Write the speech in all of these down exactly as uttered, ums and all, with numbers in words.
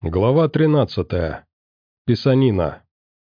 Глава тринадцатая. Писанина.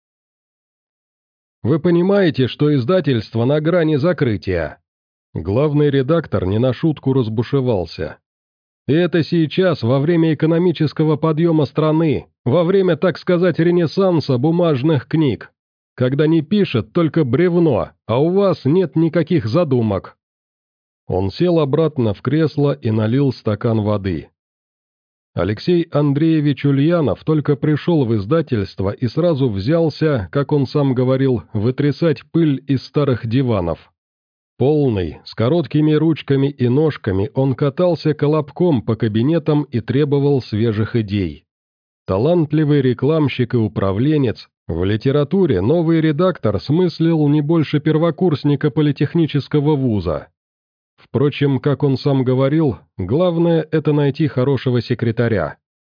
Вы понимаете, что издательство на грани закрытия? Главный редактор не на шутку разбушевался. И это сейчас, во время экономического подъема страны, во время, так сказать, ренессанса бумажных книг, когда не пишет только бревно, а у вас нет никаких задумок. Он сел обратно в кресло и налил стакан воды. Алексей Андреевич Ульянов только пришел в издательство и сразу взялся, как он сам говорил, вытрясать пыль из старых диванов. Полный, с короткими ручками и ножками, он катался колобком по кабинетам и требовал свежих идей. Талантливый рекламщик и управленец, в литературе новый редактор смыслил не больше первокурсника политехнического вуза. Впрочем, как он сам говорил, главное – это найти хорошего секретаря.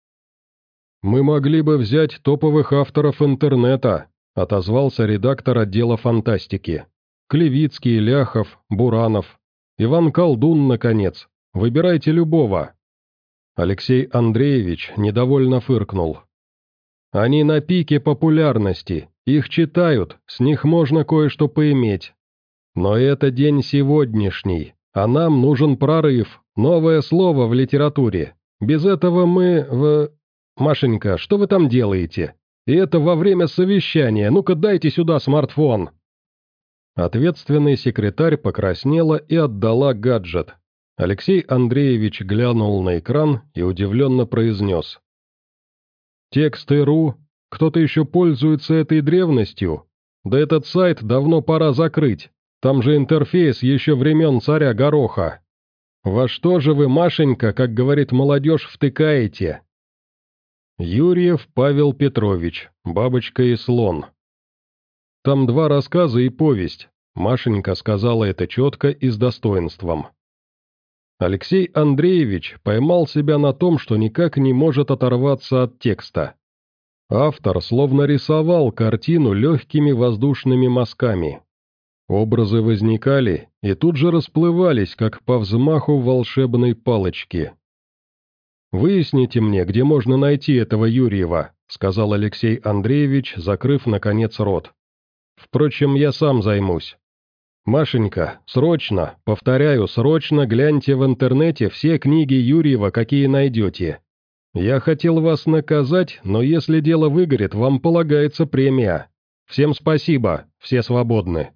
«Мы могли бы взять топовых авторов интернета», – отозвался редактор отдела фантастики. «Клевицкий, Ляхов, Буранов. Иван Колдун, наконец. Выбирайте любого». Алексей Андреевич недовольно фыркнул. «Они на пике популярности, их читают, с них можно кое-что поиметь. Но это день сегодняшний. А нам нужен прорыв, новое слово в литературе. Без этого мы в... Машенька, что вы там делаете? И это во время совещания, ну-ка дайте сюда смартфон». Ответственный секретарь покраснела и отдала гаджет. Алексей Андреевич глянул на экран и удивленно произнес. «Тексты.ру? Кто-то еще пользуется этой древностью? Да этот сайт давно пора закрыть. Там же интерфейс еще времен царя Гороха. Во что же вы, Машенька, как говорит молодежь, втыкаете?» Юрьев Павел Петрович, «Бабочка и слон». Там два рассказа и повесть. Машенька сказала это четко и с достоинством. Алексей Андреевич поймал себя на том, что никак не может оторваться от текста. Автор словно рисовал картину легкими воздушными мазками. Образы возникали и тут же расплывались, как по взмаху волшебной палочки. «Выясните мне, где можно найти этого Юрьева», — сказал Алексей Андреевич, закрыв, наконец, рот. «Впрочем, я сам займусь. Машенька, срочно, повторяю, срочно гляньте в интернете все книги Юрьева, какие найдете. Я хотел вас наказать, но если дело выгорит, вам полагается премия. Всем спасибо, все свободны».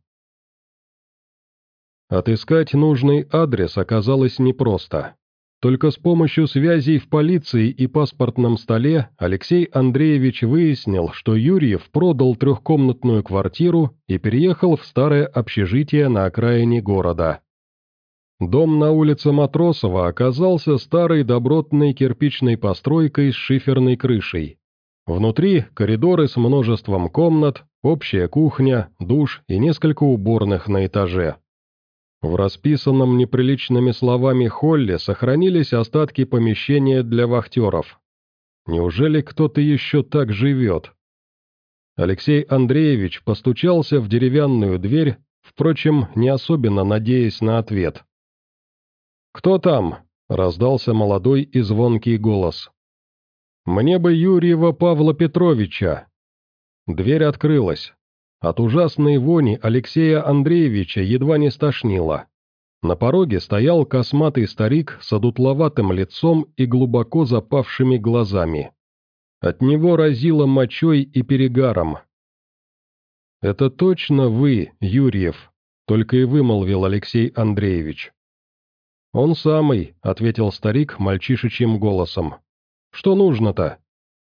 Отыскать нужный адрес оказалось непросто. Только с помощью связей в полиции и паспортном столе Алексей Андреевич выяснил, что Юрьев продал трехкомнатную квартиру и переехал в старое общежитие на окраине города. Дом на улице Матросова оказался старой добротной кирпичной постройкой с шиферной крышей. Внутри коридоры с множеством комнат, общая кухня, душ и несколько уборных на этаже. В расписанном неприличными словами холле сохранились остатки помещения для вахтеров. Неужели кто-то еще так живет? Алексей Андреевич постучался в деревянную дверь, впрочем, не особенно надеясь на ответ. «Кто там?» — раздался молодой и звонкий голос. «Мне бы Юрьева Павла Петровича». Дверь открылась. От ужасной вони Алексея Андреевича едва не стошнило. На пороге стоял косматый старик с одутловатым лицом и глубоко запавшими глазами. От него разило мочой и перегаром. «Это точно вы, Юрьев?» — только и вымолвил Алексей Андреевич. «Он самый», — ответил старик мальчишечьим голосом. «Что нужно-то?»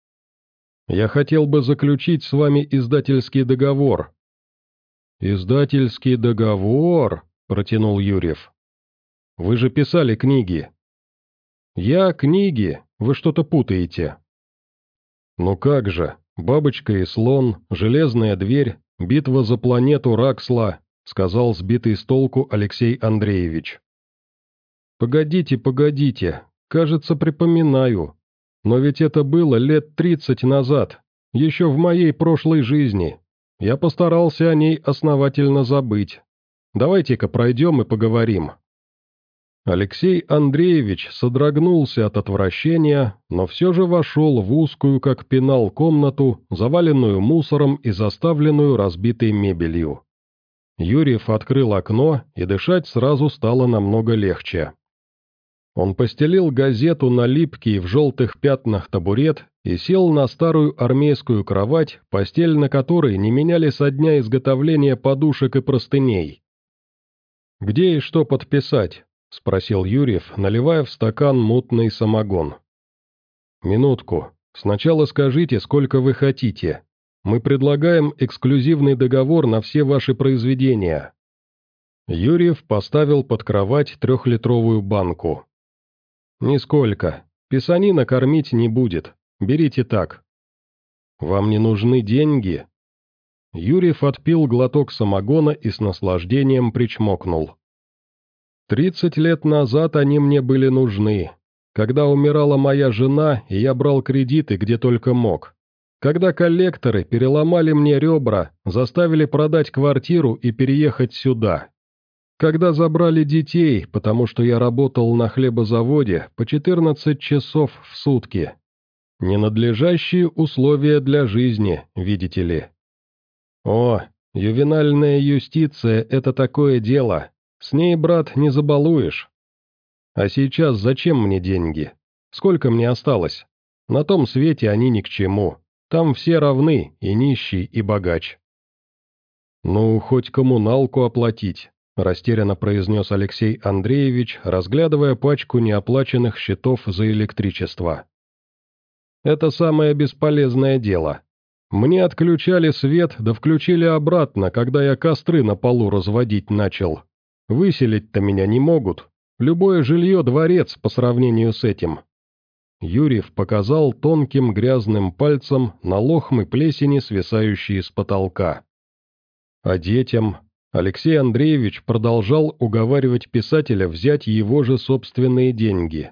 «Я хотел бы заключить с вами издательский договор». «Издательский договор?» – протянул Юрьев. «Вы же писали книги». «Я книги? Вы что-то путаете». «Ну как же, «Бабочка и слон», «Железная дверь», «Битва за планету Раксла», – сказал сбитый с толку Алексей Андреевич. «Погодите, погодите, кажется, припоминаю. Но ведь это было лет тридцать назад, еще в моей прошлой жизни. Я постарался о ней основательно забыть. Давайте-ка пройдем и поговорим». Алексей Андреевич содрогнулся от отвращения, но все же вошел в узкую, как пенал, комнату, заваленную мусором и заставленную разбитой мебелью. Юрьев открыл окно, и дышать сразу стало намного легче. Он постелил газету на липкий в желтых пятнах табурет и сел на старую армейскую кровать, постель на которой не меняли со дня изготовления подушек и простыней. «Где и что подписать?» — спросил Юрьев, наливая в стакан мутный самогон. «Минутку. Сначала скажите, сколько вы хотите. Мы предлагаем эксклюзивный договор на все ваши произведения». Юрьев поставил под кровать трехлитровую банку. «Нисколько. Писанина кормить не будет. Берите так». «Вам не нужны деньги?» Юрьев отпил глоток самогона и с наслаждением причмокнул. «Тридцать лет назад они мне были нужны. Когда умирала моя жена, и я брал кредиты где только мог. Когда коллекторы переломали мне ребра, заставили продать квартиру и переехать сюда. Когда забрали детей, потому что я работал на хлебозаводе по четырнадцать часов в сутки. Ненадлежащие условия для жизни, видите ли. О, ювенальная юстиция – это такое дело. С ней, брат, не забалуешь. А сейчас зачем мне деньги? Сколько мне осталось? На том свете они ни к чему. Там все равны, и нищий, и богач». «Ну, хоть коммуналку оплатить», – растерянно произнес Алексей Андреевич, разглядывая пачку неоплаченных счетов за электричество. «Это самое бесполезное дело. Мне отключали свет, да включили обратно, когда я костры на полу разводить начал. Выселить-то меня не могут. Любое жилье – дворец по сравнению с этим». Юрьев показал тонким грязным пальцем на лохмы плесени, свисающие с потолка. А детям? Алексей Андреевич продолжал уговаривать писателя взять его же собственные деньги.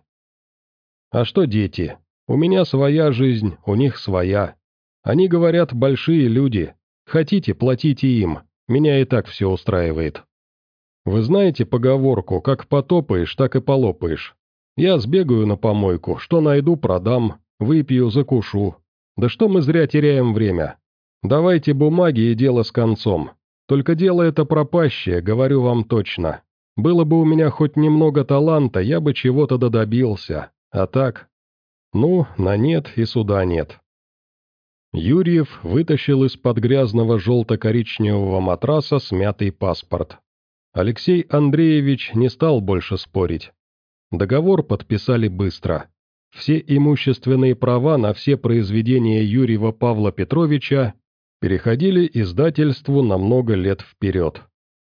«А что дети? У меня своя жизнь, у них своя. Они, говорят, большие люди. Хотите, платите им. Меня и так все устраивает. Вы знаете поговорку, как потопаешь, так и полопаешь. Я сбегаю на помойку, что найду, продам, выпью, закушу. Да что мы зря теряем время? Давайте бумаги и дело с концом. Только дело это пропащее, говорю вам точно. Было бы у меня хоть немного таланта, я бы чего-то додобился. А так? Ну, на нет и суда нет». Юрьев вытащил из-под грязного желто-коричневого матраса смятый паспорт. Алексей Андреевич не стал больше спорить. Договор подписали быстро. Все имущественные права на все произведения Юрьева Павла Петровича переходили издательству на много лет вперед.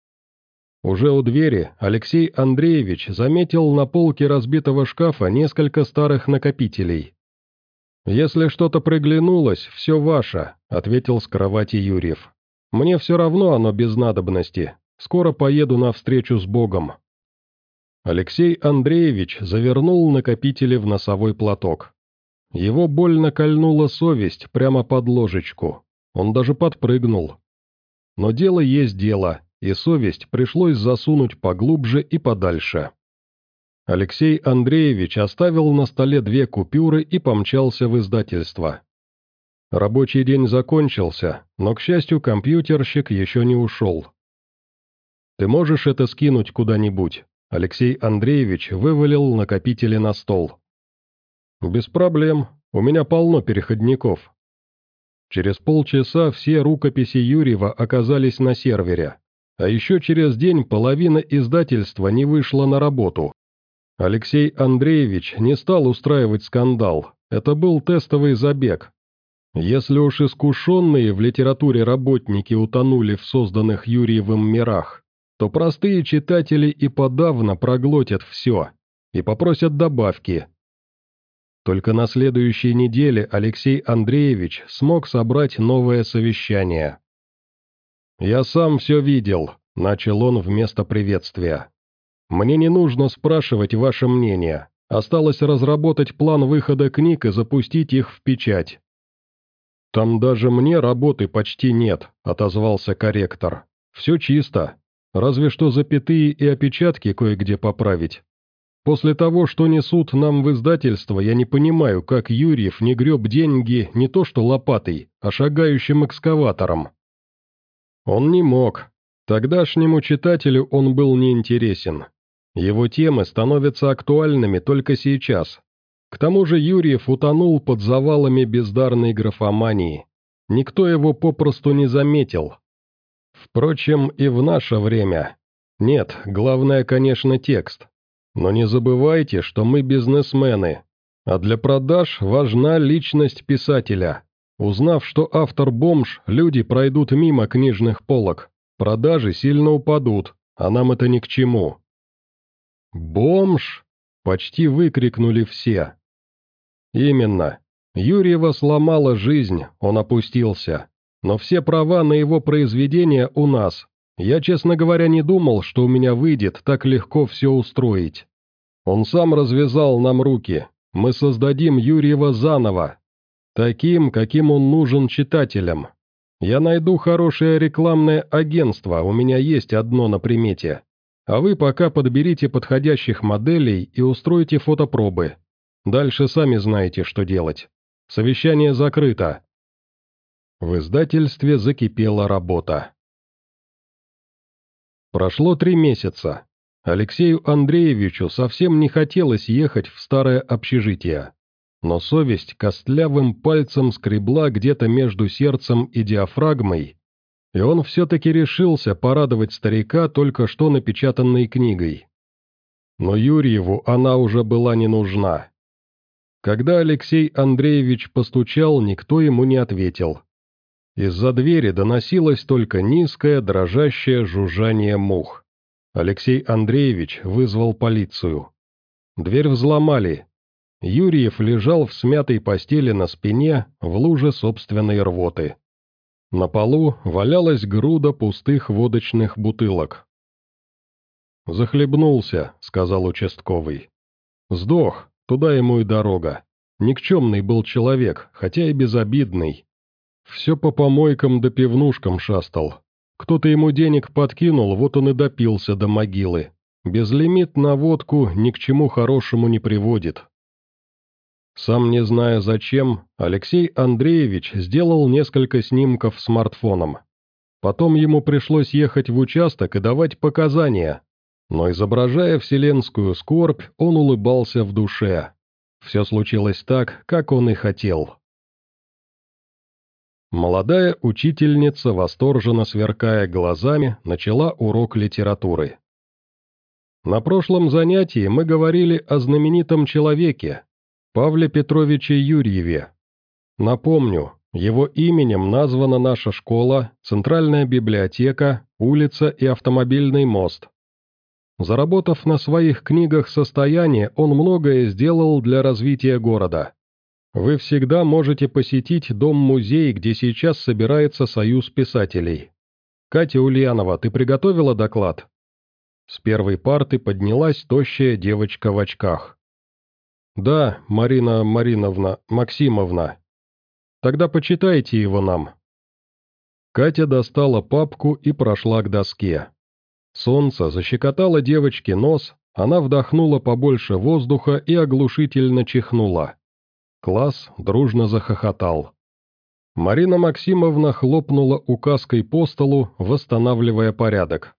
Уже у двери Алексей Андреевич заметил на полке разбитого шкафа несколько старых накопителей. «Если что-то приглянулось, все ваше», — ответил с кровати Юрьев. «Мне все равно оно без надобности. Скоро поеду навстречу с Богом». Алексей Андреевич завернул накопители в носовой платок. Его больно кольнула совесть прямо под ложечку. Он даже подпрыгнул. Но дело есть дело, и совесть пришлось засунуть поглубже и подальше. Алексей Андреевич оставил на столе две купюры и помчался в издательство. Рабочий день закончился, но, к счастью, компьютерщик еще не ушел. «Ты можешь это скинуть куда-нибудь?» Алексей Андреевич вывалил накопители на стол. «Без проблем, у меня полно переходников». Через полчаса все рукописи Юрьева оказались на сервере, а еще через день половина издательства не вышла на работу. Алексей Андреевич не стал устраивать скандал, это был тестовый забег. Если уж искушенные в литературе работники утонули в созданных Юрьевым мирах, то простые читатели и подавно проглотят все и попросят добавки. Только на следующей неделе Алексей Андреевич смог собрать новое совещание. «Я сам все видел», — начал он вместо приветствия. «Мне не нужно спрашивать ваше мнение. Осталось разработать план выхода книг и запустить их в печать». «Там даже мне работы почти нет», — отозвался корректор. «Все чисто. Разве что запятые и опечатки кое-где поправить. После того, что несут нам в издательство, я не понимаю, как Юрьев не греб деньги не то что лопатой, а шагающим экскаватором. Он не мог. Тогдашнему читателю он был неинтересен. Его темы становятся актуальными только сейчас. К тому же Юрьев утонул под завалами бездарной графомании. Никто его попросту не заметил. Впрочем, и в наше время. Нет, главное, конечно, текст. Но не забывайте, что мы бизнесмены, а для продаж важна личность писателя. Узнав, что автор бомж, люди пройдут мимо книжных полок, продажи сильно упадут, а нам это ни к чему. «Бомж!» — почти выкрикнули все. Именно. Юрьева сломала жизнь, он опустился. Но все права на его произведения у нас. Я, честно говоря, не думал, что у меня выйдет так легко все устроить. Он сам развязал нам руки. Мы создадим Юрьева заново. Таким, каким он нужен читателям. Я найду хорошее рекламное агентство, у меня есть одно на примете. А вы пока подберите подходящих моделей и устройте фотопробы. Дальше сами знаете, что делать. Совещание закрыто. В издательстве закипела работа. Прошло три месяца. Алексею Андреевичу совсем не хотелось ехать в старое общежитие. Но совесть костлявым пальцем скребла где-то между сердцем и диафрагмой, и он все-таки решился порадовать старика только что напечатанной книгой. Но Юрьеву она уже была не нужна. Когда Алексей Андреевич постучал, никто ему не ответил. Из-за двери доносилось только низкое, дрожащее жужжание мух. Алексей Андреевич вызвал полицию. Дверь взломали. Юрьев лежал в смятой постели на спине, в луже собственной рвоты. На полу валялась груда пустых водочных бутылок. «Захлебнулся», — сказал участковый. «Сдох, туда ему и дорога. Никчемный был человек, хотя и безобидный. Все по помойкам да пивнушкам шастал. Кто-то ему денег подкинул, вот он и допился до могилы. Безлимит на водку ни к чему хорошему не приводит». Сам не зная зачем, Алексей Андреевич сделал несколько снимков смартфоном. Потом ему пришлось ехать в участок и давать показания. Но изображая вселенскую скорбь, он улыбался в душе. Все случилось так, как он и хотел. Молодая учительница, восторженно сверкая глазами, начала урок литературы. На прошлом занятии мы говорили о знаменитом человеке, Павле Петровиче Юрьеве. Напомню, его именем названа наша школа, центральная библиотека, улица и автомобильный мост. Заработав на своих книгах состояние, он многое сделал для развития города. Вы всегда можете посетить дом-музей, где сейчас собирается союз писателей. Катя Ульянова, ты приготовила доклад? С первой парты поднялась тощая девочка в очках. «Да, Марина Мариновна, Максимовна. Тогда почитайте его нам». Катя достала папку и прошла к доске. Солнце защекотало девочке нос, она вдохнула побольше воздуха и оглушительно чихнула. Класс дружно захохотал. Марина Максимовна хлопнула указкой по столу, восстанавливая порядок.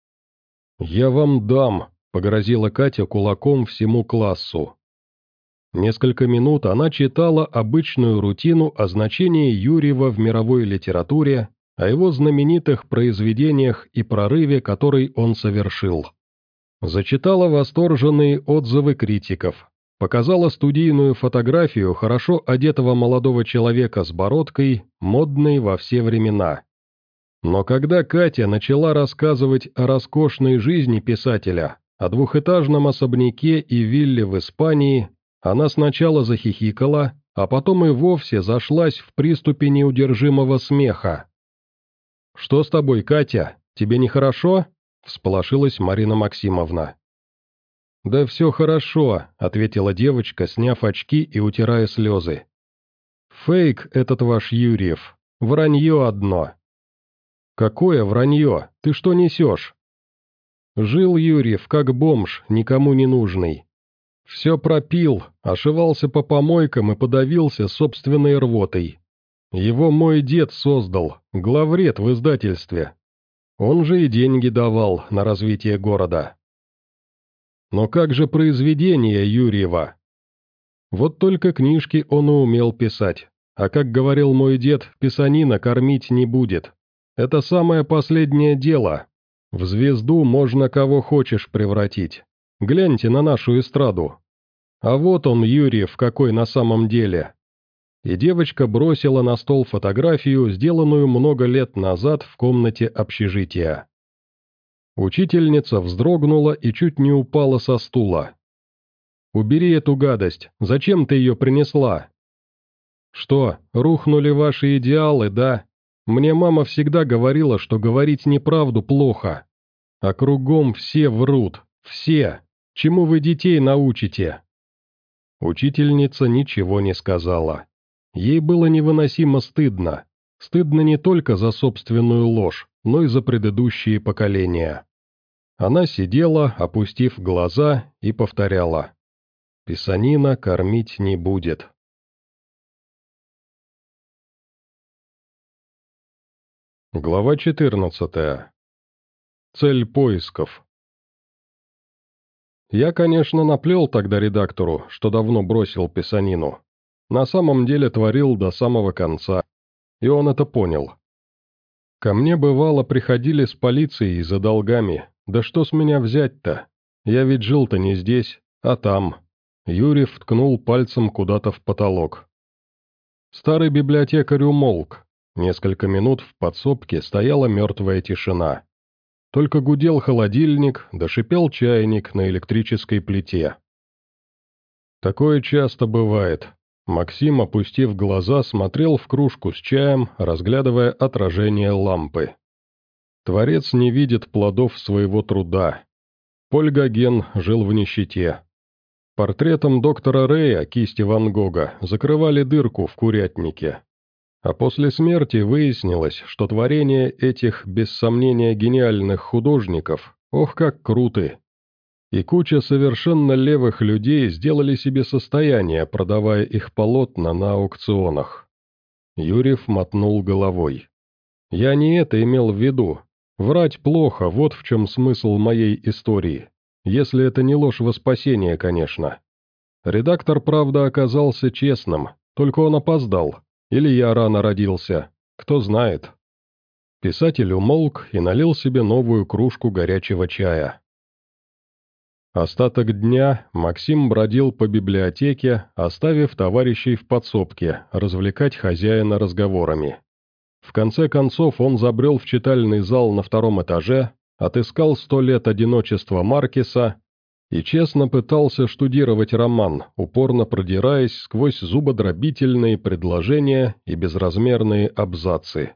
«Я вам дам», — погрозила Катя кулаком всему классу. Несколько минут она читала обычную рутину о значении Юрьева в мировой литературе, о его знаменитых произведениях и прорыве, который он совершил. Зачитала восторженные отзывы критиков, показала студийную фотографию хорошо одетого молодого человека с бородкой, модной во все времена. Но когда Катя начала рассказывать о роскошной жизни писателя, о двухэтажном особняке и вилле в Испании, она сначала захихикала, а потом и вовсе зашлась в приступе неудержимого смеха. «Что с тобой, Катя? Тебе нехорошо?» – всполошилась Марина Максимовна. «Да все хорошо», – ответила девочка, сняв очки и утирая слезы. «Фейк этот ваш Юрьев. Вранье одно». «Какое вранье? Ты что несешь?» «Жил Юрьев как бомж, никому не нужный. Все пропил, ошивался по помойкам и подавился собственной рвотой. Его мой дед создал, главред в издательстве. Он же и деньги давал на развитие города. Но как же произведения Юрьева? Вот только книжки он и умел писать. А как говорил мой дед, писанина кормить не будет. Это самое последнее дело. В звезду можно кого хочешь превратить. Гляньте на нашу эстраду. А вот он, Юрьев, какой на самом деле. И девочка бросила на стол фотографию, сделанную много лет назад в комнате общежития. Учительница вздрогнула и чуть не упала со стула. «Убери эту гадость, зачем ты ее принесла?» «Что, рухнули ваши идеалы, да? Мне мама всегда говорила, что говорить неправду плохо. А кругом все врут, все. Чему вы детей научите?» Учительница ничего не сказала. Ей было невыносимо стыдно. Стыдно не только за собственную ложь, но и за предыдущие поколения. Она сидела, опустив глаза, и повторяла: «Писанина кормить не будет». Глава четырнадцатая. Цель поисков. Я, конечно, наплел тогда редактору, что давно бросил писанину. На самом деле творил до самого конца, и он это понял. Ко мне, бывало, приходили с полицией за долгами. Да что с меня взять-то? Я ведь жил-то не здесь, а там. Юрьев ткнул пальцем куда-то в потолок. Старый библиотекарь умолк. Несколько минут в подсобке стояла мертвая тишина. Только гудел холодильник, да шипел чайник на электрической плите. Такое часто бывает. Максим, опустив глаза, смотрел в кружку с чаем, разглядывая отражение лампы. Творец не видит плодов своего труда. Поль Гоген жил в нищете. Портретом доктора Рэя, кисти Ван Гога, закрывали дырку в курятнике. А после смерти выяснилось, что творения этих, без сомнения, гениальных художников, ох, как круты. И куча совершенно левых людей сделали себе состояние, продавая их полотна на аукционах. Юрьев мотнул головой. «Я не это имел в виду. Врать плохо, вот в чем смысл моей истории. Если это не ложь во спасение, конечно. Редактор, правда, оказался честным, только он опоздал. Или я рано родился, кто знает». Писатель умолк и налил себе новую кружку горячего чая. Остаток дня Максим бродил по библиотеке, оставив товарищей в подсобке, развлекать хозяина разговорами. В конце концов он забрел в читальный зал на втором этаже, отыскал «Сто лет одиночества» Маркеса и честно пытался штудировать роман, упорно продираясь сквозь зубодробительные предложения и безразмерные абзацы.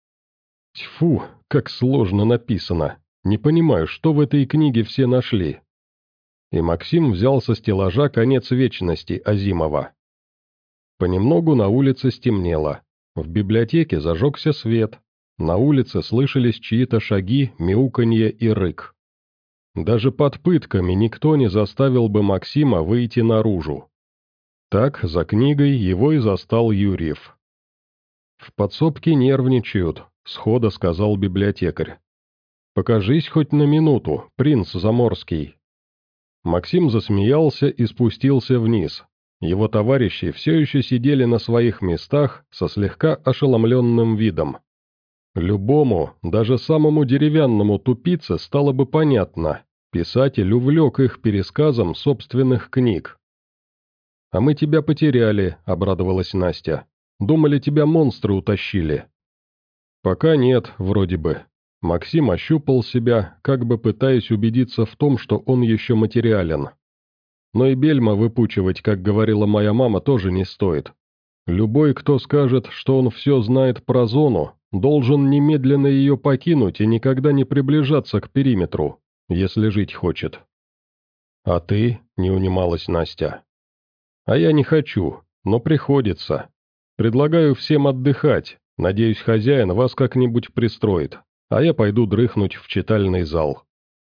Тьфу, как сложно написано. Не понимаю, что в этой книге все нашли. И Максим взял со стеллажа «Конец вечности» Азимова. Понемногу на улице стемнело. В библиотеке зажегся свет. На улице слышались чьи-то шаги, мяуканье и рык. Даже под пытками никто не заставил бы Максима выйти наружу. Так, за книгой его и застал Юрьев. «В подсобке нервничают», — сходу сказал библиотекарь. «Покажись хоть на минуту, принц Заморский». Максим засмеялся и спустился вниз. Его товарищи все еще сидели на своих местах со слегка ошеломленным видом. Любому, даже самому деревянному тупице стало бы понятно, писатель увлек их пересказом собственных книг. «А мы тебя потеряли», — обрадовалась Настя. «Думали, тебя монстры утащили». «Пока нет, вроде бы». Максим ощупал себя, как бы пытаясь убедиться в том, что он еще материален. Но и бельма выпучивать, как говорила моя мама, тоже не стоит. Любой, кто скажет, что он все знает про зону, должен немедленно ее покинуть и никогда не приближаться к периметру, если жить хочет. «А ты?» — не унималась Настя. «А я не хочу, но приходится. Предлагаю всем отдыхать, надеюсь, хозяин вас как-нибудь пристроит, а я пойду дрыхнуть в читальный зал».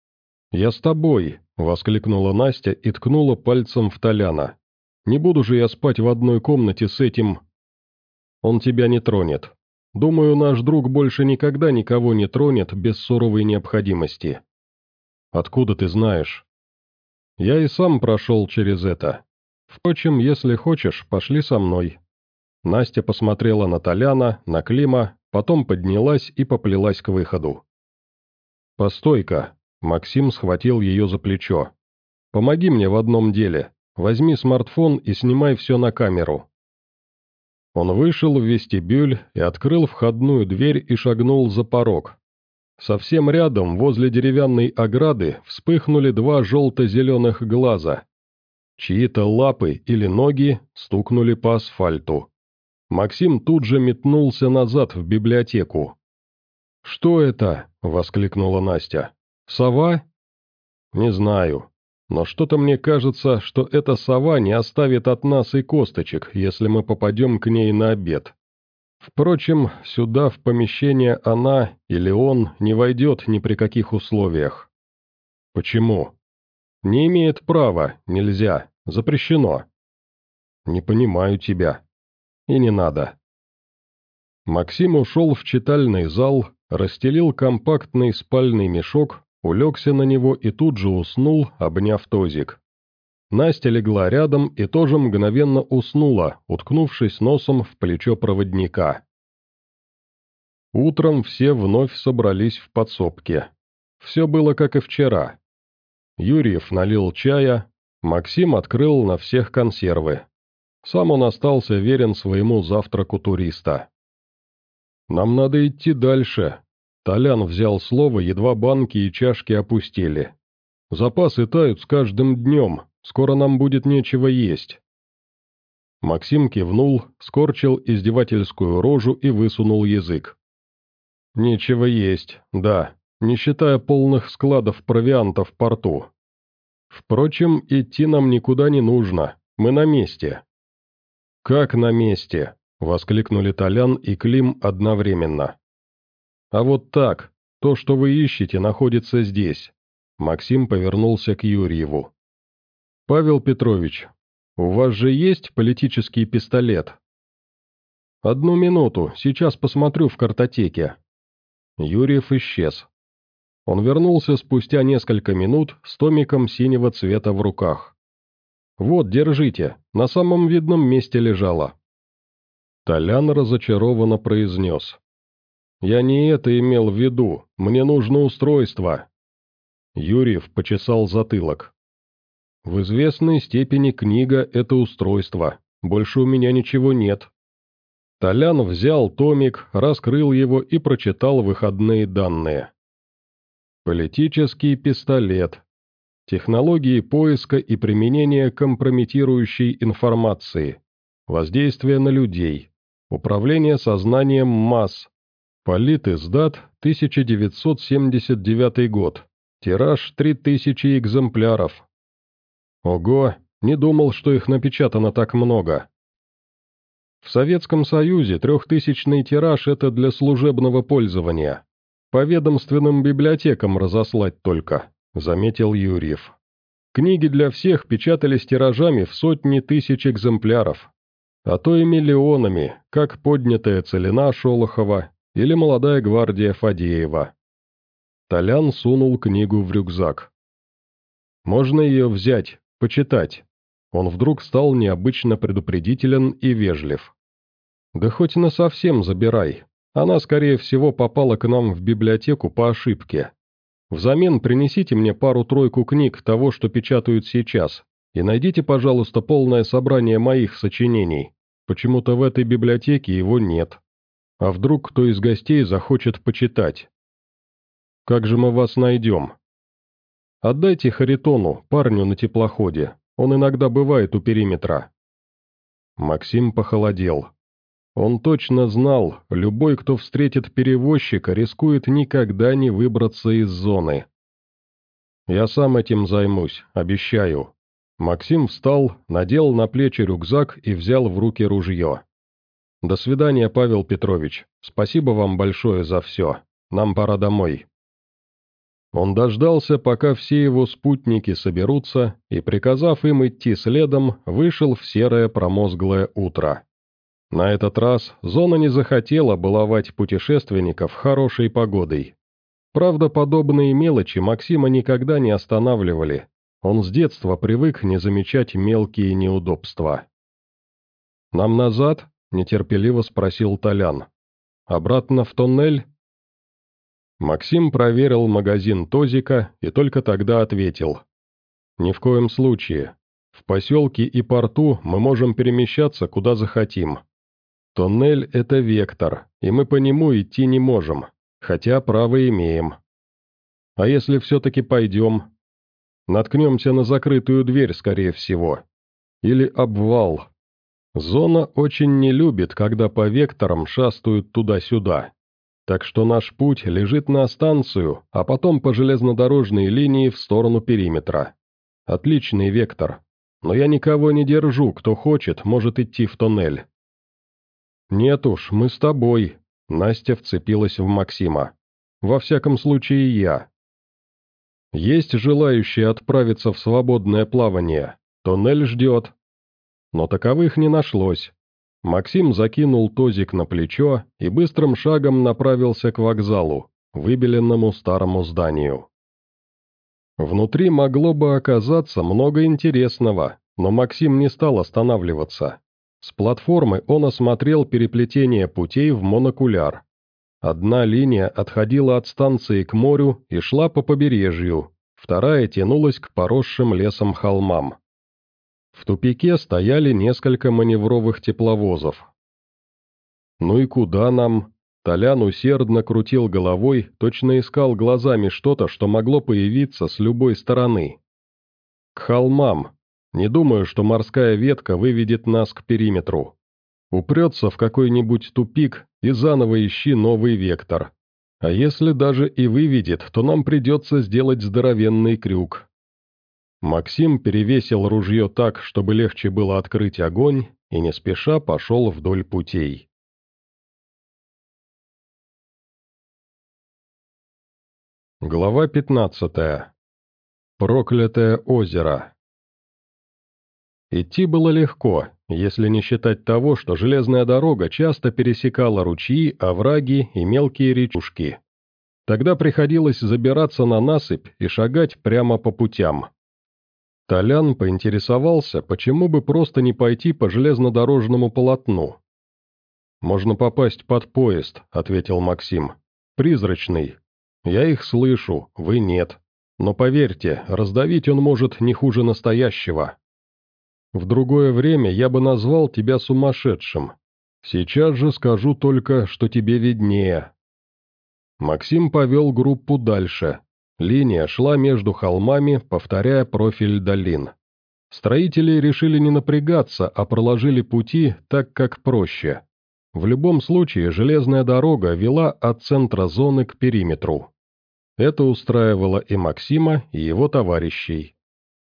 «Я с тобой», — воскликнула Настя и ткнула пальцем в Толяна. «Не буду же я спать в одной комнате с этим...» «Он тебя не тронет. Думаю, наш друг больше никогда никого не тронет без суровой необходимости». «Откуда ты знаешь?» «Я и сам прошел через это. Впрочем, если хочешь, пошли со мной». Настя посмотрела на Толяна, на Клима, потом поднялась и поплелась к выходу. «Постой-ка», — Максим схватил ее за плечо. «Помоги мне в одном деле. Возьми смартфон и снимай все на камеру». Он вышел в вестибюль и открыл входную дверь и шагнул за порог. Совсем рядом, возле деревянной ограды, вспыхнули два желто-зеленых глаза. Чьи-то лапы или ноги стукнули по асфальту. Максим тут же метнулся назад в библиотеку. «Что это?» — воскликнула Настя. «Сова?» «Не знаю. Но что-то мне кажется, что эта сова не оставит от нас и косточек, если мы попадем к ней на обед. Впрочем, сюда, в помещение, она или он не войдет ни при каких условиях». «Почему?» «Не имеет права, нельзя, запрещено». «Не понимаю тебя. И не надо». Максим ушел в читальный зал, расстелил компактный спальный мешок, улегся на него и тут же уснул, обняв тозик. Настя легла рядом и тоже мгновенно уснула, уткнувшись носом в плечо проводника. Утром все вновь собрались в подсобке. Все было как и вчера. Юрьев налил чая, Максим открыл на всех консервы. Сам он остался верен своему завтраку туриста. «Нам надо идти дальше». Толян взял слово, едва банки и чашки опустили. «Запасы тают с каждым днем, скоро нам будет нечего есть». Максим кивнул, скорчил издевательскую рожу и высунул язык. «Нечего есть, да, не считая полных складов провианта в порту. Впрочем, идти нам никуда не нужно, мы на месте». «Как на месте?» — воскликнули Толян и Клим одновременно. «А вот так, то, что вы ищете, находится здесь». Максим повернулся к Юрьеву. «Павел Петрович, у вас же есть политический пистолет?» «Одну минуту, сейчас посмотрю в картотеке». Юрьев исчез. Он вернулся спустя несколько минут с томиком синего цвета в руках. «Вот, держите, на самом видном месте лежало». Толян разочарованно произнес. «Я не это имел в виду, мне нужно устройство». Юрьев почесал затылок. «В известной степени книга – это устройство, больше у меня ничего нет». Толян взял томик, раскрыл его и прочитал выходные данные. Политический пистолет. Технологии поиска и применения компрометирующей информации. Воздействие на людей. Управление сознанием масс. Политиздат, тысяча девятьсот семьдесят девятый год. Тираж три тысячи экземпляров. Ого, не думал, что их напечатано так много. В Советском Союзе трехтысячный тираж – это для служебного пользования. По ведомственным библиотекам разослать только, заметил Юрьев. Книги для всех печатались тиражами в сотни тысяч экземпляров. А то и миллионами, как поднятая целина Шолохова или молодая гвардия Фадеева. Толян сунул книгу в рюкзак. «Можно ее взять, почитать?» Он вдруг стал необычно предупредителен и вежлив. «Да хоть насовсем забирай. Она, скорее всего, попала к нам в библиотеку по ошибке. Взамен принесите мне пару-тройку книг того, что печатают сейчас, и найдите, пожалуйста, полное собрание моих сочинений. Почему-то в этой библиотеке его нет. А вдруг кто из гостей захочет почитать? Как же мы вас найдем? Отдайте Харитону, парню на теплоходе. Он иногда бывает у периметра». Максим похолодел. Он точно знал, любой, кто встретит перевозчика, рискует никогда не выбраться из зоны. «Я сам этим займусь, обещаю». Максим встал, надел на плечи рюкзак и взял в руки ружье. «До свидания, Павел Петрович. Спасибо вам большое за все. Нам пора домой». Он дождался, пока все его спутники соберутся, и, приказав им идти следом, вышел в серое промозглое утро. На этот раз зона не захотела баловать путешественников хорошей погодой. Правда, подобные мелочи Максима никогда не останавливали. Он с детства привык не замечать мелкие неудобства. «Нам назад?» – нетерпеливо спросил Толян. «Обратно в тоннель?» Максим проверил магазин Тозика и только тогда ответил. «Ни в коем случае. В поселке и порту мы можем перемещаться, куда захотим. Тоннель – это вектор, и мы по нему идти не можем, хотя право имеем. А если все-таки пойдем? Наткнемся на закрытую дверь, скорее всего. Или обвал. Зона очень не любит, когда по векторам шастают туда-сюда. Так что наш путь лежит на станцию, а потом по железнодорожной линии в сторону периметра. Отличный вектор. Но я никого не держу, кто хочет, может идти в тоннель». «Нет уж, мы с тобой», — Настя вцепилась в Максима. «Во всяком случае, я». «Есть желающие отправиться в свободное плавание. Тоннель ждет». Но таковых не нашлось. Максим закинул Тозик на плечо и быстрым шагом направился к вокзалу, выбеленному старому зданию. Внутри могло бы оказаться много интересного, но Максим не стал останавливаться. С платформы он осмотрел переплетение путей в монокуляр. Одна линия отходила от станции к морю и шла по побережью, вторая тянулась к поросшим лесом холмам. В тупике стояли несколько маневровых тепловозов. «Ну и куда нам?» Толян усердно крутил головой, точно искал глазами что-то, что могло появиться с любой стороны. «К холмам. Не думаю, что морская ветка выведет нас к периметру. Упрется в какой-нибудь тупик и заново ищи новый вектор. А если даже и выведет, то нам придется сделать здоровенный крюк». Максим перевесил ружье так, чтобы легче было открыть огонь, и не спеша пошел вдоль путей. Глава пятнадцатая. Проклятое озеро. Идти было легко, если не считать того, что железная дорога часто пересекала ручьи, овраги и мелкие речушки. Тогда приходилось забираться на насыпь и шагать прямо по путям. Толян поинтересовался, почему бы просто не пойти по железнодорожному полотну. «Можно попасть под поезд», — ответил Максим. «Призрачный. Я их слышу, вы нет. Но поверьте, раздавить он может не хуже настоящего. В другое время я бы назвал тебя сумасшедшим. Сейчас же скажу только, что тебе виднее». Максим повел группу дальше. Линия шла между холмами, повторяя профиль долин. Строители решили не напрягаться, а проложили пути так, как проще. В любом случае, железная дорога вела от центра зоны к периметру. Это устраивало и Максима, и его товарищей.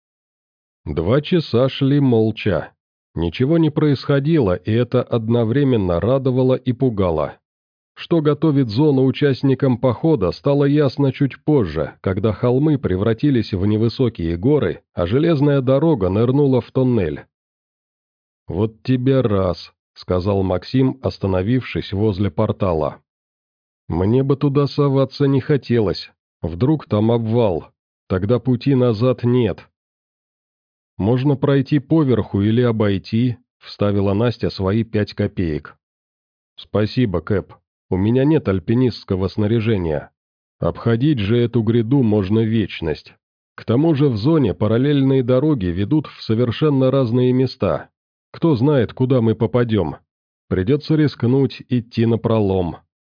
Два часа шли молча. Ничего не происходило, и это одновременно радовало и пугало. Что готовит зона участникам похода, стало ясно чуть позже, когда холмы превратились в невысокие горы, а железная дорога нырнула в тоннель. «Вот тебе раз», — сказал Максим, остановившись возле портала. «Мне бы туда соваться не хотелось. Вдруг там обвал. Тогда пути назад нет». «Можно пройти поверху или обойти», — вставила Настя свои пять копеек. «Спасибо, Кэп. У меня нет альпинистского снаряжения. Обходить же эту гряду можно вечность. К тому же в зоне параллельные дороги ведут в совершенно разные места. Кто знает, куда мы попадем. Придется рискнуть идти напролом».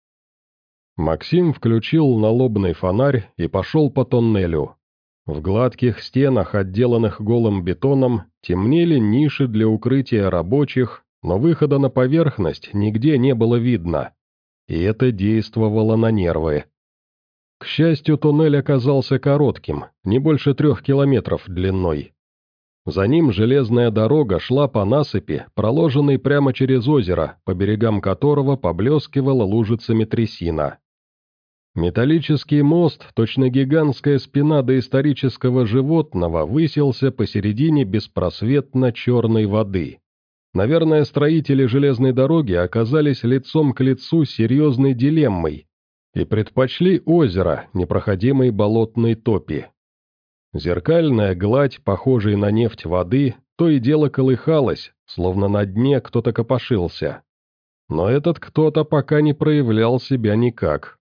Максим включил налобный фонарь и пошел по тоннелю. В гладких стенах, отделанных голым бетоном, темнели ниши для укрытия рабочих, но выхода на поверхность нигде не было видно. И это действовало на нервы. К счастью, туннель оказался коротким, не больше трех километров длиной. За ним железная дорога шла по насыпи, проложенной прямо через озеро, по берегам которого поблескивала лужицами трясина. Металлический мост, точно гигантская спина доисторического животного, высился посередине беспросветно черной воды. Наверное, строители железной дороги оказались лицом к лицу с серьезной дилеммой и предпочли озеро, непроходимой болотной топи. Зеркальная гладь, похожая на нефть воды, то и дело колыхалась, словно на дне кто-то копошился. Но этот кто-то пока не проявлял себя никак.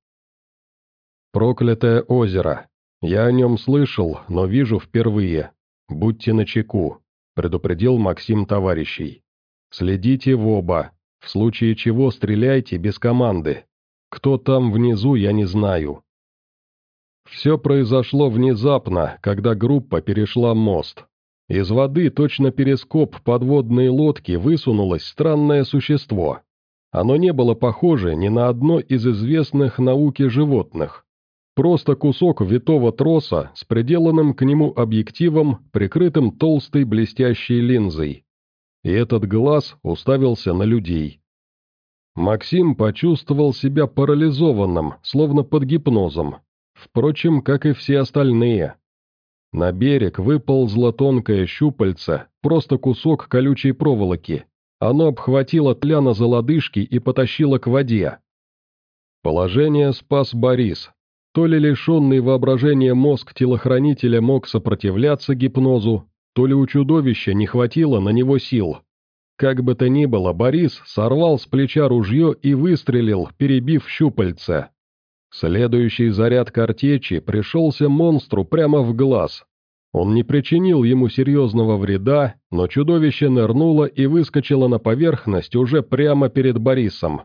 «Проклятое озеро. Я о нем слышал, но вижу впервые. Будьте начеку», — предупредил Максим товарищей. «Следите в оба, в случае чего стреляйте без команды. Кто там внизу, я не знаю». Все произошло внезапно, когда группа перешла мост. Из воды, точно перископ подводной лодки, высунулось странное существо. Оно не было похоже ни на одно из известных науке животных. Просто кусок витого троса с приделанным к нему объективом, прикрытым толстой блестящей линзой. И этот глаз уставился на людей. Максим почувствовал себя парализованным, словно под гипнозом. Впрочем, как и все остальные. На берег выползло тонкое щупальце, просто кусок колючей проволоки. Оно обхватило Толяна за лодыжки и потащило к воде. Положение спас Борис. То ли лишенный воображения мозг телохранителя мог сопротивляться гипнозу, то ли у чудовища не хватило на него сил. Как бы то ни было, Борис сорвал с плеча ружье и выстрелил, перебив щупальце. Следующий заряд картечи пришелся монстру прямо в глаз. Он не причинил ему серьезного вреда, но чудовище нырнуло и выскочило на поверхность уже прямо перед Борисом.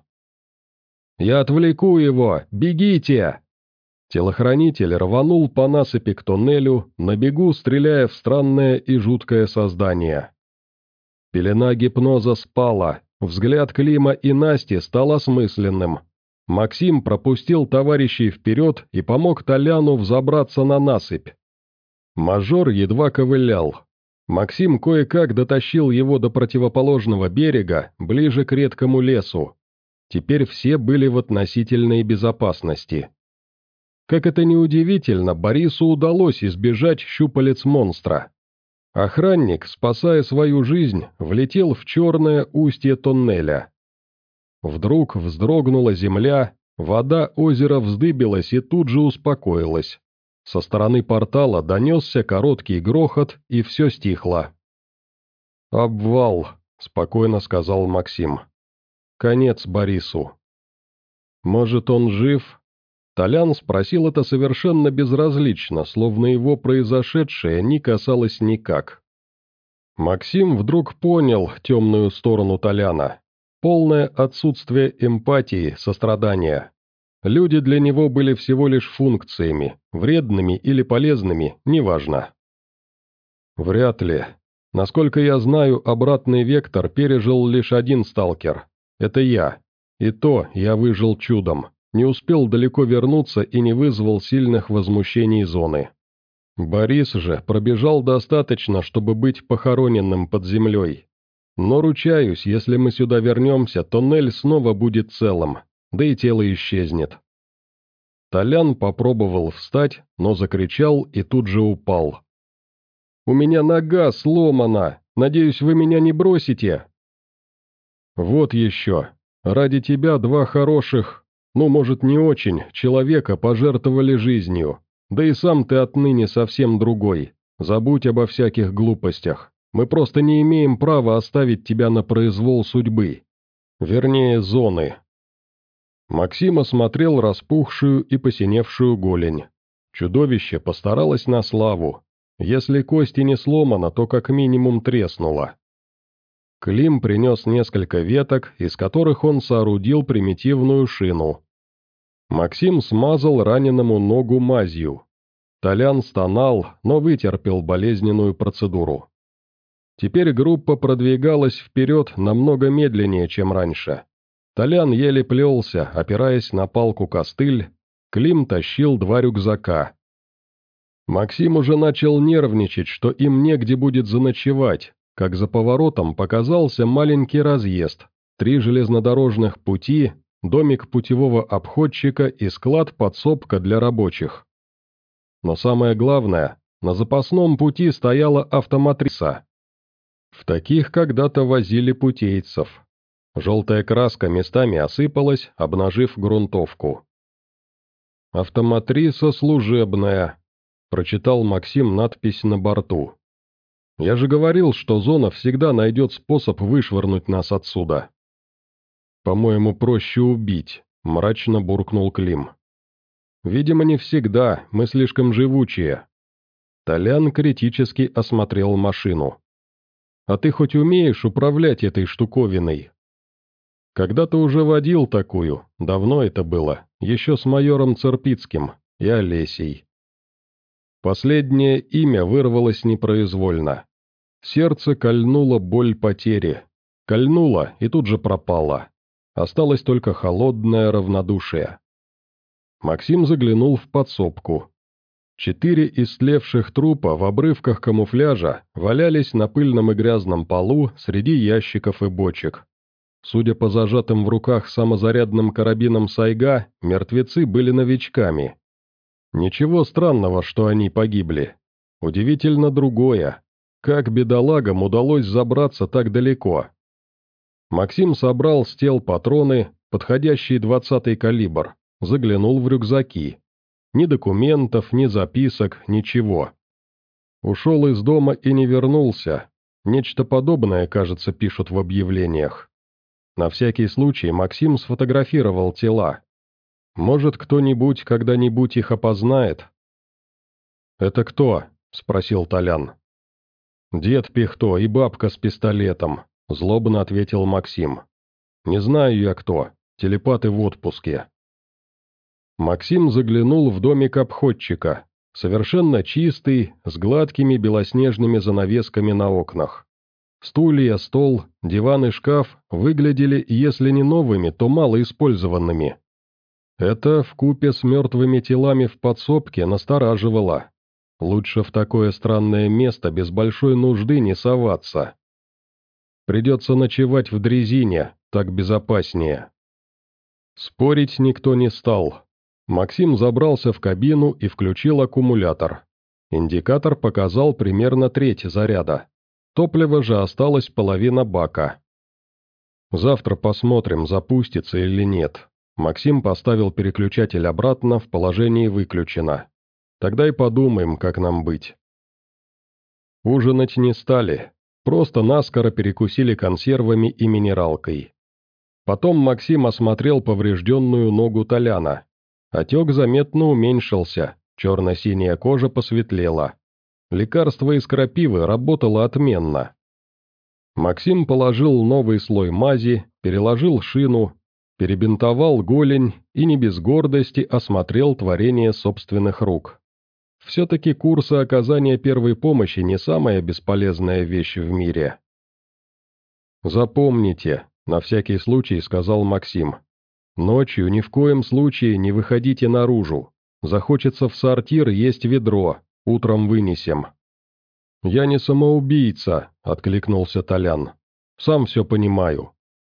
«Я отвлеку его! Бегите!» Телохранитель рванул по насыпи к туннелю, на бегу стреляя в странное и жуткое создание. Пелена гипноза спала, взгляд Клима и Насти стал осмысленным. Максим пропустил товарищей вперед и помог Толяну взобраться на насыпь. Мажор едва ковылял. Максим кое-как дотащил его до противоположного берега, ближе к редкому лесу. Теперь все были в относительной безопасности. Как это ни удивительно, Борису удалось избежать щупалец монстра. Охранник, спасая свою жизнь, влетел в черное устье тоннеля. Вдруг вздрогнула земля, вода озера вздыбилась и тут же успокоилась. Со стороны портала донесся короткий грохот, и все стихло. «Обвал», — спокойно сказал Максим. «Конец Борису». «Может, он жив?» Толян спросил это совершенно безразлично, словно его произошедшее не касалось никак. Максим вдруг понял темную сторону Толяна. Полное отсутствие эмпатии, сострадания. Люди для него были всего лишь функциями, вредными или полезными, неважно. Вряд ли. Насколько я знаю, обратный вектор пережил лишь один сталкер. Это я. И то я выжил чудом. Не успел далеко вернуться и не вызвал сильных возмущений зоны. Борис же пробежал достаточно, чтобы быть похороненным под землей. Но ручаюсь, если мы сюда вернемся, тоннель снова будет целым, да и тело исчезнет. Толян попробовал встать, но закричал и тут же упал. «У меня нога сломана! Надеюсь, вы меня не бросите?» «Вот еще. Ради тебя два хороших, ну, может, не очень, человека пожертвовали жизнью. Да и сам ты отныне совсем другой. Забудь обо всяких глупостях. Мы просто не имеем права оставить тебя на произвол судьбы. Вернее, зоны». Максим осмотрел распухшую и посиневшую голень. Чудовище постаралось на славу. Если кости не сломана, то как минимум треснула. Клим принес несколько веток, из которых он соорудил примитивную шину. Максим смазал раненому ногу мазью. Толян стонал, но вытерпел болезненную процедуру. Теперь группа продвигалась вперед намного медленнее, чем раньше. Толян еле плелся, опираясь на палку-костыль, Клим тащил два рюкзака. Максим уже начал нервничать, что им негде будет заночевать, как за поворотом показался маленький разъезд, три железнодорожных пути, домик путевого обходчика и склад-подсобка для рабочих. Но самое главное, на запасном пути стояла автоматриса. В таких когда-то возили путейцев. Желтая краска местами осыпалась, обнажив грунтовку. «Автоматриса служебная», — прочитал Максим надпись на борту. «Я же говорил, что зона всегда найдет способ вышвырнуть нас отсюда». «По-моему, проще убить», — мрачно буркнул Клим. «Видимо, не всегда, мы слишком живучие». Толян критически осмотрел машину. «А ты хоть умеешь управлять этой штуковиной?» «Когда-то уже водил такую, давно это было, еще с майором Церпицким и Олесей». Последнее имя вырвалось непроизвольно. Сердце кольнуло боль потери. Кольнуло и тут же пропало. Осталось только холодное равнодушие. Максим заглянул в подсобку. Четыре истлевших трупа в обрывках камуфляжа валялись на пыльном и грязном полу среди ящиков и бочек. Судя по зажатым в руках самозарядным карабинам Сайга, мертвецы были новичками. Ничего странного, что они погибли. Удивительно другое. Как бедолагам удалось забраться так далеко? Максим собрал с тел патроны, подходящий двадцатый калибр, заглянул в рюкзаки. Ни документов, ни записок, ничего. Ушел из дома и не вернулся. Нечто подобное, кажется, пишут в объявлениях. На всякий случай Максим сфотографировал тела. Может, кто-нибудь когда-нибудь их опознает? «Это кто?» — спросил Толян. «Дед Пихто и бабка с пистолетом», — злобно ответил Максим. «Не знаю я кто, телепаты в отпуске». Максим заглянул в домик обходчика, совершенно чистый, с гладкими белоснежными занавесками на окнах. Стулья, стол, диван и шкаф выглядели, если не новыми, то малоиспользованными. Это, вкупе с мертвыми телами в подсобке, настораживало. Лучше в такое странное место без большой нужды не соваться. Придется ночевать в дрезине, так безопаснее. Спорить никто не стал. Максим забрался в кабину и включил аккумулятор. Индикатор показал примерно треть заряда. Топлива же осталась половина бака. Завтра посмотрим, запустится или нет. Максим поставил переключатель обратно в положении «выключено». Тогда и подумаем, как нам быть. Ужинать не стали, просто наскоро перекусили консервами и минералкой. Потом Максим осмотрел поврежденную ногу Толяна. Отек заметно уменьшился, черно-синяя кожа посветлела. Лекарство из крапивы работало отменно. Максим положил новый слой мази, переложил шину, перебинтовал голень и не без гордости осмотрел творение собственных рук. Все-таки курсы оказания первой помощи не самая бесполезная вещь в мире. «Запомните», — на всякий случай сказал Максим, — «ночью ни в коем случае не выходите наружу. Захочется в сортир, есть ведро, утром вынесем». «Я не самоубийца», — откликнулся Толян. «Сам все понимаю».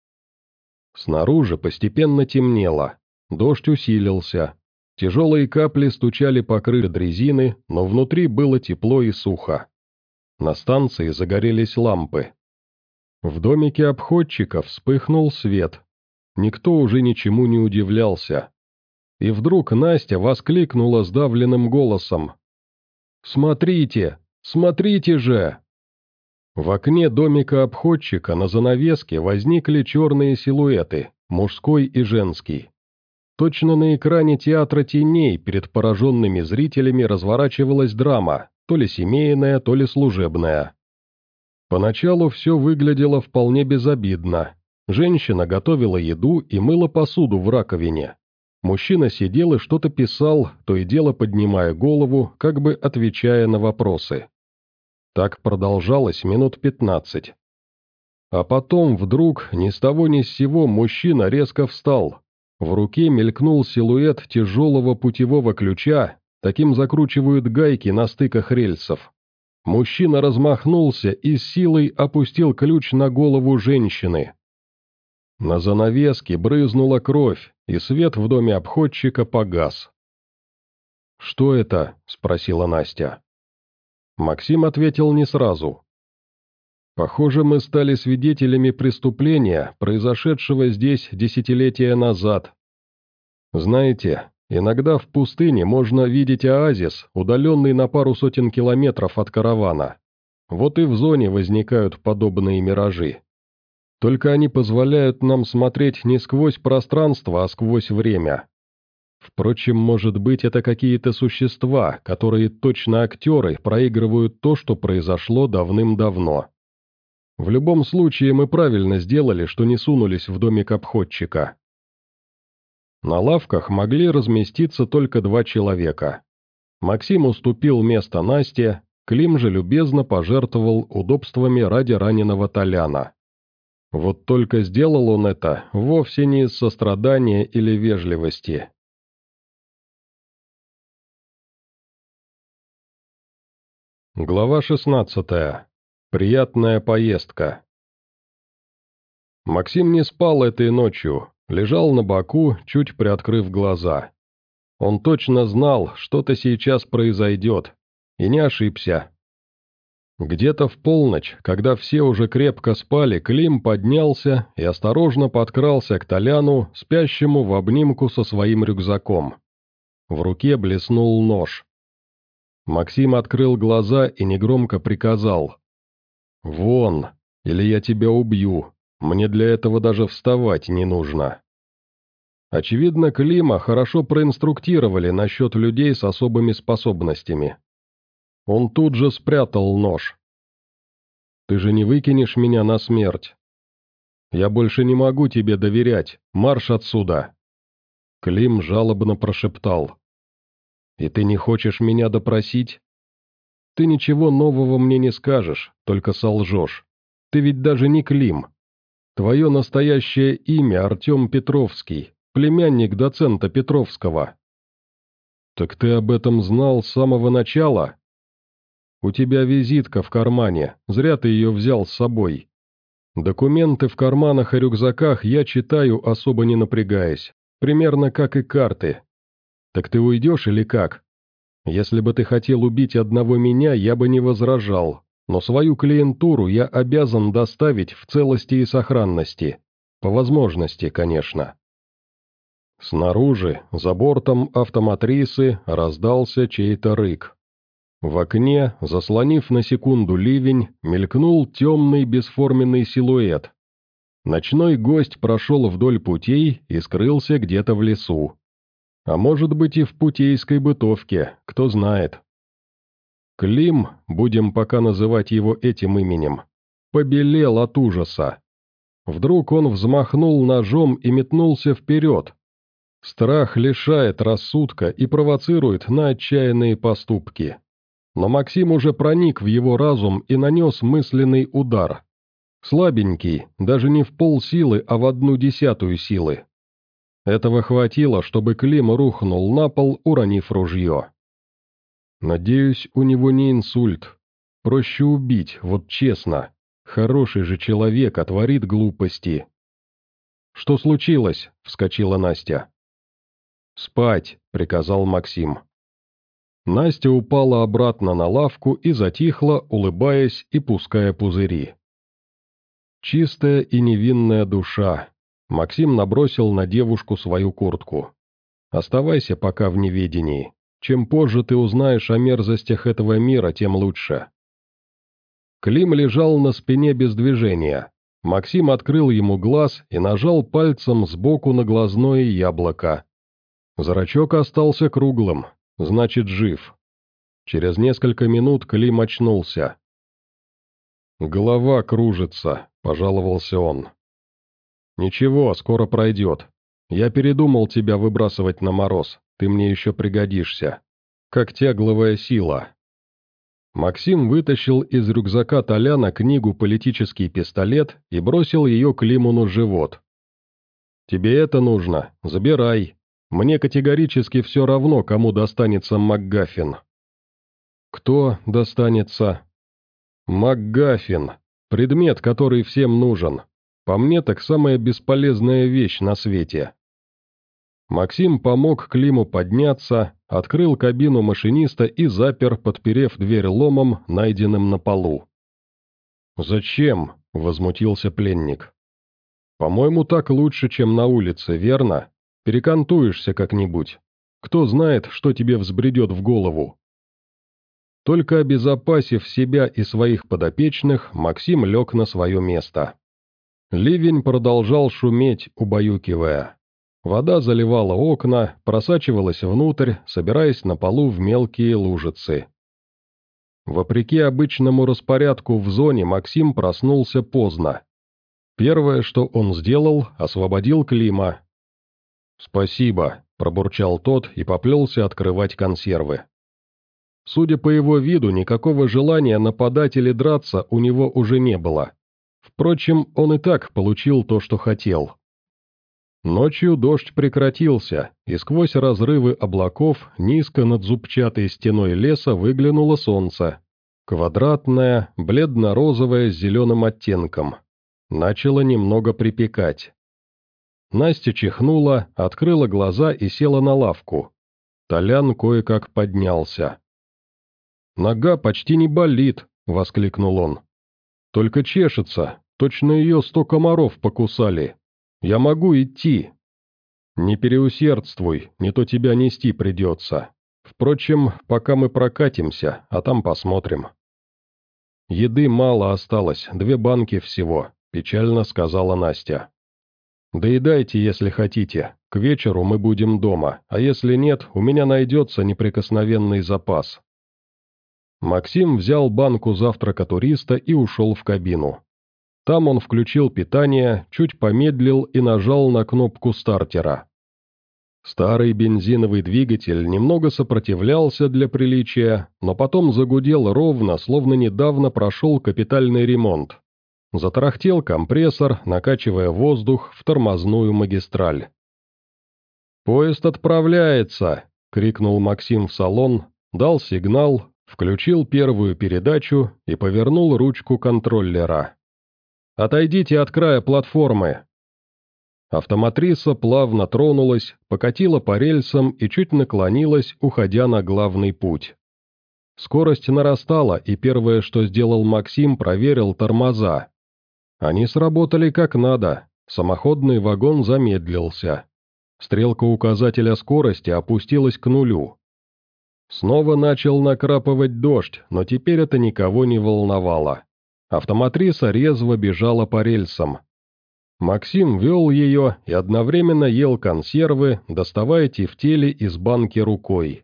Снаружи постепенно темнело, дождь усилился. Тяжелые капли стучали по крыше дрезины, но внутри было тепло и сухо. На станции загорелись лампы. В домике обходчика вспыхнул свет. Никто уже ничему не удивлялся. И вдруг Настя воскликнула сдавленным голосом. «Смотрите! Смотрите же!» В окне домика обходчика на занавеске возникли черные силуэты, мужской и женский. Точно на экране театра теней перед пораженными зрителями разворачивалась драма, то ли семейная, то ли служебная. Поначалу все выглядело вполне безобидно. Женщина готовила еду и мыла посуду в раковине. Мужчина сидел и что-то писал, то и дело поднимая голову, как бы отвечая на вопросы. Так продолжалось минут пятнадцать. А потом вдруг, ни с того ни с сего, мужчина резко встал. В руке мелькнул силуэт тяжелого путевого ключа, таким закручивают гайки на стыках рельсов. Мужчина размахнулся и с силой опустил ключ на голову женщины. На занавеске брызнула кровь, и свет в доме обходчика погас. «Что это?» – спросила Настя. Максим ответил не сразу. «Похоже, мы стали свидетелями преступления, произошедшего здесь десятилетия назад. Знаете, иногда в пустыне можно видеть оазис, удаленный на пару сотен километров от каравана. Вот и в зоне возникают подобные миражи. Только они позволяют нам смотреть не сквозь пространство, а сквозь время. Впрочем, может быть, это какие-то существа, которые точно актеры проигрывают то, что произошло давным-давно. В любом случае, мы правильно сделали, что не сунулись в домик обходчика». На лавках могли разместиться только два человека. Максим уступил место Насте, Клим же любезно пожертвовал удобствами ради раненого Толяна. Вот только сделал он это вовсе не из сострадания или вежливости. Глава шестнадцатая. Приятная поездка. Максим не спал этой ночью, лежал на боку, чуть приоткрыв глаза. Он точно знал, что-то сейчас произойдет, и не ошибся. Где-то в полночь, когда все уже крепко спали, Клим поднялся и осторожно подкрался к Толяну, спящему в обнимку со своим рюкзаком. В руке блеснул нож. Максим открыл глаза и негромко приказал: «Вон, или я тебя убью, мне для этого даже вставать не нужно». Очевидно, Клима хорошо проинструктировали насчет людей с особыми способностями. Он тут же спрятал нож. «Ты же не выкинешь меня на смерть?» «Я больше не могу тебе доверять, марш отсюда!» Клим жалобно прошептал. «И ты не хочешь меня допросить?» «Ты ничего нового мне не скажешь, только солжешь. Ты ведь даже не Клим. Твое настоящее имя Артем Петровский, племянник доцента Петровского». «Так ты об этом знал с самого начала?» «У тебя визитка в кармане, зря ты ее взял с собой. Документы в карманах и рюкзаках я читаю, особо не напрягаясь, примерно как и карты. Так ты уйдешь или как? Если бы ты хотел убить одного меня, я бы не возражал, но свою клиентуру я обязан доставить в целости и сохранности. По возможности, конечно». Снаружи, за бортом автоматрисы, раздался чей-то рык. В окне, заслонив на секунду ливень, мелькнул темный бесформенный силуэт. Ночной гость прошел вдоль путей и скрылся где-то в лесу. А может быть и в путейской бытовке, кто знает. Клим, будем пока называть его этим именем, побелел от ужаса. Вдруг он взмахнул ножом и метнулся вперед. Страх лишает рассудка и провоцирует на отчаянные поступки. Но Максим уже проник в его разум и нанес мысленный удар. Слабенький, даже не в полсилы, а в одну десятую силы. Этого хватило, чтобы Клим рухнул на пол, уронив ружье. Надеюсь, у него не инсульт. Проще убить, вот честно. Хороший же человек, а творит глупости. «Что случилось?» — вскочила Настя. «Спать», — приказал Максим. Настя упала обратно на лавку и затихла, улыбаясь и пуская пузыри. Чистая и невинная душа. Максим набросил на девушку свою куртку. «Оставайся пока в неведении. Чем позже ты узнаешь о мерзостях этого мира, тем лучше». Клим лежал на спине без движения. Максим открыл ему глаз и нажал пальцем сбоку на глазное яблоко. Зрачок остался круглым. Значит, жив. Через несколько минут Клим очнулся. «Голова кружится», — пожаловался он. «Ничего, скоро пройдет. Я передумал тебя выбрасывать на мороз, ты мне еще пригодишься. Как тягловая сила». Максим вытащил из рюкзака Толяна книгу «Политический пистолет» и бросил ее Климу на живот. «Тебе это нужно? Забирай. Мне категорически все равно, кому достанется МакГаффин». «Кто достанется?» «МакГаффин. Предмет, который всем нужен. По мне, так самая бесполезная вещь на свете». Максим помог Климу подняться, открыл кабину машиниста и запер, подперев дверь ломом, найденным на полу. «Зачем?» — возмутился пленник. «По-моему, так лучше, чем на улице, верно? Перекантуешься как-нибудь. Кто знает, что тебе взбредет в голову». Только обезопасив себя и своих подопечных, Максим лег на свое место. Ливень продолжал шуметь, убаюкивая. Вода заливала окна, просачивалась внутрь, собираясь на полу в мелкие лужицы. Вопреки обычному распорядку в зоне, Максим проснулся поздно. Первое, что он сделал, освободил Клима. «Спасибо», – пробурчал тот и поплелся открывать консервы. Судя по его виду, никакого желания нападать или драться у него уже не было. Впрочем, он и так получил то, что хотел. Ночью дождь прекратился, и сквозь разрывы облаков низко над зубчатой стеной леса выглянуло солнце. Квадратное, бледно-розовое с зеленым оттенком. Начало немного припекать. Настя чихнула, открыла глаза и села на лавку. Толян кое-как поднялся. «Нога почти не болит», — воскликнул он. «Только чешется, точно ее сто комаров покусали. Я могу идти». «Не переусердствуй, не то тебя нести придется. Впрочем, пока мы прокатимся, а там посмотрим». «Еды мало осталось, две банки всего», — печально сказала Настя. «Доедайте, если хотите. К вечеру мы будем дома, а если нет, у меня найдется неприкосновенный запас». Максим взял банку завтрака туриста и ушел в кабину. Там он включил питание, чуть помедлил и нажал на кнопку стартера. Старый бензиновый двигатель немного сопротивлялся для приличия, но потом загудел ровно, словно недавно прошел капитальный ремонт. Затарахтел компрессор, накачивая воздух в тормозную магистраль. «Поезд отправляется!» — крикнул Максим в салон, дал сигнал, включил первую передачу и повернул ручку контроллера. «Отойдите от края платформы!» Автоматриса плавно тронулась, покатила по рельсам и чуть наклонилась, уходя на главный путь. Скорость нарастала, и первое, что сделал Максим, проверил тормоза. Они сработали как надо, самоходный вагон замедлился. Стрелка указателя скорости опустилась к нулю. Снова начал накрапывать дождь, но теперь это никого не волновало. Автоматриса резво бежала по рельсам. Максим вел ее и одновременно ел консервы, доставая тефтели из банки рукой.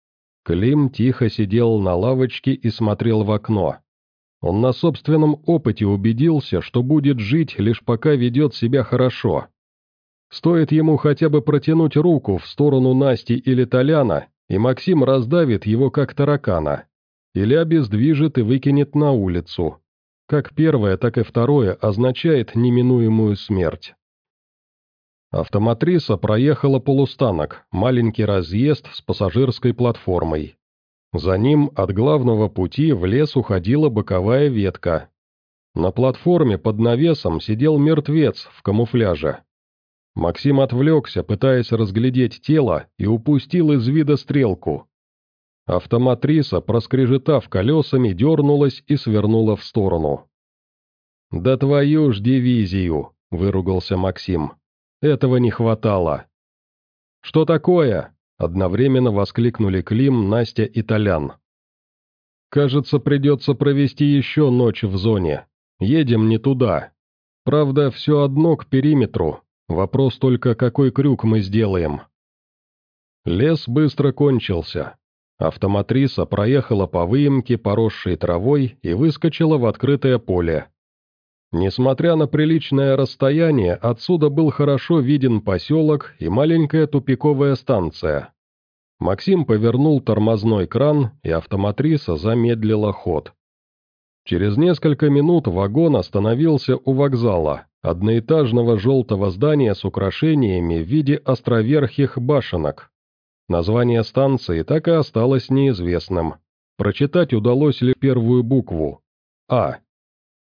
Клим тихо сидел на лавочке и смотрел в окно. Он на собственном опыте убедился, что будет жить, лишь пока ведет себя хорошо. Стоит ему хотя бы протянуть руку в сторону Насти или Толяна, и Максим раздавит его как таракана. Или обездвижит и выкинет на улицу. Как первое, так и второе означает неминуемую смерть. Автоматриса проехала полустанок, маленький разъезд с пассажирской платформой. За ним от главного пути в лес уходила боковая ветка. На платформе под навесом сидел мертвец в камуфляже. Максим отвлекся, пытаясь разглядеть тело, и упустил из вида стрелку. Автоматриса, проскрежетав колесами, дернулась и свернула в сторону. «Да твою ж дивизию!» — выругался Максим. «Этого не хватало!» «Что такое?» — одновременно воскликнули Клим, Настя и Толян. «Кажется, придется провести еще ночь в зоне. Едем не туда. Правда, все одно к периметру. Вопрос только, какой крюк мы сделаем». Лес быстро кончился. Автоматриса проехала по выемке, поросшей травой, и выскочила в открытое поле. Несмотря на приличное расстояние, отсюда был хорошо виден поселок и маленькая тупиковая станция. Максим повернул тормозной кран, и автоматриса замедлила ход. Через несколько минут вагон остановился у вокзала, одноэтажного желтого здания с украшениями в виде островерхих башенок. Название станции так и осталось неизвестным. Прочитать удалось лишь первую букву – «А».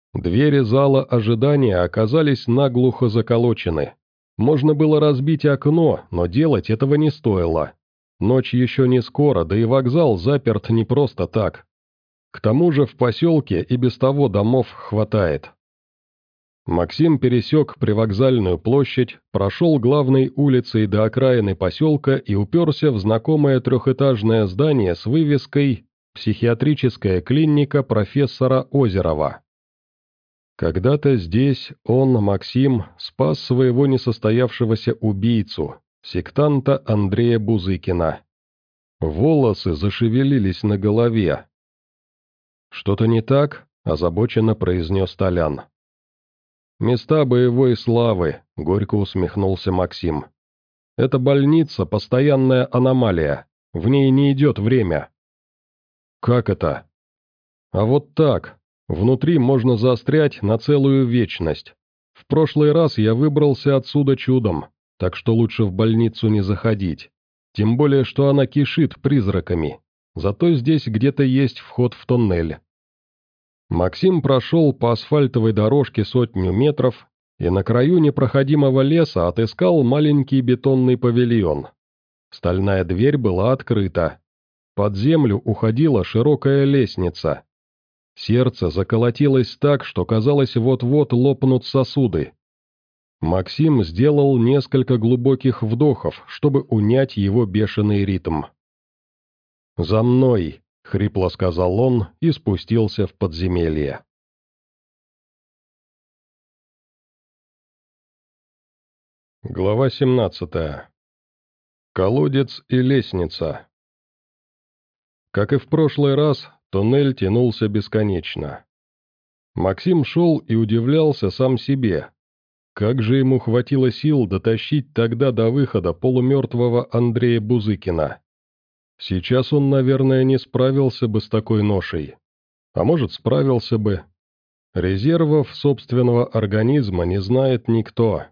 Двери зала ожидания оказались наглухо заколочены. Можно было разбить окно, но делать этого не стоило. Ночь еще не скоро, да и вокзал заперт не просто так. К тому же в поселке и без того домов хватает. Максим пересек привокзальную площадь, прошел главной улицей до окраины поселка и уперся в знакомое трехэтажное здание с вывеской «Психиатрическая клиника профессора Озерова». Когда-то здесь он, Максим, спас своего несостоявшегося убийцу, сектанта Андрея Бузыкина. Волосы зашевелились на голове. «Что-то не так?» – озабоченно произнес Толян. «Места боевой славы», — горько усмехнулся Максим. «Это больница — постоянная аномалия, в ней не идет время». «Как это?» «А вот так. Внутри можно заострять на целую вечность. В прошлый раз я выбрался отсюда чудом, так что лучше в больницу не заходить. Тем более, что она кишит призраками. Зато здесь где-то есть вход в тоннель». Максим прошел по асфальтовой дорожке сотню метров и на краю непроходимого леса отыскал маленький бетонный павильон. Стальная дверь была открыта. Под землю уходила широкая лестница. Сердце заколотилось так, что казалось, вот-вот лопнут сосуды. Максим сделал несколько глубоких вдохов, чтобы унять его бешеный ритм. «За мной!» — хрипло сказал он и спустился в подземелье. Глава семнадцатая. Колодец и лестница. Как и в прошлый раз, туннель тянулся бесконечно. Максим шел и удивлялся сам себе. Как же ему хватило сил дотащить тогда до выхода полумертвого Андрея Бузыкина? Сейчас он, наверное, не справился бы с такой ношей. А может, справился бы. Резервов собственного организма не знает никто.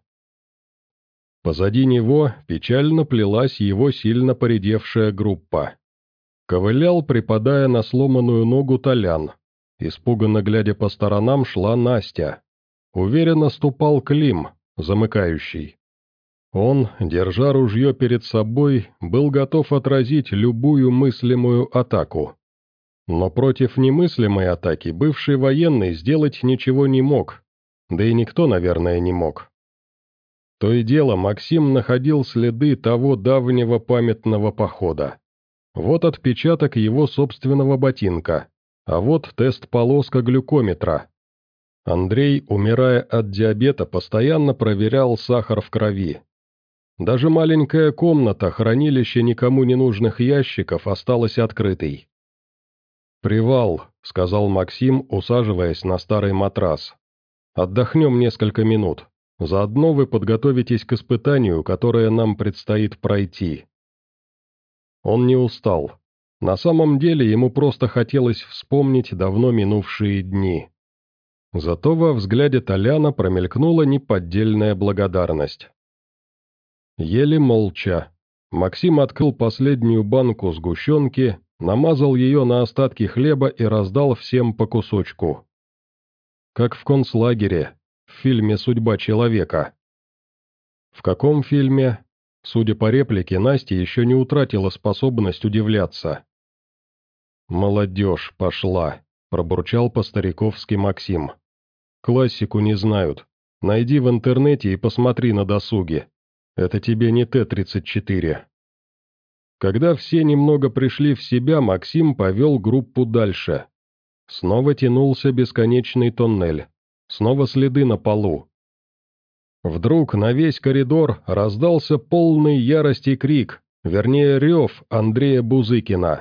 Позади него печально плелась его сильно поредевшая группа. Ковылял, припадая на сломанную ногу, Толян. Испуганно глядя по сторонам, шла Настя. Уверенно ступал Клим, замыкающий. Он, держа ружье перед собой, был готов отразить любую мыслимую атаку. Но против немыслимой атаки бывший военный сделать ничего не мог, да и никто, наверное, не мог. То и дело Максим находил следы того давнего памятного похода. Вот отпечаток его собственного ботинка, а вот тест-полоска глюкометра. Андрей, умирая от диабета, постоянно проверял сахар в крови. Даже маленькая комната, хранилище никому не нужных ящиков, осталась открытой. «Привал», — сказал Максим, усаживаясь на старый матрас. «Отдохнем несколько минут. Заодно вы подготовитесь к испытанию, которое нам предстоит пройти». Он не устал. На самом деле ему просто хотелось вспомнить давно минувшие дни. Зато во взгляде Толяна промелькнула неподдельная благодарность. Еле молча. Максим открыл последнюю банку сгущенки, намазал ее на остатки хлеба и раздал всем по кусочку. Как в концлагере, в фильме «Судьба человека». В каком фильме? Судя по реплике, Настя еще не утратила способность удивляться. «Молодежь пошла», — пробурчал по-стариковски Максим. «Классику не знают. Найди в интернете и посмотри на досуге. Это тебе не Т тридцать четыре». Когда все немного пришли в себя, Максим повел группу дальше. Снова тянулся бесконечный тоннель. Снова следы на полу. Вдруг на весь коридор раздался полный ярости крик, вернее рев Андрея Бузыкина.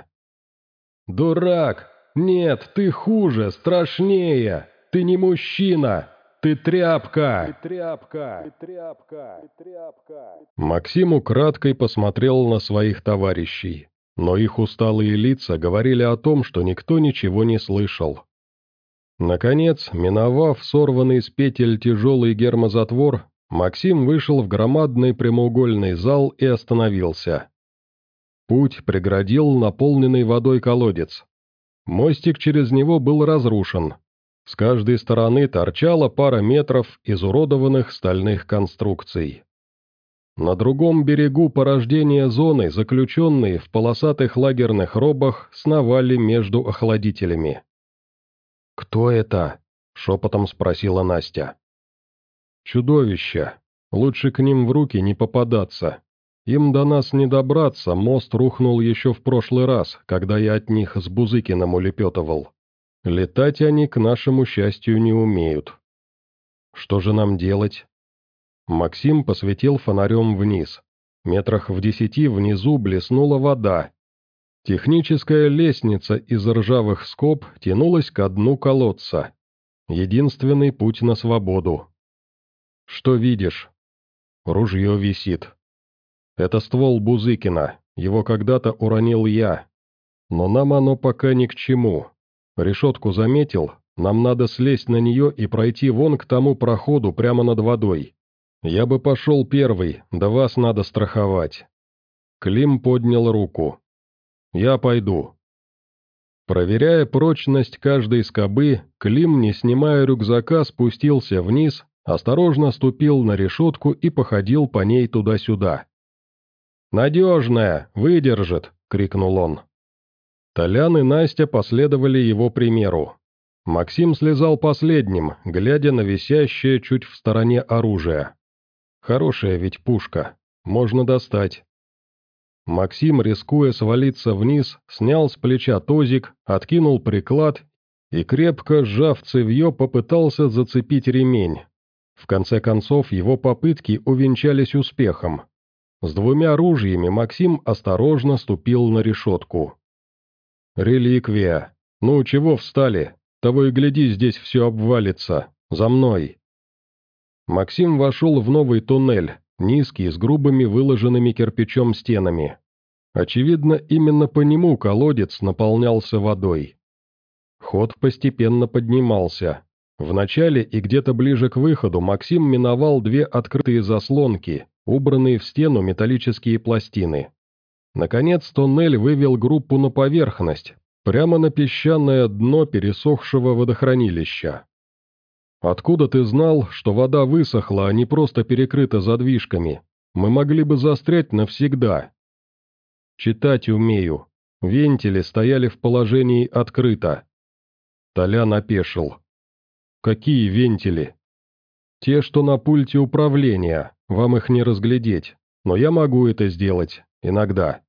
«Дурак! Нет, ты хуже, страшнее! Ты не мужчина! Ты тряпка! Ты тряпка! Ты тряпка! Ты тряпка!» Максим украдкой посмотрел на своих товарищей, но их усталые лица говорили о том, что никто ничего не слышал. Наконец, миновав сорванный с петель тяжелый гермозатвор, Максим вышел в громадный прямоугольный зал и остановился. Путь преградил наполненный водой колодец. Мостик через него был разрушен. С каждой стороны торчала пара метров изуродованных стальных конструкций. На другом берегу порождения зоны заключенные в полосатых лагерных робах сновали между охладителями. «Кто это?» — шепотом спросила Настя. «Чудовища. Лучше к ним в руки не попадаться. Им до нас не добраться, мост рухнул еще в прошлый раз, когда я от них с Бузыкиным улепетывал. Летать они, к нашему счастью, не умеют. Что же нам делать?» Максим посветил фонарем вниз. Метрах в десяти внизу блеснула вода. Техническая лестница из ржавых скоб тянулась ко дну колодца. Единственный путь на свободу. «Что видишь?» «Ружье висит. Это ствол Бузыкина, его когда-то уронил я. Но нам оно пока ни к чему. Решетку заметил, нам надо слезть на нее и пройти вон к тому проходу прямо над водой. Я бы пошел первый, да вас надо страховать». Клим поднял руку. «Я пойду». Проверяя прочность каждой скобы, Клим, не снимая рюкзака, спустился вниз, осторожно ступил на решетку и походил по ней туда-сюда. «Надежная, выдержит!» — крикнул он. Толян и Настя последовали его примеру. Максим слезал последним, глядя на висящее чуть в стороне оружие. Хорошая ведь пушка, можно достать. Максим, рискуя свалиться вниз, снял с плеча тозик, откинул приклад и, крепко сжав цевье, попытался зацепить ремень. В конце концов, его попытки увенчались успехом. С двумя ружьями Максим осторожно ступил на решетку. «Реликвия! Ну, чего встали? Того и гляди, здесь все обвалится. За мной!» Максим вошел в новый туннель, низкий, с грубыми выложенными кирпичом стенами. Очевидно, именно по нему колодец наполнялся водой. Ход постепенно поднимался. Вначале и где-то ближе к выходу Максим миновал две открытые заслонки, убранные в стену металлические пластины. Наконец туннель вывел группу на поверхность, прямо на песчаное дно пересохшего водохранилища. «Откуда ты знал, что вода высохла, а не просто перекрыта задвижками? Мы могли бы застрять навсегда». «Читать умею. Вентили стояли в положении открыто». Толян опешил. «Какие вентили?» «Те, что на пульте управления, вам их не разглядеть, но я могу это сделать, иногда».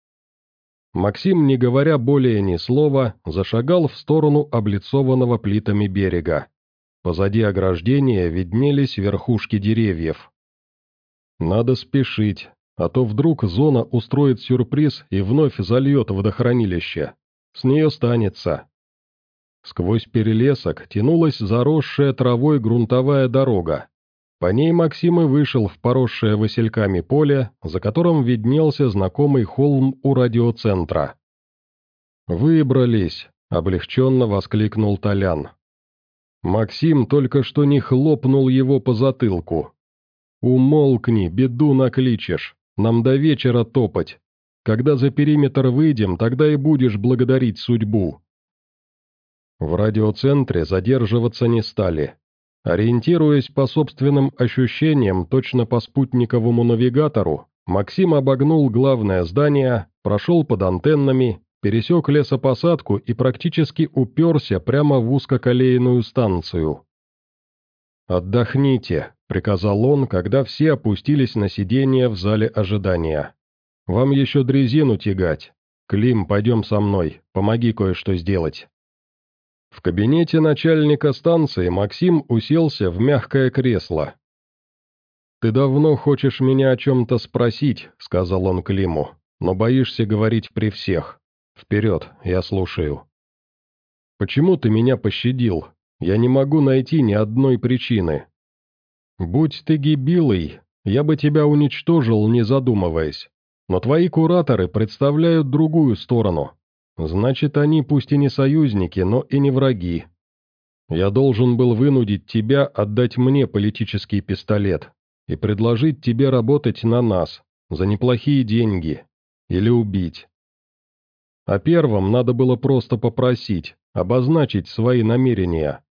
Максим, не говоря более ни слова, зашагал в сторону облицованного плитами берега. Позади ограждения виднелись верхушки деревьев. «Надо спешить, а то вдруг зона устроит сюрприз и вновь зальет водохранилище. С нее станется». Сквозь перелесок тянулась заросшая травой грунтовая дорога. По ней Максим и вышел в поросшее васильками поле, за которым виднелся знакомый холм у радиоцентра. «Выбрались!» — облегченно воскликнул Толян. Максим только что не хлопнул его по затылку. «Умолкни, беду накличешь, нам до вечера топать. Когда за периметр выйдем, тогда и будешь благодарить судьбу». В радиоцентре задерживаться не стали. Ориентируясь по собственным ощущениям точно по спутниковому навигатору, Максим обогнул главное здание, прошел под антеннами, пересек лесопосадку и практически уперся прямо в узкоколейную станцию. «Отдохните», — приказал он, когда все опустились на сиденье в зале ожидания. «Вам еще дрезину тягать. Клим, пойдем со мной, помоги кое-что сделать». В кабинете начальника станции Максим уселся в мягкое кресло. «Ты давно хочешь меня о чем-то спросить», — сказал он Климу, «но боишься говорить при всех. Вперед, я слушаю». «Почему ты меня пощадил? Я не могу найти ни одной причины. Будь ты гибилой, я бы тебя уничтожил, не задумываясь. Но твои кураторы представляют другую сторону. Значит, они пусть и не союзники, но и не враги. Я должен был вынудить тебя отдать мне политический пистолет и предложить тебе работать на нас, за неплохие деньги, или убить. О первом надо было просто попросить, обозначить свои намерения.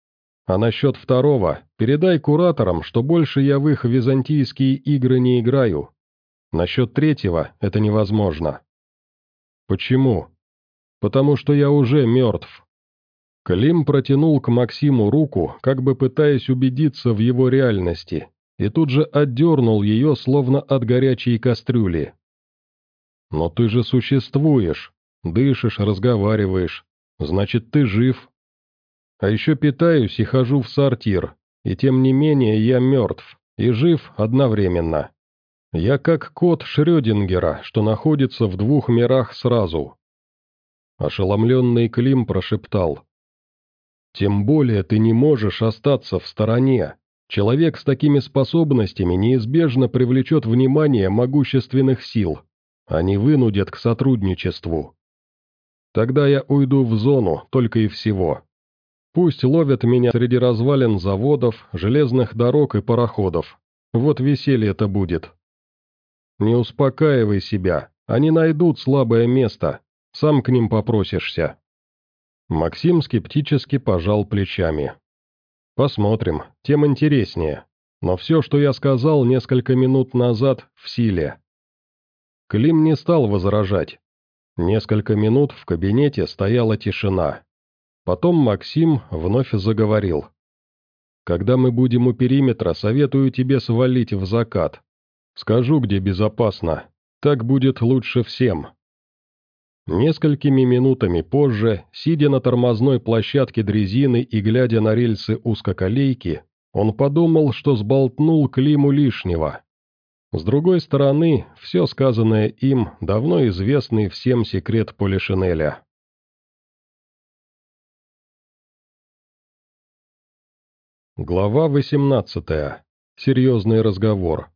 А насчет второго, передай кураторам, что больше я в их византийские игры не играю. Насчет третьего это невозможно». «Почему?» «Потому что я уже мертв». Клим протянул к Максиму руку, как бы пытаясь убедиться в его реальности, и тут же отдернул ее, словно от горячей кастрюли. «Но ты же существуешь, дышишь, разговариваешь, значит, ты жив. А еще питаюсь и хожу в сортир, и тем не менее я мертв и жив одновременно. Я как кот Шрёдингера, что находится в двух мирах сразу». Ошеломленный Клим прошептал: «Тем более ты не можешь остаться в стороне. Человек с такими способностями неизбежно привлечет внимание могущественных сил. Они вынудят к сотрудничеству. Тогда я уйду в зону, только и всего. Пусть ловят меня среди развалин заводов, железных дорог и пароходов. Вот веселье-то будет. Не успокаивай себя, они найдут слабое место, сам к ним попросишься». Максим скептически пожал плечами. «Посмотрим, тем интереснее. Но все, что я сказал несколько минут назад, в силе». Клим не стал возражать. Несколько минут в кабинете стояла тишина. Потом Максим вновь заговорил. «Когда мы будем у периметра, советую тебе свалить в закат. Скажу, где безопасно. Так будет лучше всем». Несколькими минутами позже, сидя на тормозной площадке дрезины и глядя на рельсы узкоколейки, он подумал, что сболтнул Климу лишнего. С другой стороны, все сказанное им – давно известный всем секрет Полишинеля. Глава восемнадцатая. Серьезный разговор.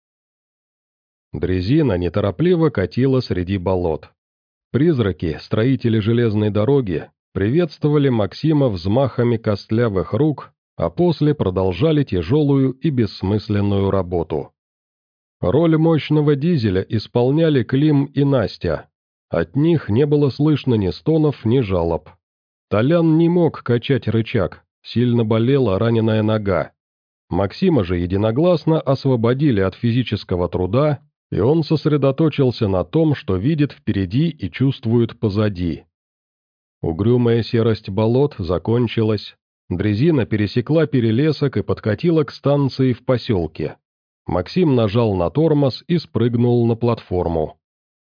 Дрезина неторопливо катила среди болот. Призраки, строители железной дороги, приветствовали Максима взмахами костлявых рук, а после продолжали тяжелую и бессмысленную работу. Роль мощного дизеля исполняли Клим и Настя. От них не было слышно ни стонов, ни жалоб. Толян не мог качать рычаг, сильно болела раненая нога. Максима же единогласно освободили от физического труда, и он сосредоточился на том, что видит впереди и чувствует позади. Угрюмая серость болот закончилась. Дрезина пересекла перелесок и подкатила к станции в поселке. Максим нажал на тормоз и спрыгнул на платформу.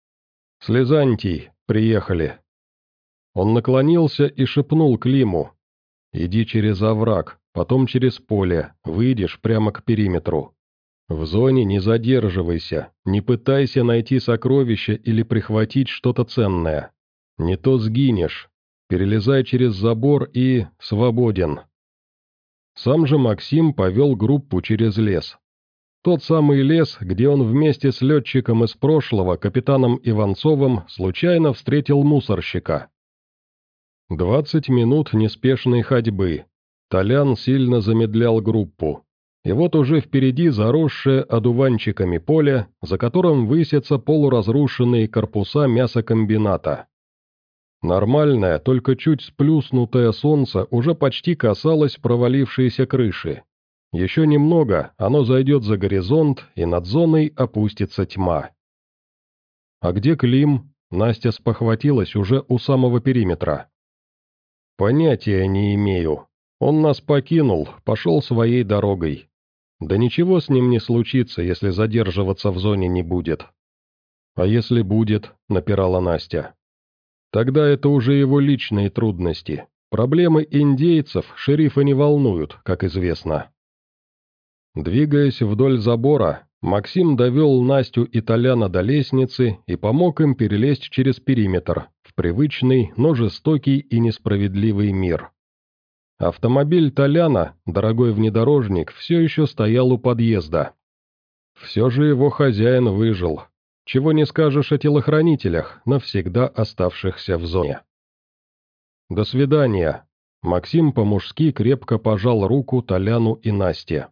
«Слезантий, приехали». Он наклонился и шепнул Климу: «Иди через овраг, потом через поле, выйдешь прямо к периметру. В зоне не задерживайся, не пытайся найти сокровища или прихватить что-то ценное. Не то сгинешь. Перелезай через забор и... свободен». Сам же Максим повел группу через лес. Тот самый лес, где он вместе с летчиком из прошлого, капитаном Иванцовым, случайно встретил мусорщика. Двадцать минут неспешной ходьбы. Толян сильно замедлял группу. И вот уже впереди заросшее одуванчиками поле, за которым высятся полуразрушенные корпуса мясокомбината. Нормальное, только чуть сплюснутое солнце уже почти касалось провалившейся крыши. Еще немного, оно зайдет за горизонт, и над зоной опустится тьма. «А где Клим?» Настя спохватилась уже у самого периметра. «Понятия не имею. Он нас покинул, пошел своей дорогой. Да ничего с ним не случится, если задерживаться в зоне не будет». «А если будет?» — напирала Настя. «Тогда это уже его личные трудности. Проблемы индейцев шерифа не волнуют, как известно». Двигаясь вдоль забора, Максим довел Настю и Толяна до лестницы и помог им перелезть через периметр в привычный, но жестокий и несправедливый мир. Автомобиль Толяна, дорогой внедорожник, все еще стоял у подъезда. Все же его хозяин выжил. Чего не скажешь о телохранителях, навсегда оставшихся в зоне. «До свидания». Максим по-мужски крепко пожал руку Толяну и Насте.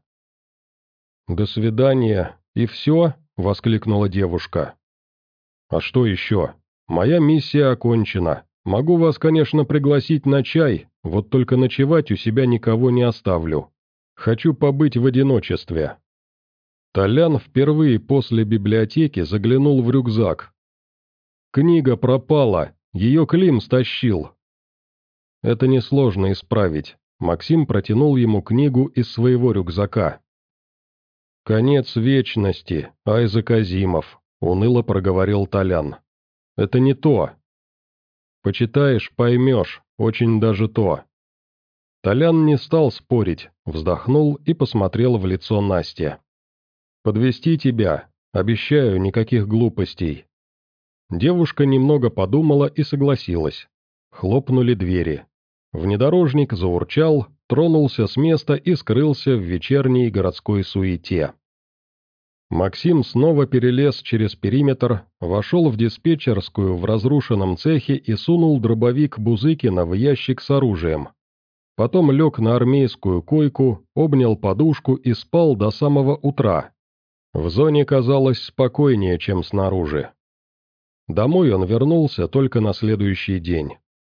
«До свидания, и все?» — воскликнула девушка. «А что еще? Моя миссия окончена, Могу вас, конечно, пригласить на чай, вот только ночевать у себя никого не оставлю. Хочу побыть в одиночестве». Толян впервые после библиотеки заглянул в рюкзак. Книга пропала, ее Клим стащил. Это несложно исправить. Максим протянул ему книгу из своего рюкзака. «Конец вечности, Айзек Азимов», — уныло проговорил Толян. «Это не то. Почитаешь, поймешь, очень даже то». Толян не стал спорить, вздохнул и посмотрел в лицо Насте. «Подвести тебя, обещаю, никаких глупостей». Девушка немного подумала и согласилась. Хлопнули двери. Внедорожник заурчал, тронулся с места и скрылся в вечерней городской суете. Максим снова перелез через периметр, вошел в диспетчерскую в разрушенном цехе и сунул дробовик Бузыкина в ящик с оружием. Потом лег на армейскую койку, обнял подушку и спал до самого утра. В зоне казалось спокойнее, чем снаружи. Домой он вернулся только на следующий день.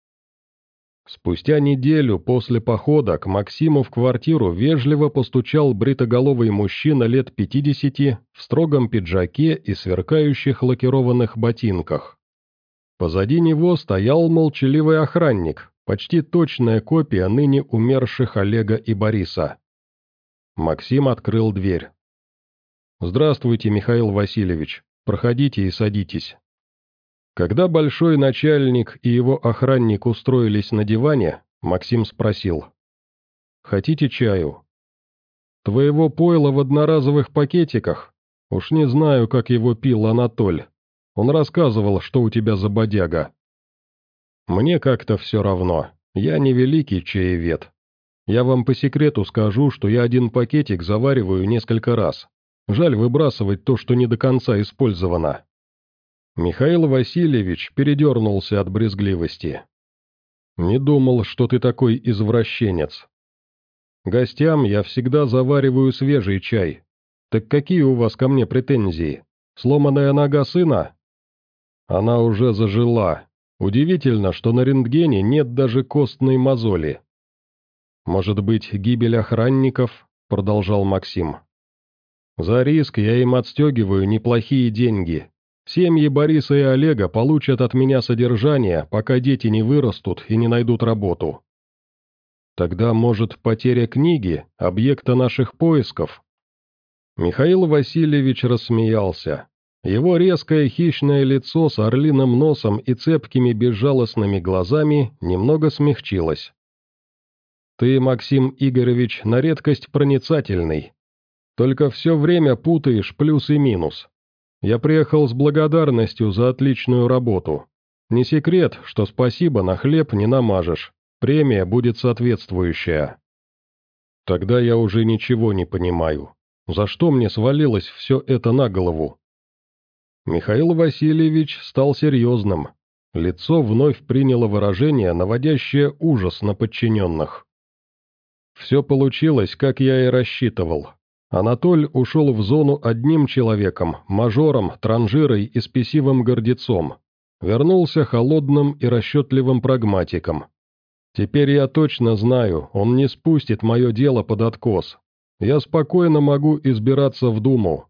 Спустя неделю после похода к Максиму в квартиру вежливо постучал бритоголовый мужчина лет пятидесяти в строгом пиджаке и сверкающих лакированных ботинках. Позади него стоял молчаливый охранник, почти точная копия ныне умерших Олега и Бориса. Максим открыл дверь. «Здравствуйте, Михаил Васильевич, проходите и садитесь». Когда большой начальник и его охранник устроились на диване, Максим спросил. «Хотите чаю?» «Твоего пойла в одноразовых пакетиках? Уж не знаю, как его пил Анатоль. Он рассказывал, что у тебя за бодяга». «Мне как-то все равно. Я не великий чаевед. Я вам по секрету скажу, что я один пакетик завариваю несколько раз. Жаль выбрасывать то, что не до конца использовано». Михаил Васильевич передернулся от брезгливости. «Не думал, что ты такой извращенец. Гостям я всегда завариваю свежий чай. Так какие у вас ко мне претензии? Сломанная нога сына?» «Она уже зажила. Удивительно, что на рентгене нет даже костной мозоли». «Может быть, гибель охранников?» — продолжал Максим. «За риск я им отстегиваю неплохие деньги. Семьи Бориса и Олега получат от меня содержание, пока дети не вырастут и не найдут работу». «Тогда, может, потеря книги, объекта наших поисков?» Михаил Васильевич рассмеялся. Его резкое хищное лицо с орлиным носом и цепкими безжалостными глазами немного смягчилось. «Ты, Максим Игоревич, на редкость проницательный. Только все время путаешь плюс и минус. Я приехал с благодарностью за отличную работу. Не секрет, что спасибо на хлеб не намажешь, премия будет соответствующая». «Тогда я уже ничего не понимаю. За что мне свалилось все это на голову?» Михаил Васильевич стал серьезным. Лицо вновь приняло выражение, наводящее ужас на подчиненных. «Все получилось, как я и рассчитывал. Анатоль ушел в зону одним человеком, мажором, транжирой и спесивым гордецом. Вернулся холодным и расчетливым прагматиком. Теперь я точно знаю, он не спустит мое дело под откос. Я спокойно могу избираться в Думу».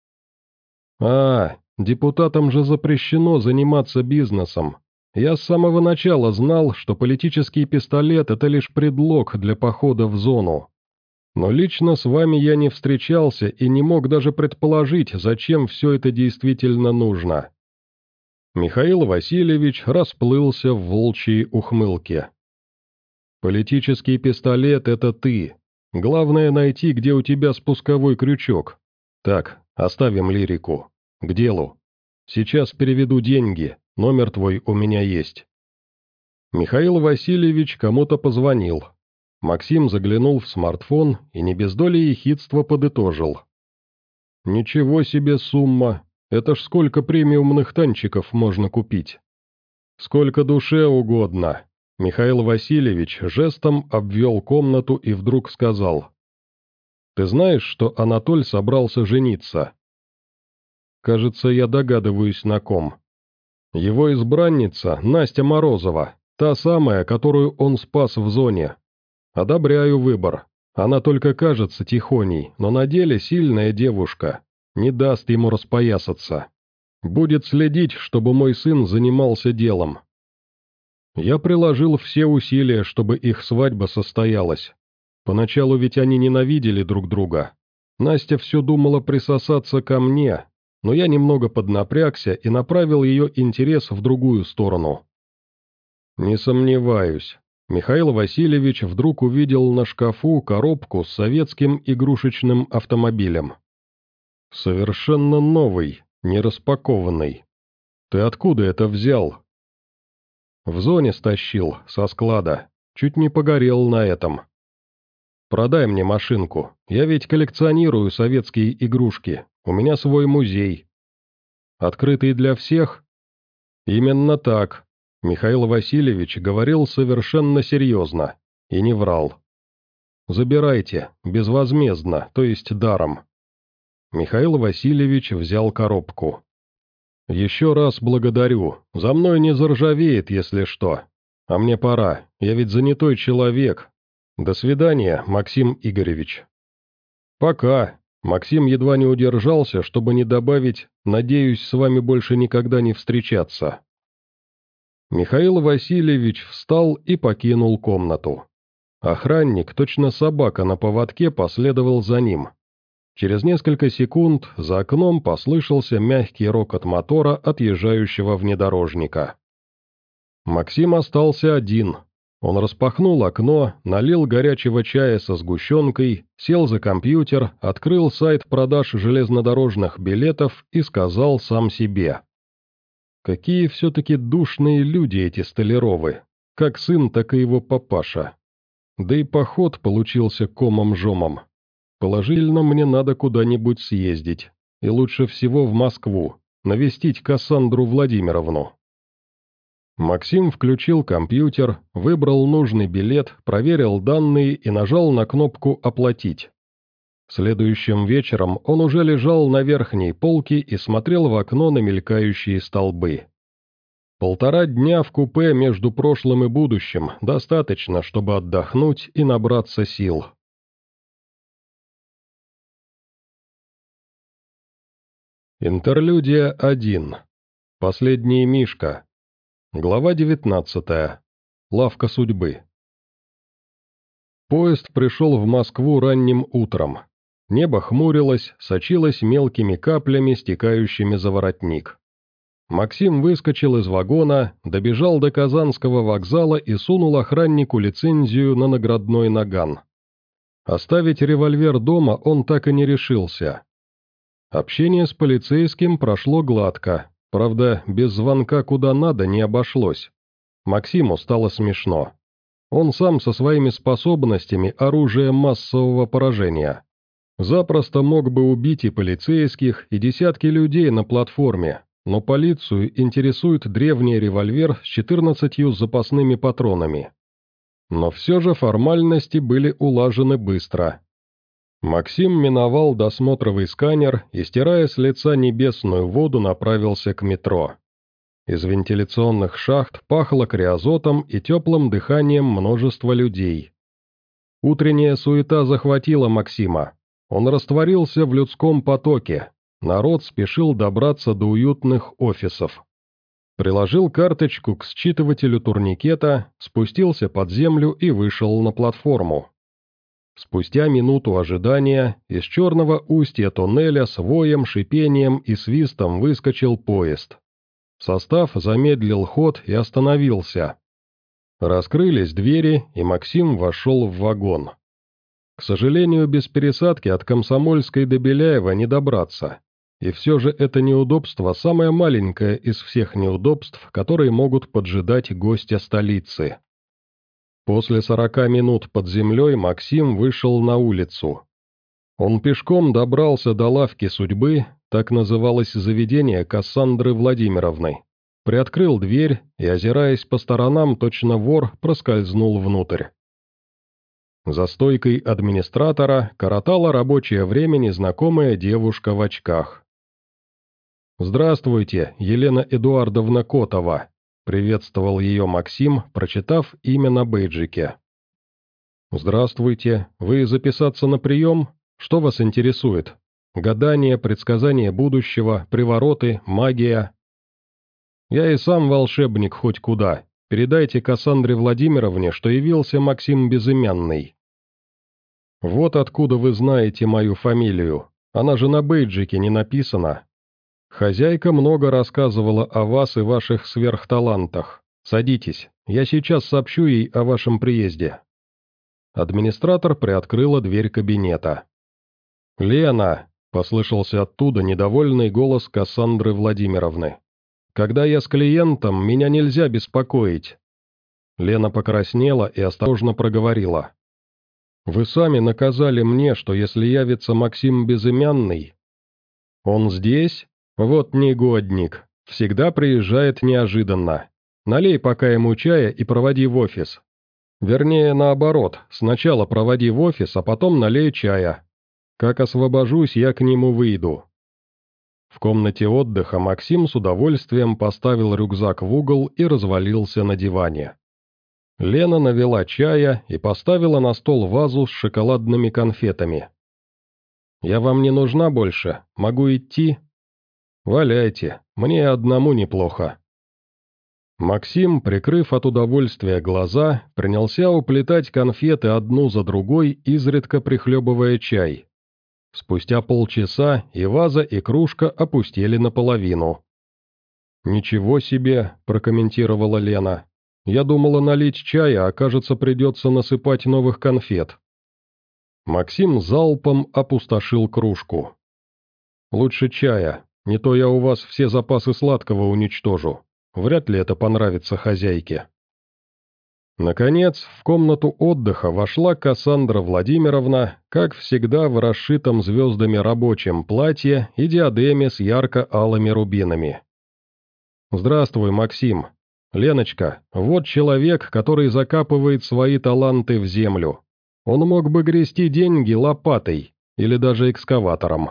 «А, депутатам же запрещено заниматься бизнесом. Я с самого начала знал, что политический пистолет – это лишь предлог для похода в зону. Но лично с вами я не встречался и не мог даже предположить, зачем все это действительно нужно». Михаил Васильевич расплылся в волчьей ухмылке. «Политический пистолет – это ты. Главное найти, где у тебя спусковой крючок. Так, оставим лирику. К делу. Сейчас переведу деньги, номер твой у меня есть». Михаил Васильевич кому-то позвонил. Максим заглянул в смартфон и не без доли ехидства подытожил. «Ничего себе сумма! Это ж сколько премиумных танчиков можно купить!» «Сколько душе угодно!» Михаил Васильевич жестом обвел комнату и вдруг сказал. «Ты знаешь, что Анатоль собрался жениться?» «Кажется, я догадываюсь, на ком». Его избранница Настя Морозова, та самая, которую он спас в зоне. Одобряю выбор. Она только кажется тихоней, но на деле сильная девушка. Не даст ему распоясаться. Будет следить, чтобы мой сын занимался делом. Я приложил все усилия, чтобы их свадьба состоялась. Поначалу ведь они ненавидели друг друга. Настя все думала присосаться ко мне, но я немного поднапрягся и направил ее интерес в другую сторону. Не сомневаюсь. Михаил Васильевич вдруг увидел на шкафу коробку с советским игрушечным автомобилем. Совершенно новый, не распакованный. Ты откуда это взял? В зоне стащил, со склада. Чуть не погорел на этом. Продай мне машинку. Я ведь коллекционирую советские игрушки. У меня свой музей. Открытый для всех? Именно так. Михаил Васильевич говорил совершенно серьезно. И не врал. Забирайте, безвозмездно, то есть даром. Михаил Васильевич взял коробку. «Еще раз благодарю. За мной не заржавеет, если что. А мне пора, я ведь занятой человек. До свидания, Максим Игоревич». «Пока». Максим едва не удержался, чтобы не добавить «надеюсь, с вами больше никогда не встречаться». Михаил Васильевич встал и покинул комнату. Охранник, точно собака на поводке, последовал за ним. Через несколько секунд за окном послышался мягкий рокот мотора отъезжающего внедорожника. Максим остался один. Он распахнул окно, налил горячего чая со сгущенкой, сел за компьютер, открыл сайт продаж железнодорожных билетов и сказал сам себе. Какие все-таки душные люди эти Столяровы, как сын, так и его папаша. Да и поход получился комом-жомом. Положительно, мне надо куда-нибудь съездить, и лучше всего в Москву, навестить Кассандру Владимировну. Максим включил компьютер, выбрал нужный билет, проверил данные и нажал на кнопку «Оплатить». Следующим вечером он уже лежал на верхней полке и смотрел в окно на мелькающие столбы. Полтора дня в купе между прошлым и будущим достаточно, чтобы отдохнуть и набраться сил. Интерлюдия один. Последний Мишка. Глава девятнадцатая. Лавка судьбы. Поезд пришел в Москву ранним утром. Небо хмурилось, сочилось мелкими каплями, стекающими за воротник. Максим выскочил из вагона, добежал до Казанского вокзала и сунул охраннику лицензию на наградной наган. Оставить револьвер дома он так и не решился. Общение с полицейским прошло гладко, правда, без звонка куда надо не обошлось. Максиму стало смешно. Он сам со своими способностями оружие массового поражения. Запросто мог бы убить и полицейских, и десятки людей на платформе, но полицию интересует древний револьвер с четырнадцатью запасными патронами. Но все же формальности были улажены быстро. Максим миновал досмотровый сканер и, стирая с лица небесную воду, направился к метро. Из вентиляционных шахт пахло криозотом и теплым дыханием множества людей. Утренняя суета захватила Максима. Он растворился в людском потоке. Народ спешил добраться до уютных офисов. Приложил карточку к считывателю турникета, спустился под землю и вышел на платформу. Спустя минуту ожидания из черного устья туннеля с воем, шипением и свистом выскочил поезд. Состав замедлил ход и остановился. Раскрылись двери, и Максим вошел в вагон. К сожалению, без пересадки от Комсомольской до Беляева не добраться. И все же это неудобство самое маленькое из всех неудобств, которые могут поджидать гостя столицы. После сорока минут под землей Максим вышел на улицу. Он пешком добрался до лавки судьбы, так называлось заведение Кассандры Владимировны. Приоткрыл дверь и, озираясь по сторонам, точно вор, проскользнул внутрь. За стойкой администратора коротала рабочее время незнакомая девушка в очках. «Здравствуйте, Елена Эдуардовна Котова», — приветствовал ее Максим, прочитав имя на бейджике. «Здравствуйте. Вы записаться на прием? Что вас интересует? Гадание, предсказание будущего, привороты, магия?» «Я и сам волшебник хоть куда. Передайте Кассандре Владимировне, что явился Максим Безымянный». «Вот откуда вы знаете мою фамилию. Она же на бейджике не написана. Хозяйка много рассказывала о вас и ваших сверхталантах. Садитесь, я сейчас сообщу ей о вашем приезде». Администратор приоткрыла дверь кабинета. «Лена!» — послышался оттуда недовольный голос Кассандры Владимировны. «Когда я с клиентом, меня нельзя беспокоить». Лена покраснела и осторожно проговорила. «Вы сами наказали мне, что если явится Максим Безымянный...» «Он здесь? Вот негодник. Всегда приезжает неожиданно. Налей пока ему чая и проводи в офис. Вернее, наоборот, сначала проводи в офис, а потом налей чая. Как освобожусь, я к нему выйду». В комнате отдыха Максим с удовольствием поставил рюкзак в угол и развалился на диване. Лена навела чая и поставила на стол вазу с шоколадными конфетами. «Я вам не нужна больше? Могу идти?» «Валяйте, мне одному неплохо». Максим, прикрыв от удовольствия глаза, принялся уплетать конфеты одну за другой, изредка прихлебывая чай. Спустя полчаса и ваза, и кружка опустели наполовину. «Ничего себе», — прокомментировала Лена. «Я думала налить чая, а кажется, придется насыпать новых конфет». Максим залпом опустошил кружку. «Лучше чая, не то я у вас все запасы сладкого уничтожу. Вряд ли это понравится хозяйке». Наконец, в комнату отдыха вошла Кассандра Владимировна, как всегда в расшитом звездами рабочем платье и диадеме с ярко-алыми рубинами. «Здравствуй, Максим. Леночка, вот человек, который закапывает свои таланты в землю. Он мог бы грести деньги лопатой или даже экскаватором».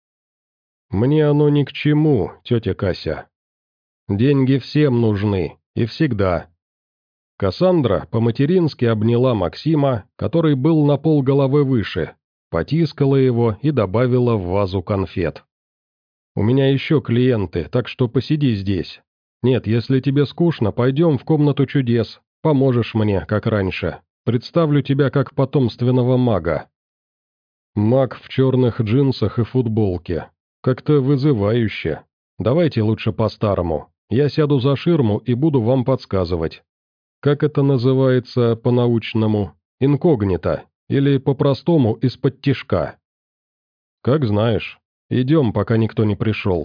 «Мне оно ни к чему, тетя Кася. Деньги всем нужны, и всегда». Кассандра по-матерински обняла Максима, который был на полголовы выше, потискала его и добавила в вазу конфет. «У меня еще клиенты, так что посиди здесь. Нет, если тебе скучно, пойдем в комнату чудес, поможешь мне, как раньше. Представлю тебя как потомственного мага». Маг в черных джинсах и футболке. Как-то вызывающе. Давайте лучше по-старому. Я сяду за ширму и буду вам подсказывать. Как это называется по-научному? Инкогнито. Или по-простому из-под тишка. Как знаешь. Идем, пока никто не пришел.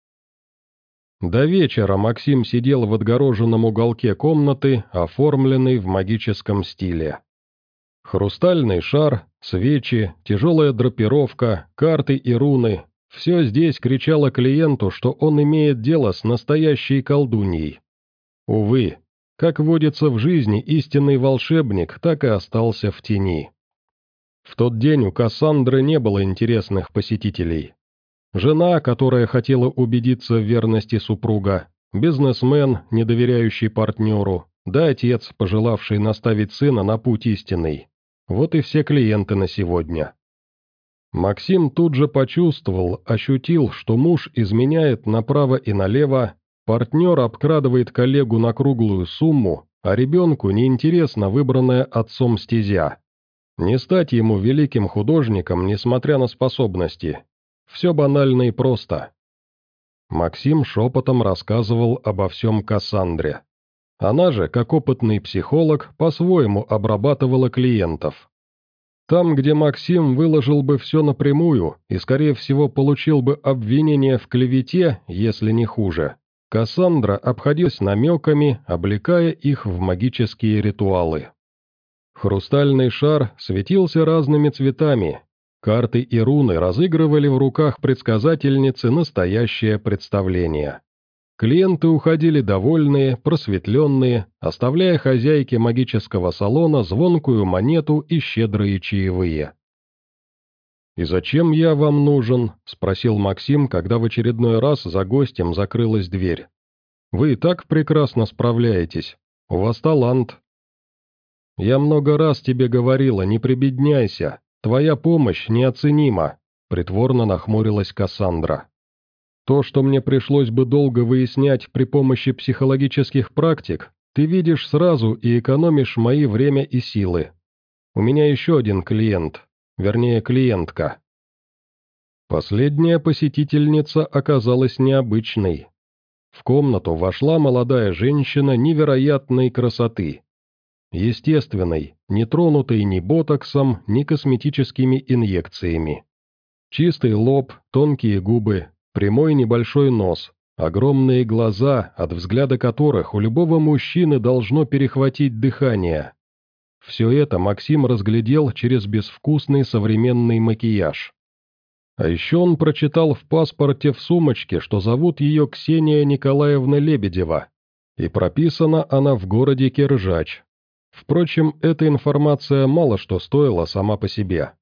До вечера Максим сидел в отгороженном уголке комнаты, оформленной в магическом стиле. Хрустальный шар, свечи, тяжелая драпировка, карты и руны – все здесь кричало клиенту, что он имеет дело с настоящей колдуньей. Увы, как водится в жизни, истинный волшебник так и остался в тени. В тот день у Кассандры не было интересных посетителей. Жена, которая хотела убедиться в верности супруга, бизнесмен, не доверяющий партнеру, да отец, пожелавший наставить сына на путь истинный. Вот и все клиенты на сегодня. Максим тут же почувствовал, ощутил, что муж изменяет направо и налево, партнер обкрадывает коллегу на круглую сумму, а ребенку неинтересна выбранная отцом стезя. Не стать ему великим художником, несмотря на способности. Все банально и просто. Максим шепотом рассказывал обо всем Кассандре. Она же, как опытный психолог, по-своему обрабатывала клиентов. Там, где Максим выложил бы все напрямую и, скорее всего, получил бы обвинение в клевете, если не хуже, Кассандра обходилась намеками, облекая их в магические ритуалы. Хрустальный шар светился разными цветами. Карты и руны разыгрывали в руках предсказательницы настоящее представление. Клиенты уходили довольные, просветленные, оставляя хозяйке магического салона звонкую монету и щедрые чаевые. «И зачем я вам нужен?» – спросил Максим, когда в очередной раз за гостем закрылась дверь. «Вы и так прекрасно справляетесь. У вас талант». «Я много раз тебе говорила, не прибедняйся. Твоя помощь неоценима», – притворно нахмурилась Кассандра. «То, что мне пришлось бы долго выяснять при помощи психологических практик, ты видишь сразу и экономишь мои время и силы. У меня еще один клиент, вернее клиентка». Последняя посетительница оказалась необычной. В комнату вошла молодая женщина невероятной красоты. Естественной, не тронутой ни ботоксом, ни косметическими инъекциями. Чистый лоб, тонкие губы, прямой небольшой нос, огромные глаза, от взгляда которых у любого мужчины должно перехватить дыхание. Все это Максим разглядел через безвкусный современный макияж. А еще он прочитал в паспорте в сумочке, что зовут ее Ксения Николаевна Лебедева, и прописана она в городе Киржач. Впрочем, эта информация мало что стоила сама по себе.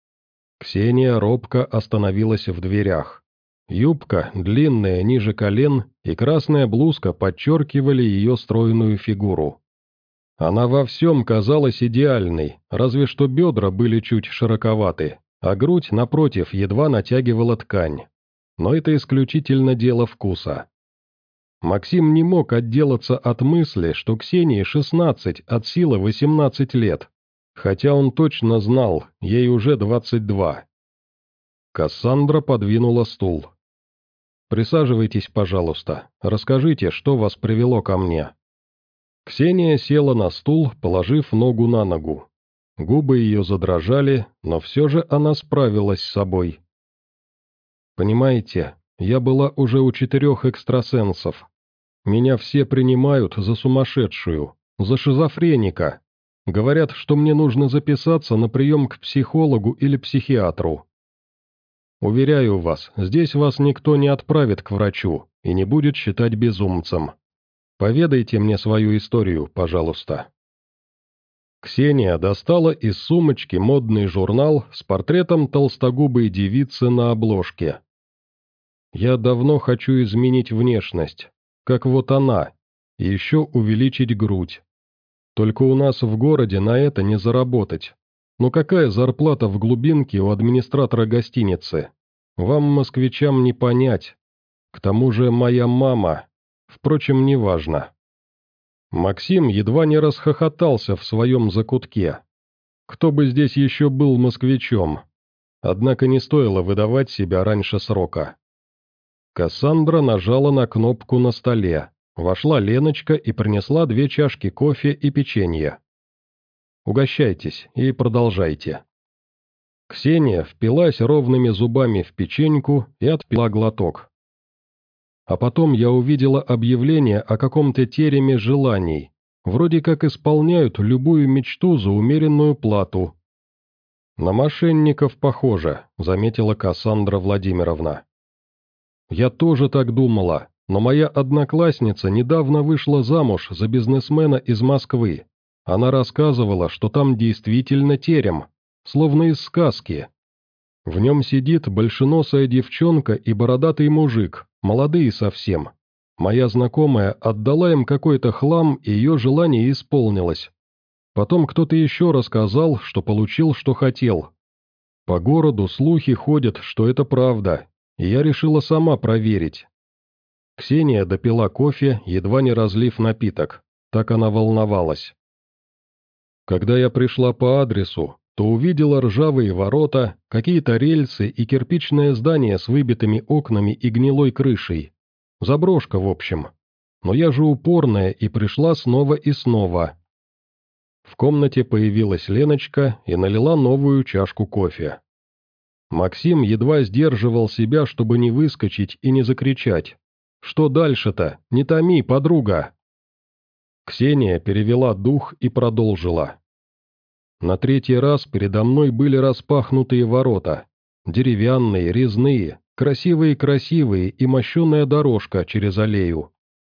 Ксения робко остановилась в дверях. Юбка, длинная ниже колен, и красная блузка подчеркивали ее стройную фигуру. Она во всем казалась идеальной, разве что бедра были чуть широковаты, а грудь, напротив, едва натягивала ткань. Но это исключительно дело вкуса. Максим не мог отделаться от мысли, что Ксении шестнадцать от силы восемнадцать лет, хотя он точно знал, ей уже двадцать два. Кассандра подвинула стул. «Присаживайтесь, пожалуйста, расскажите, что вас привело ко мне». Ксения села на стул, положив ногу на ногу. Губы ее задрожали, но все же она справилась с собой. «Понимаете, я была уже у четырех экстрасенсов. Меня все принимают за сумасшедшую, за шизофреника. Говорят, что мне нужно записаться на прием к психологу или психиатру. Уверяю вас, здесь вас никто не отправит к врачу и не будет считать безумцем. Поведайте мне свою историю, пожалуйста». Ксения достала из сумочки модный журнал с портретом толстогубой девицы на обложке. «Я давно хочу изменить внешность, как вот она, и еще увеличить грудь. Только у нас в городе на это не заработать. Но какая зарплата в глубинке у администратора гостиницы? Вам, москвичам, не понять. К тому же моя мама. Впрочем, неважно». Максим едва не расхохотался в своем закутке. Кто бы здесь еще был москвичом? Однако не стоило выдавать себя раньше срока. Кассандра нажала на кнопку на столе. Вошла Леночка и принесла две чашки кофе и печенье. «Угощайтесь и продолжайте». Ксения впилась ровными зубами в печеньку и отпила глоток. А потом я увидела объявление о каком-то тереме желаний. Вроде как исполняют любую мечту за умеренную плату. «На мошенников похоже», — заметила Кассандра Владимировна. «Я тоже так думала, но моя одноклассница недавно вышла замуж за бизнесмена из Москвы. Она рассказывала, что там действительно терем, словно из сказки. В нем сидит большеносая девчонка и бородатый мужик, молодые совсем. Моя знакомая отдала им какой-то хлам, и ее желание исполнилось. Потом кто-то еще рассказал, что получил, что хотел. По городу слухи ходят, что это правда, и я решила сама проверить». Ксения допила кофе, едва не разлив напиток, так она волновалась. «Когда я пришла по адресу, то увидела ржавые ворота, какие-то рельсы и кирпичное здание с выбитыми окнами и гнилой крышей. Заброшка, в общем. Но я же упорная и пришла снова и снова». В комнате появилась Леночка и налила новую чашку кофе. Максим едва сдерживал себя, чтобы не выскочить и не закричать. «Что дальше-то? Не томи, подруга!» Ксения перевела дух и продолжила. На третий раз передо мной были распахнутые ворота. Деревянные, резные, красивые-красивые и мощеная дорожка через аллею.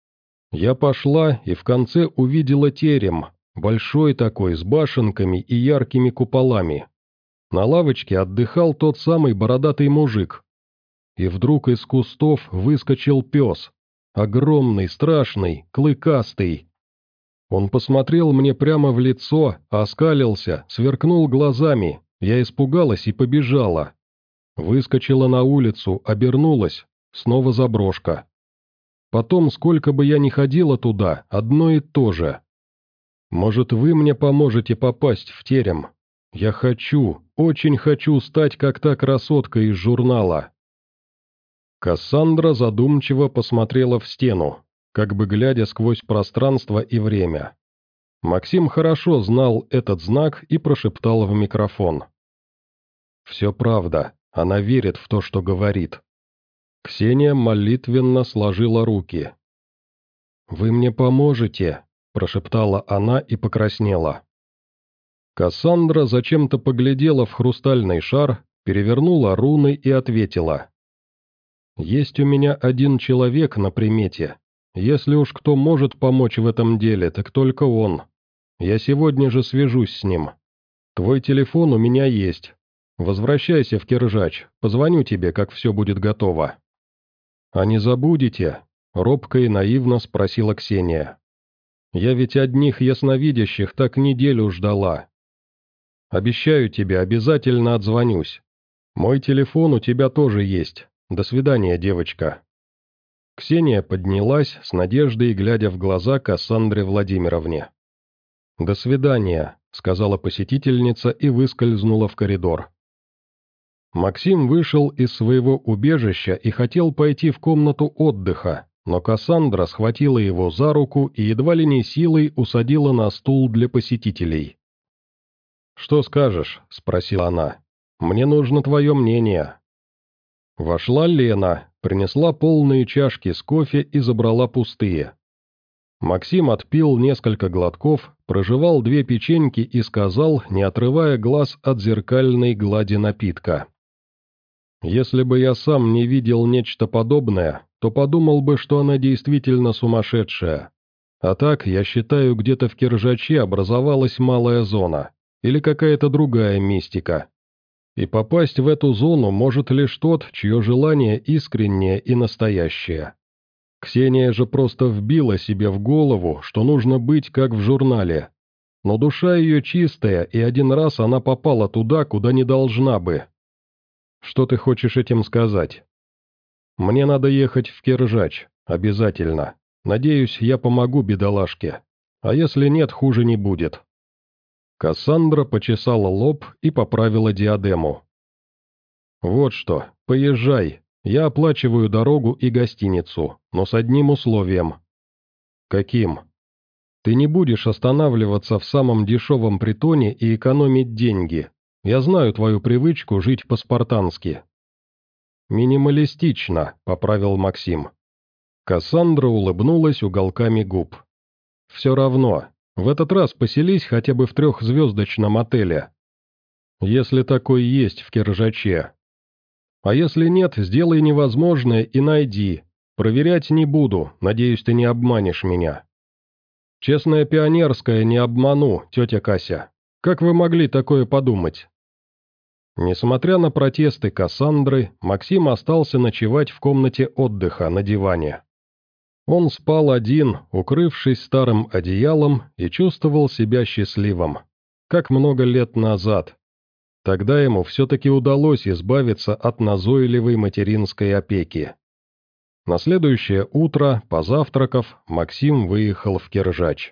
Я пошла и в конце увидела терем, большой такой, с башенками и яркими куполами. На лавочке отдыхал тот самый бородатый мужик. И вдруг из кустов выскочил пес. Огромный, страшный, клыкастый. Он посмотрел мне прямо в лицо, оскалился, сверкнул глазами. Я испугалась и побежала. Выскочила на улицу, обернулась. Снова заброшка. Потом, сколько бы я ни ходила туда, одно и то же. Может, вы мне поможете попасть в терем? Я хочу, очень хочу стать как та красотка из журнала». Кассандра задумчиво посмотрела в стену, как бы глядя сквозь пространство и время. Максим хорошо знал этот знак и прошептал в микрофон. «Все правда, она верит в то, что говорит». Ксения молитвенно сложила руки. «Вы мне поможете?» – прошептала она и покраснела. Кассандра зачем-то поглядела в хрустальный шар, перевернула руны и ответила. «Есть у меня один человек на примете. Если уж кто может помочь в этом деле, так только он. Я сегодня же свяжусь с ним. Твой телефон у меня есть. Возвращайся в Киржач, позвоню тебе, как все будет готово». «А не забудете?» — робко и наивно спросила Ксения. «Я ведь одних ясновидящих так неделю ждала. Обещаю тебе, обязательно отзвонюсь. Мой телефон у тебя тоже есть. До свидания, девочка». Ксения поднялась, с надеждой глядя в глаза Кассандре Владимировне. «До свидания», — сказала посетительница и выскользнула в коридор. Максим вышел из своего убежища и хотел пойти в комнату отдыха, но Кассандра схватила его за руку и едва ли не силой усадила на стул для посетителей. «Что скажешь?» – спросила она. «Мне нужно твое мнение». Вошла Лена, принесла полные чашки с кофе и забрала пустые. Максим отпил несколько глотков, прожевал две печеньки и сказал, не отрывая глаз от зеркальной глади напитка. «Если бы я сам не видел нечто подобное, то подумал бы, что она действительно сумасшедшая. А так, я считаю, где-то в Киржаче образовалась малая зона, или какая-то другая мистика. И попасть в эту зону может лишь тот, чье желание искреннее и настоящее. Ксения же просто вбила себе в голову, что нужно быть как в журнале. Но душа ее чистая, и один раз она попала туда, куда не должна бы». «Что ты хочешь этим сказать?» «Мне надо ехать в Киржач, обязательно. Надеюсь, я помогу бедолажке. А если нет, хуже не будет». Кассандра почесала лоб и поправила диадему. «Вот что, поезжай. Я оплачиваю дорогу и гостиницу, но с одним условием». «Каким?» «Ты не будешь останавливаться в самом дешевом притоне и экономить деньги. Я знаю твою привычку жить по-спартански». «Минималистично», — поправил Максим. Кассандра улыбнулась уголками губ. «Все равно, в этот раз поселись хотя бы в трехзвездочном отеле. Если такой есть в Киржаче. А если нет, сделай невозможное и найди. Проверять не буду, надеюсь, ты не обманешь меня». «Честная пионерская, не обману, тетя Кася. Как вы могли такое подумать?» Несмотря на протесты Кассандры, Максим остался ночевать в комнате отдыха на диване. Он спал один, укрывшись старым одеялом, и чувствовал себя счастливым, как много лет назад. Тогда ему все-таки удалось избавиться от назойливой материнской опеки. На следующее утро, позавтракав, Максим выехал в Киржач.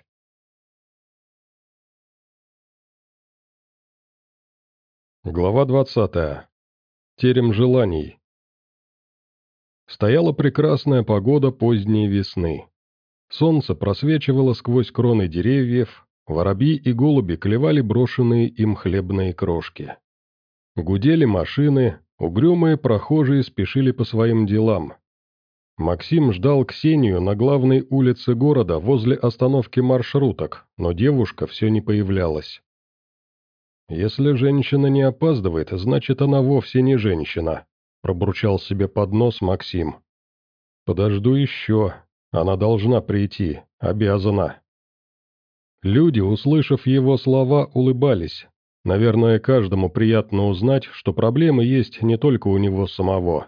Глава двадцатая. Терем желаний. Стояла прекрасная погода поздней весны. Солнце просвечивало сквозь кроны деревьев, воробьи и голуби клевали брошенные им хлебные крошки. Гудели машины, угрюмые прохожие спешили по своим делам. Максим ждал Ксению на главной улице города возле остановки маршруток, но девушка все не появлялась. «Если женщина не опаздывает, значит, она вовсе не женщина», – пробурчал себе под нос Максим. «Подожду еще. Она должна прийти. Обязана». Люди, услышав его слова, улыбались. Наверное, каждому приятно узнать, что проблемы есть не только у него самого.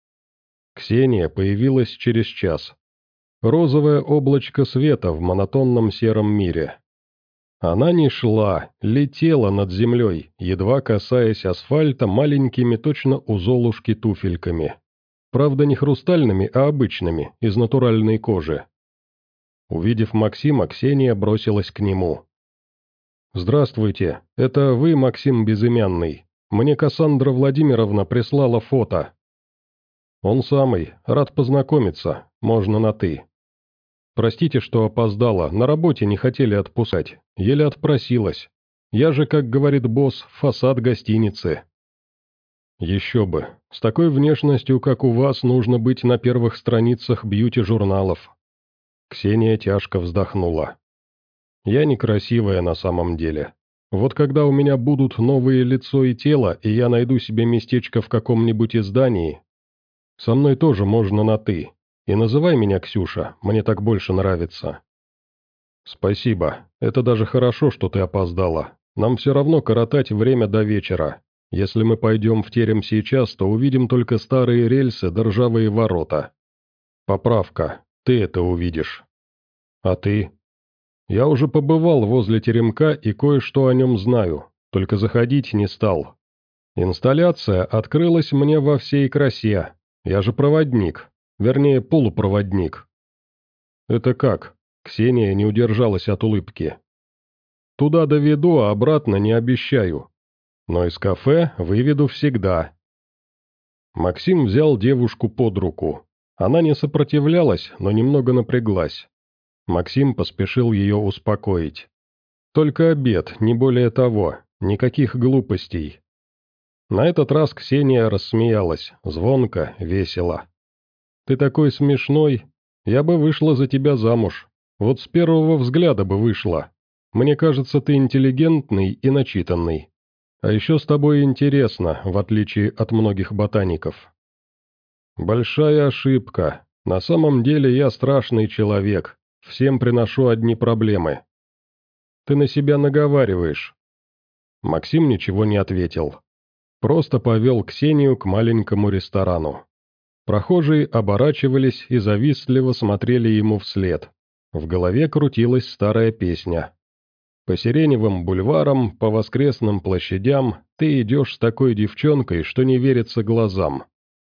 Ксения появилась через час. Розовое облачко света в монотонном сером мире. Она не шла, летела над землей, едва касаясь асфальта маленькими точно у Золушки туфельками. Правда, не хрустальными, а обычными, из натуральной кожи. Увидев Максима, Ксения бросилась к нему. «Здравствуйте, это вы, Максим Безымянный. Мне Кассандра Владимировна прислала фото». «Он самый, рад познакомиться, можно на «ты». Простите, что опоздала, на работе не хотели отпускать, еле отпросилась. Я же, как говорит босс, фасад гостиницы». «Еще бы, с такой внешностью, как у вас, нужно быть на первых страницах бьюти-журналов». Ксения тяжко вздохнула. «Я некрасивая на самом деле. Вот когда у меня будут новые лицо и тело, и я найду себе местечко в каком-нибудь издании, со мной тоже можно на «ты». И называй меня Ксюша, мне так больше нравится». «Спасибо, это даже хорошо, что ты опоздала. Нам все равно коротать время до вечера. Если мы пойдем в терем сейчас, то увидим только старые рельсы да ржавые ворота. Поправка, ты это увидишь. А ты?» «Я уже побывал возле теремка и кое-что о нем знаю, только заходить не стал. Инсталляция открылась мне во всей красе. Я же проводник, вернее, полупроводник». «Это как?» Ксения не удержалась от улыбки. «Туда доведу, а обратно не обещаю. Но из кафе выведу всегда». Максим взял девушку под руку. Она не сопротивлялась, но немного напряглась. Максим поспешил ее успокоить. «Только обед, не более того, никаких глупостей». На этот раз Ксения рассмеялась, звонко, весело. «Ты такой смешной, я бы вышла за тебя замуж. Вот с первого взгляда бы вышла. Мне кажется, ты интеллигентный и начитанный. А еще с тобой интересно, в отличие от многих ботаников». «Большая ошибка. На самом деле я страшный человек. Всем приношу одни проблемы». «Ты на себя наговариваешь». Максим ничего не ответил. Просто повел Ксению к маленькому ресторану. Прохожие оборачивались и завистливо смотрели ему вслед. В голове крутилась старая песня. «По сиреневым бульварам, по воскресным площадям ты идешь с такой девчонкой, что не верится глазам».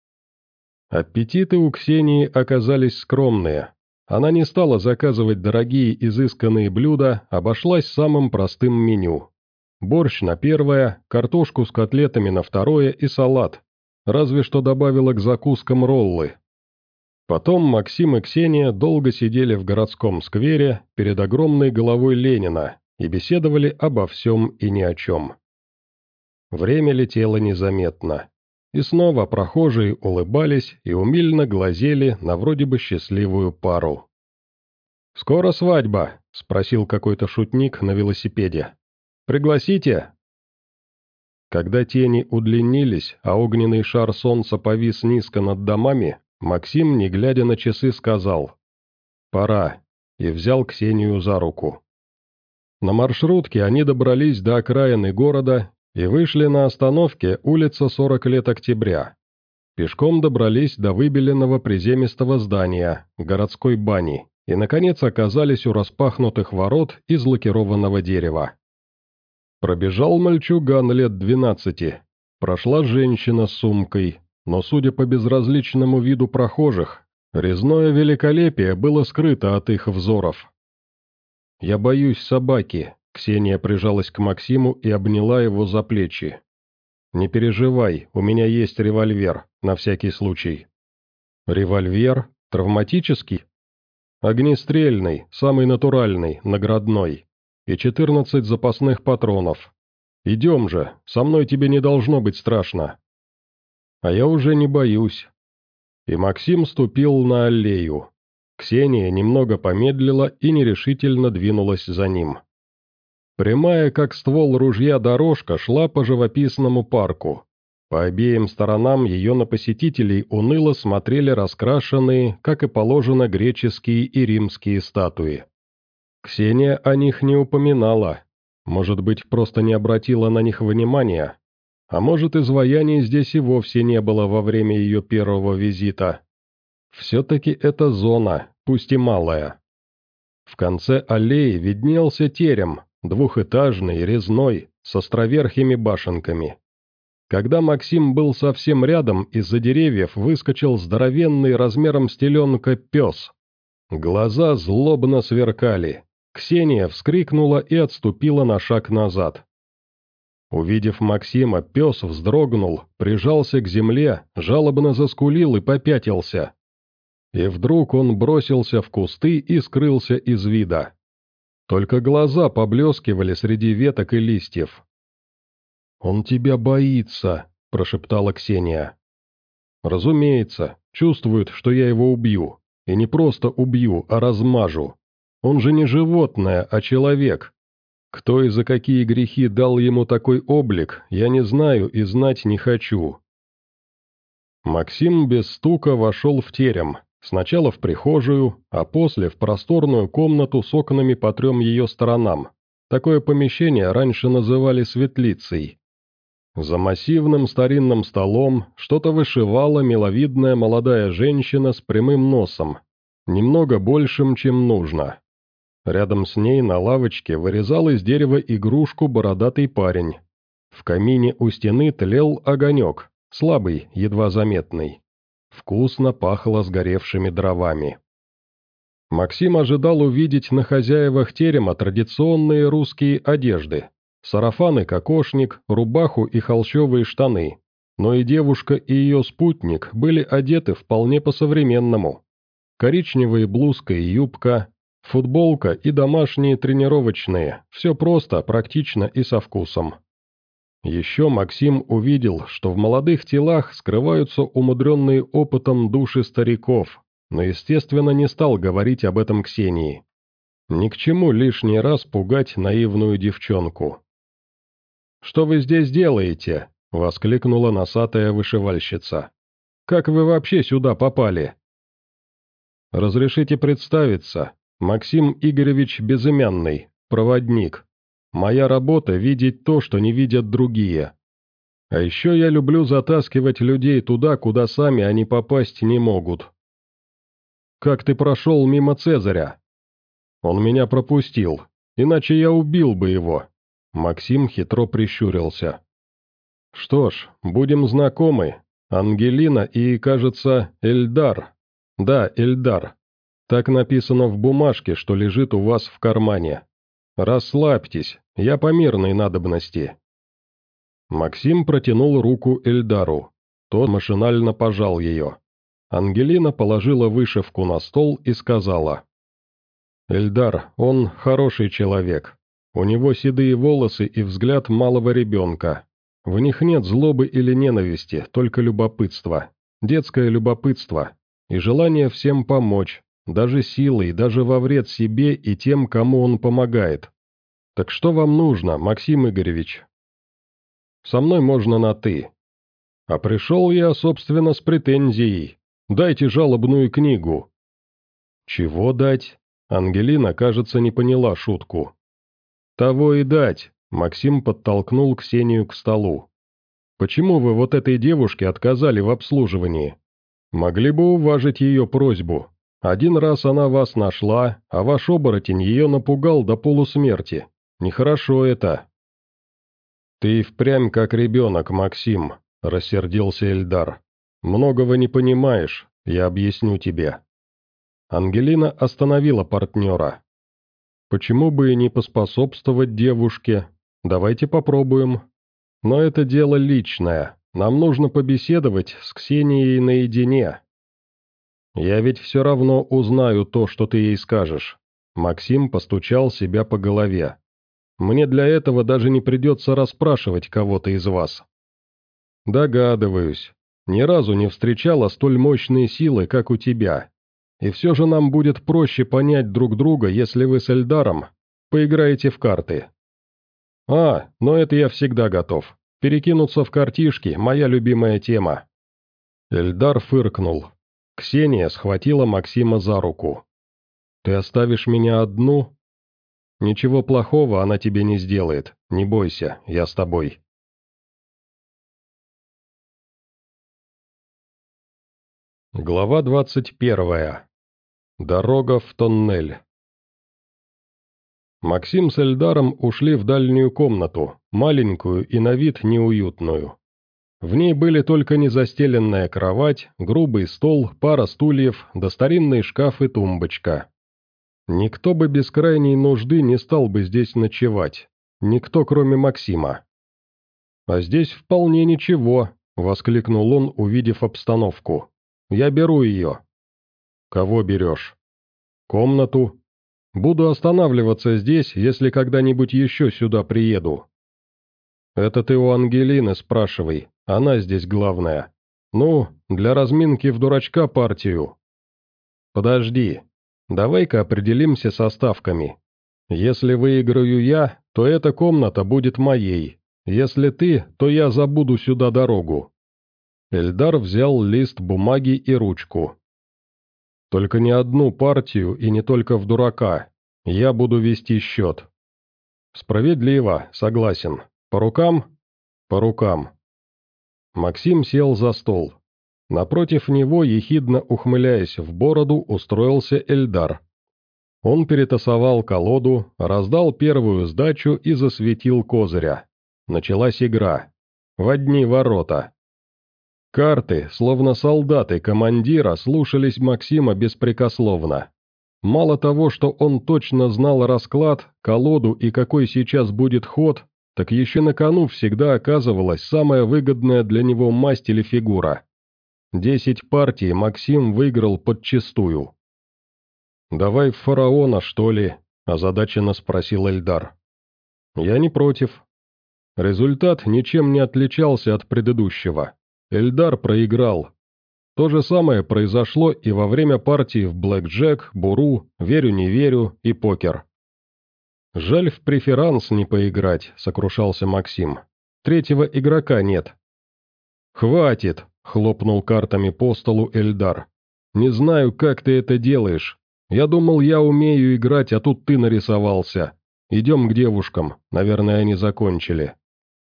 Аппетиты у Ксении оказались скромные. Она не стала заказывать дорогие изысканные блюда, обошлась самым простым меню. Борщ на первое, картошку с котлетами на второе и салат. Разве что добавила к закускам роллы. Потом Максим и Ксения долго сидели в городском сквере перед огромной головой Ленина и беседовали обо всем и ни о чем. Время летело незаметно. И снова прохожие улыбались и умильно глазели на вроде бы счастливую пару. «Скоро свадьба?» – спросил какой-то шутник на велосипеде. «Пригласите?» Когда тени удлинились, а огненный шар солнца повис низко над домами, Максим, не глядя на часы, сказал «Пора», и взял Ксению за руку. На маршрутке они добрались до окраины города и вышли на остановке улица сорок лет октября. Пешком добрались до выбеленного приземистого здания, городской бани, и, наконец, оказались у распахнутых ворот из лакированного дерева. Пробежал мальчуган лет двенадцати, прошла женщина с сумкой, но, судя по безразличному виду прохожих, резное великолепие было скрыто от их взоров. «Я боюсь собаки», — Ксения прижалась к Максиму и обняла его за плечи. «Не переживай, у меня есть револьвер, на всякий случай». «Револьвер? Травматический?» «Огнестрельный, самый натуральный, наградной. И четырнадцать запасных патронов. Идем же, со мной тебе не должно быть страшно». «А я уже не боюсь». И Максим ступил на аллею. Ксения немного помедлила и нерешительно двинулась за ним. Прямая, как ствол ружья, дорожка шла по живописному парку. По обеим сторонам ее на посетителей уныло смотрели раскрашенные, как и положено, греческие и римские статуи. Ксения о них не упоминала. Может быть, просто не обратила на них внимания? А может, изваяний здесь и вовсе не было во время ее первого визита? Все-таки это зона, пусть и малая. В конце аллеи виднелся терем, двухэтажный, резной, с островерхими башенками. Когда Максим был совсем рядом, из-за деревьев выскочил здоровенный размером с теленка пес. Глаза злобно сверкали. Ксения вскрикнула и отступила на шаг назад. Увидев Максима, пес вздрогнул, прижался к земле, жалобно заскулил и попятился. И вдруг он бросился в кусты и скрылся из вида. Только глаза поблескивали среди веток и листьев. «Он тебя боится», – прошептала Ксения. «Разумеется, чувствует, что я его убью. И не просто убью, а размажу. Он же не животное, а человек. Кто и за какие грехи дал ему такой облик, я не знаю и знать не хочу». Максим без стука вошел в терем, сначала в прихожую, а после в просторную комнату с окнами по трем ее сторонам. Такое помещение раньше называли светлицей. За массивным старинным столом что-то вышивала миловидная молодая женщина с прямым носом, немного большим, чем нужно. Рядом с ней на лавочке вырезал из дерева игрушку бородатый парень. В камине у стены тлел огонек, слабый, едва заметный. Вкусно пахло сгоревшими дровами. Максим ожидал увидеть на хозяевах терема традиционные русские одежды. Сарафан и кокошник, рубаху и холщовые штаны. Но и девушка, и ее спутник были одеты вполне по-современному. Коричневая блузка и юбка, футболка и домашние тренировочные, все просто, практично и со вкусом. Еще Максим увидел, что в молодых телах скрываются умудренные опытом души стариков, но, естественно, не стал говорить об этом Ксении. Ни к чему лишний раз пугать наивную девчонку. «Что вы здесь делаете?» — воскликнула носатая вышивальщица. «Как вы вообще сюда попали?» «Разрешите представиться, Максим Игоревич Безымянный, проводник. Моя работа — видеть то, что не видят другие. А еще я люблю затаскивать людей туда, куда сами они попасть не могут». «Как ты прошел мимо Цезаря?» «Он меня пропустил, иначе я убил бы его». Максим хитро прищурился. «Что ж, будем знакомы. Ангелина и, кажется, Эльдар. Да, Эльдар. Так написано в бумажке, что лежит у вас в кармане. Расслабьтесь, я по мирной надобности». Максим протянул руку Эльдару. Тот машинально пожал ее. Ангелина положила вышивку на стол и сказала: «Эльдар, он хороший человек. У него седые волосы и взгляд малого ребенка. В них нет злобы или ненависти, только любопытство. Детское любопытство. И желание всем помочь, даже силой, даже во вред себе и тем, кому он помогает. Так что вам нужно, Максим Игоревич?» «Со мной можно на «ты». А пришел я, собственно, с претензией. Дайте жалобную книгу». «Чего дать?» Ангелина, кажется, не поняла шутку. «Того и дать», — Максим подтолкнул Ксению к столу. «Почему вы вот этой девушке отказали в обслуживании? Могли бы уважить ее просьбу. Один раз она вас нашла, а ваш оборотень ее напугал до полусмерти. Нехорошо это». «Ты впрямь как ребенок, Максим», — рассердился Эльдар. «Многого не понимаешь, я объясню тебе». Ангелина остановила партнера. «Почему бы и не поспособствовать девушке? Давайте попробуем. Но это дело личное, нам нужно побеседовать с Ксенией наедине». «Я ведь все равно узнаю то, что ты ей скажешь». Максим постучал себя по голове. «Мне для этого даже не придется расспрашивать кого-то из вас». «Догадываюсь. Ни разу не встречала столь мощные силы, как у тебя. И все же нам будет проще понять друг друга, если вы с Эльдаром поиграете в карты». «А, но это я всегда готов. Перекинуться в картишки – моя любимая тема». Эльдар фыркнул. Ксения схватила Максима за руку. «Ты оставишь меня одну?» Ничего плохого она тебе не сделает, не бойся, я с тобой». Глава двадцать первая. Дорога в тоннель. Максим с Эльдаром ушли в дальнюю комнату, маленькую и на вид неуютную. В ней были только незастеленная кровать, грубый стол, пара стульев, да старинный шкаф и тумбочка. Никто бы без крайней нужды не стал бы здесь ночевать. Никто, кроме Максима. «А здесь вполне ничего», — воскликнул он, увидев обстановку. «Я беру ее». «Кого берешь?» «Комнату. Буду останавливаться здесь, если когда-нибудь еще сюда приеду». «Это ты у Ангелины спрашивай, она здесь главная. Ну, для разминки в дурачка партию». «Подожди, давай-ка определимся со ставками. Если выиграю я, то эта комната будет моей. Если ты, то я забуду сюда дорогу». Эльдар взял лист бумаги и ручку. «Только не одну партию и не только в дурака. Я буду вести счет». «Справедливо, согласен. По рукам?» «По рукам». Максим сел за стол. Напротив него, ехидно ухмыляясь в бороду, устроился Эльдар. Он перетасовал колоду, раздал первую сдачу и засветил козыря. Началась игра. В одни ворота. Карты, словно солдаты командира, слушались Максима беспрекословно. Мало того, что он точно знал расклад, колоду и какой сейчас будет ход, так еще на кону всегда оказывалась самая выгодная для него масть или фигура. Десять партий Максим выиграл подчистую. «Давай в фараона, что ли?» – озадаченно спросил Эльдар. «Я не против». Результат ничем не отличался от предыдущего. Эльдар проиграл. То же самое произошло и во время партий в блэкджек, буру, верю-не верю и покер. «Жаль в преферанс не поиграть», — сокрушался Максим. «Третьего игрока нет». «Хватит», — хлопнул картами по столу Эльдар. «Не знаю, как ты это делаешь. Я думал, я умею играть, а тут ты нарисовался. Идем к девушкам, наверное, они закончили».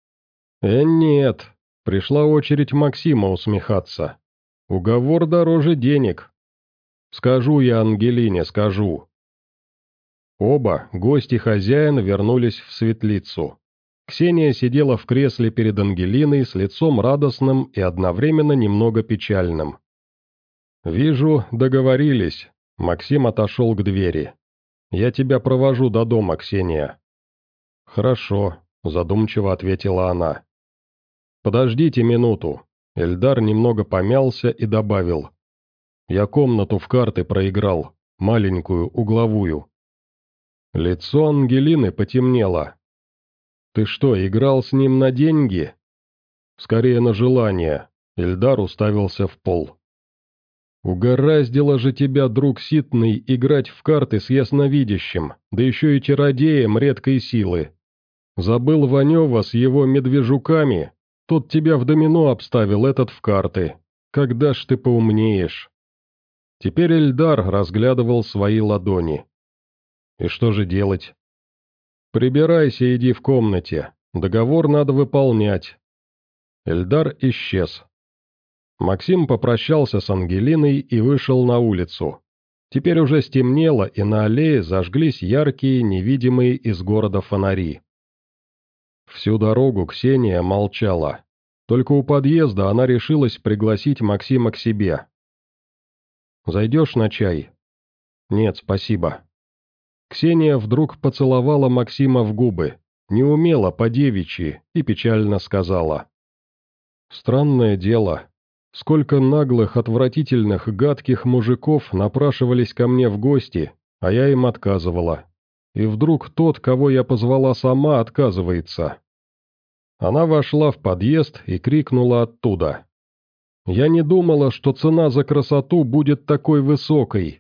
«Э, нет», — пришла очередь Максима усмехаться. «Уговор дороже денег». «Скажу я Ангелине, скажу». Оба, гость и хозяин, вернулись в светлицу. Ксения сидела в кресле перед Ангелиной с лицом радостным и одновременно немного печальным. «Вижу, договорились». Максим отошел к двери. «Я тебя провожу до дома, Ксения». «Хорошо», — задумчиво ответила она. «Подождите минуту». Эльдар немного помялся и добавил. «Я комнату в карты проиграл, маленькую, угловую». Лицо Ангелины потемнело. «Ты что, играл с ним на деньги?» «Скорее на желание», — Эльдар уставился в пол. «Угораздило же тебя, друг Ситный, играть в карты с ясновидящим, да еще и чародеем редкой силы. Забыл Ванева с его медвежуками, тот тебя в домино обставил, этот в карты. Когда ж ты поумнеешь?» Теперь Эльдар разглядывал свои ладони. «И что же делать?» «Прибирайся, иди в комнате. Договор надо выполнять». Эльдар исчез. Максим попрощался с Ангелиной и вышел на улицу. Теперь уже стемнело, и на аллее зажглись яркие, невидимые из города фонари. Всю дорогу Ксения молчала. Только у подъезда она решилась пригласить Максима к себе. «Зайдешь на чай?» «Нет, спасибо». Ксения вдруг поцеловала Максима в губы, неумело по-девичьи, и печально сказала. «Странное дело. Сколько наглых, отвратительных, гадких мужиков напрашивались ко мне в гости, а я им отказывала. И вдруг тот, кого я позвала сама, отказывается». Она вошла в подъезд и крикнула оттуда. «Я не думала, что цена за красоту будет такой высокой».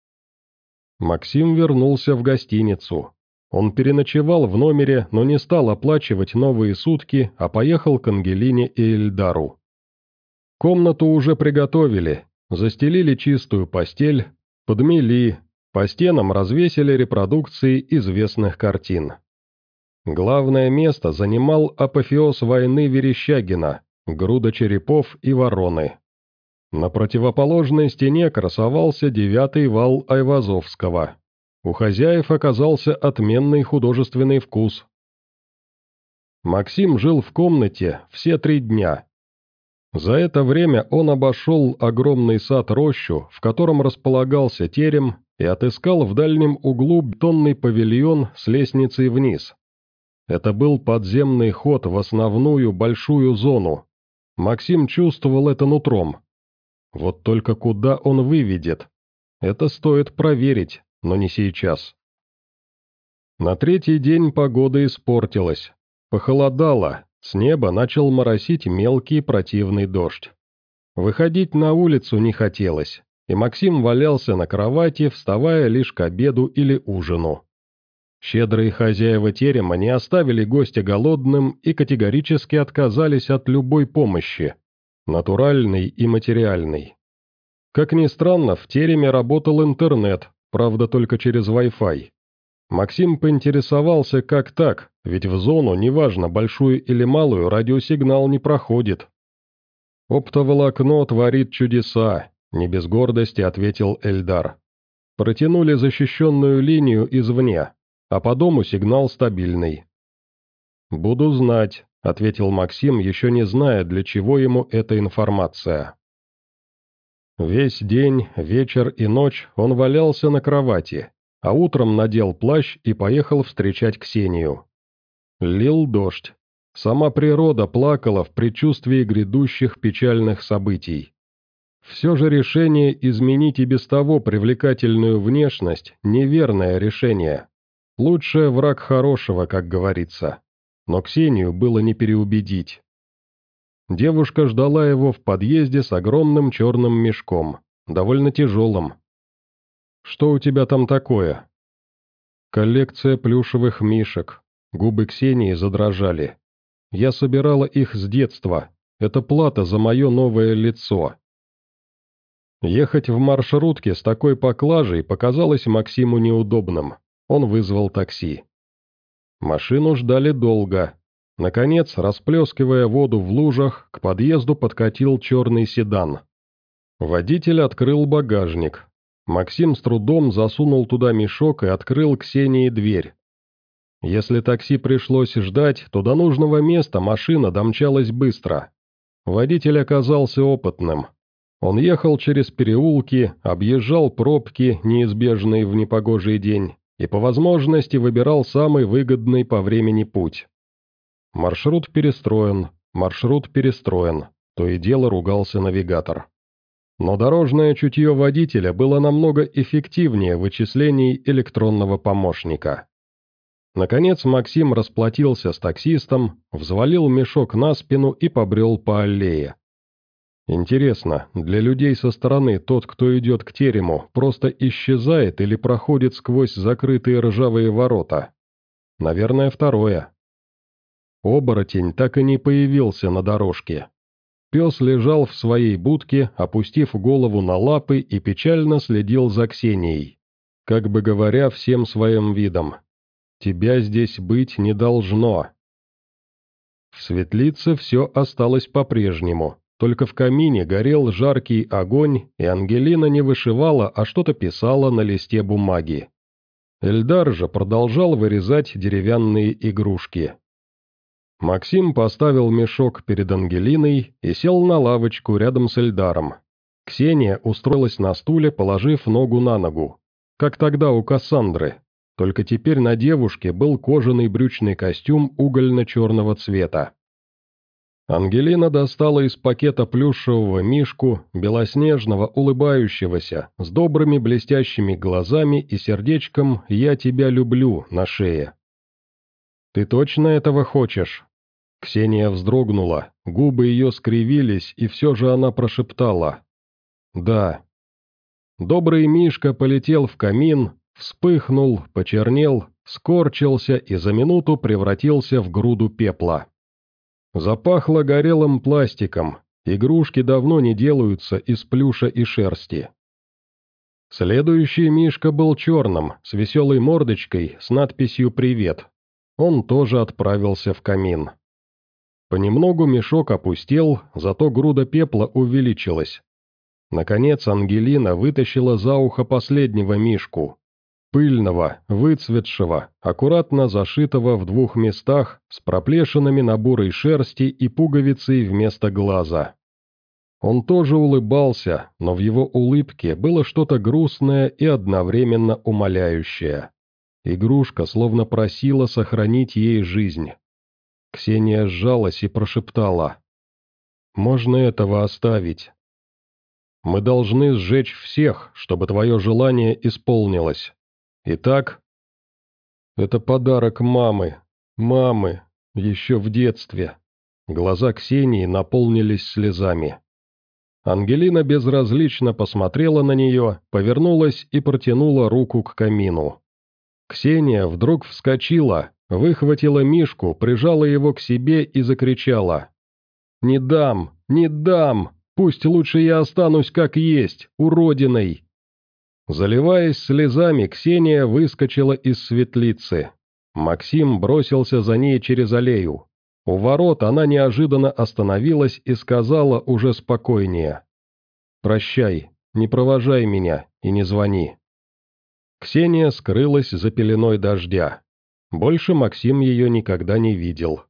Максим вернулся в гостиницу. Он переночевал в номере, но не стал оплачивать новые сутки, а поехал к Ангелине и Эльдару. Комнату уже приготовили, застелили чистую постель, подмели, По стенам развесили репродукции известных картин. Главное место занимал апофеоз войны Верещагина, груда черепов и вороны. На противоположной стене красовался девятый вал Айвазовского. У хозяев оказался отменный художественный вкус. Максим жил в комнате все три дня. За это время он обошел огромный сад-рощу, в котором располагался терем, и отыскал в дальнем углу бетонный павильон с лестницей вниз. Это был подземный ход в основную большую зону. Максим чувствовал это нутром. Вот только куда он выведет? Это стоит проверить, но не сейчас. На третий день погода испортилась. Похолодало, с неба начал моросить мелкий противный дождь. Выходить на улицу не хотелось, и Максим валялся на кровати, вставая лишь к обеду или ужину. Щедрые хозяева терема не оставили гостя голодным и категорически отказались от любой помощи, натуральной и материальной. Как ни странно, в тереме работал интернет, правда только через Wi-Fi. Максим поинтересовался, как так, ведь в зону, неважно, большую или малую, радиосигнал не проходит. «Оптоволокно творит чудеса», — не без гордости ответил Эльдар. «Протянули защищенную линию извне, а по дому сигнал стабильный». «Буду знать», — ответил Максим, еще не зная, для чего ему эта информация. Весь день, вечер и ночь он валялся на кровати, а утром надел плащ и поехал встречать Ксению. Лил дождь. Сама природа плакала в предчувствии грядущих печальных событий. Все же решение изменить и без того привлекательную внешность – неверное решение. Лучший враг хорошего, как говорится. Но Ксению было не переубедить. Девушка ждала его в подъезде с огромным черным мешком, довольно тяжелым. «Что у тебя там такое?» «Коллекция плюшевых мишек». Губы Ксении задрожали. «Я собирала их с детства. Это плата за мое новое лицо». Ехать в маршрутке с такой поклажей показалось Максиму неудобным. Он вызвал такси. Машину ждали долго. Наконец, расплескивая воду в лужах, к подъезду подкатил черный седан. Водитель открыл багажник. Максим с трудом засунул туда мешок и открыл Ксении дверь. Если такси пришлось ждать, то до нужного места машина домчалась быстро. Водитель оказался опытным. Он ехал через переулки, объезжал пробки, неизбежные в непогожий день, и по возможности выбирал самый выгодный по времени путь. Маршрут перестроен, маршрут перестроен, то и дело ругался навигатор. Но дорожное чутье водителя было намного эффективнее вычислений электронного помощника. Наконец Максим расплатился с таксистом, взвалил мешок на спину и побрел по аллее. Интересно, для людей со стороны тот, кто идет к терему, просто исчезает или проходит сквозь закрытые ржавые ворота? Наверное, второе. Оборотень так и не появился на дорожке. Пес лежал в своей будке, опустив голову на лапы и печально следил за Ксенией, как бы говоря всем своим видом: «Тебя здесь быть не должно». В светлице все осталось по-прежнему, только в камине горел жаркий огонь, и Ангелина не вышивала, а что-то писала на листе бумаги. Эльдар же продолжал вырезать деревянные игрушки. Максим поставил мешок перед Ангелиной и сел на лавочку рядом с Эльдаром. Ксения устроилась на стуле, положив ногу на ногу, как тогда у Кассандры. Только теперь на девушке был кожаный брючный костюм угольно-черного цвета. Ангелина достала из пакета плюшевого мишку, белоснежного, улыбающегося, с добрыми блестящими глазами и сердечком «Я тебя люблю» на шее. «Ты точно этого хочешь?» Ксения вздрогнула, губы ее скривились, и все же она прошептала: «Да». Добрый мишка полетел в камин, вспыхнул, почернел, скорчился и за минуту превратился в груду пепла. Запахло горелым пластиком, игрушки давно не делаются из плюша и шерсти. Следующий мишка был черным, с веселой мордочкой, с надписью «Привет». Он тоже отправился в камин. Понемногу мешок опустел, зато груда пепла увеличилась. Наконец Ангелина вытащила за ухо последнего мишку. Пыльного, выцветшего, аккуратно зашитого в двух местах, с проплешинами на бурой шерсти и пуговицей вместо глаза. Он тоже улыбался, но в его улыбке было что-то грустное и одновременно умоляющее. Игрушка словно просила сохранить ей жизнь. Ксения сжалась и прошептала: «Можно этого оставить? Мы должны сжечь всех, чтобы твое желание исполнилось. Итак, это подарок мамы, мамы, еще в детстве». Глаза Ксении наполнились слезами. Ангелина безразлично посмотрела на нее, повернулась и протянула руку к камину. Ксения вдруг вскочила, выхватила мишку, прижала его к себе и закричала: «Не дам, не дам! Пусть лучше я останусь как есть, уродиной!» Заливаясь слезами, Ксения выскочила из светлицы. Максим бросился за ней через аллею. У ворот она неожиданно остановилась и сказала уже спокойнее: «Прощай, не провожай меня и не звони». Ксения скрылась за пеленой дождя. Больше Максим ее никогда не видел.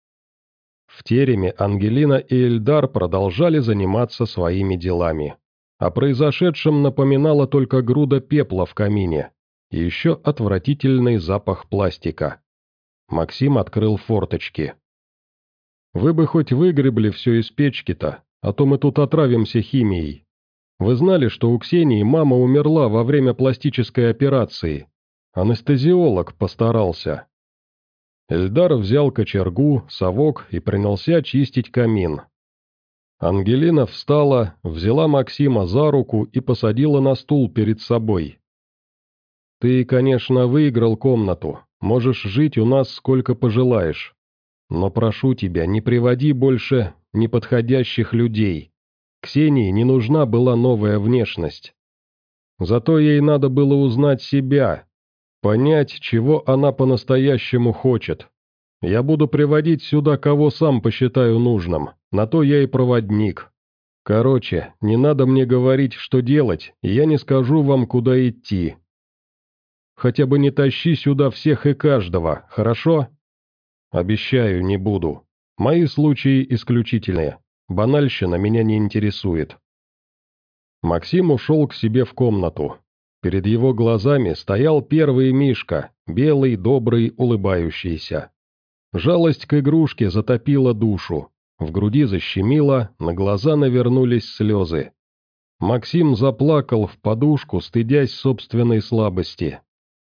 В тереме Ангелина и Эльдар продолжали заниматься своими делами. О произошедшем напоминала только груда пепла в камине и еще отвратительный запах пластика. Максим открыл форточки. «Вы бы хоть выгребли все из печки-то, а то мы тут отравимся химией. Вы знали, что у Ксении мама умерла во время пластической операции? Анестезиолог постарался». Эльдар взял кочергу, совок и принялся чистить камин. Ангелина встала, взяла Максима за руку и посадила на стул перед собой. «Ты, конечно, выиграл комнату, можешь жить у нас сколько пожелаешь. Но прошу тебя, не приводи больше неподходящих людей. Ксении не нужна была новая внешность. Зато ей надо было узнать себя, понять, чего она по-настоящему хочет. Я буду приводить сюда, кого сам посчитаю нужным, на то я и проводник. Короче, не надо мне говорить, что делать, и я не скажу вам, куда идти. Хотя бы не тащи сюда всех и каждого, хорошо? Обещаю, не буду. Мои случаи исключительные. Банальщина меня не интересует». Максим ушел к себе в комнату. Перед его глазами стоял первый Мишка, белый, добрый, улыбающийся. Жалость к игрушке затопила душу. В груди защемило, на глаза навернулись слезы. Максим заплакал в подушку, стыдясь собственной слабости.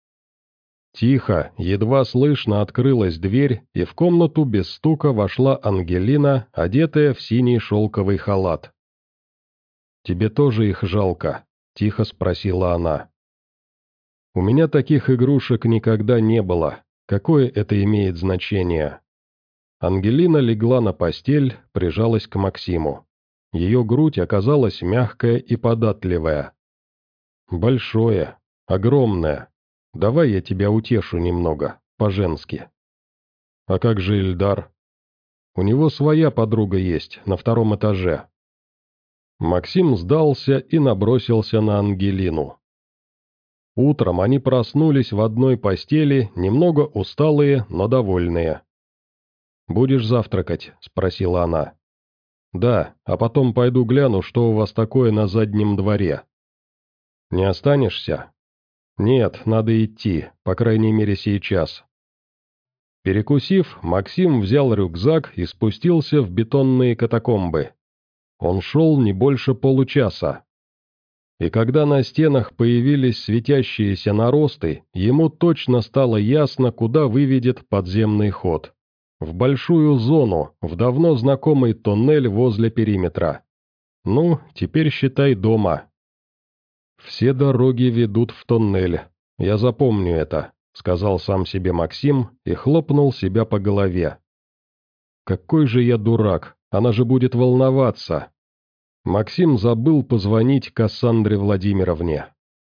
Тихо, едва слышно открылась дверь, и в комнату без стука вошла Ангелина, одетая в синий шелковый халат. «Тебе тоже их жалко?» – тихо спросила она. «У меня таких игрушек никогда не было. Какое это имеет значение?» Ангелина легла на постель, прижалась к Максиму. Ее грудь оказалась мягкая и податливая. «Большое, огромное. Давай я тебя утешу немного, по-женски». «А как же Эльдар?» «У него своя подруга есть, на втором этаже». Максим сдался и набросился на Ангелину. Утром они проснулись в одной постели, немного усталые, но довольные. «Будешь завтракать?» – спросила она. «Да, а потом пойду гляну, что у вас такое на заднем дворе». «Не останешься?» «Нет, надо идти, по крайней мере сейчас». Перекусив, Максим взял рюкзак и спустился в бетонные катакомбы. Он шел не больше получаса. И когда на стенах появились светящиеся наросты, ему точно стало ясно, куда выведет подземный ход. В большую зону, в давно знакомый тоннель возле периметра. Ну, теперь считай дома. «Все дороги ведут в тоннель. Я запомню это», — сказал сам себе Максим и хлопнул себя по голове. «Какой же я дурак, она же будет волноваться». Максим забыл позвонить Кассандре Владимировне.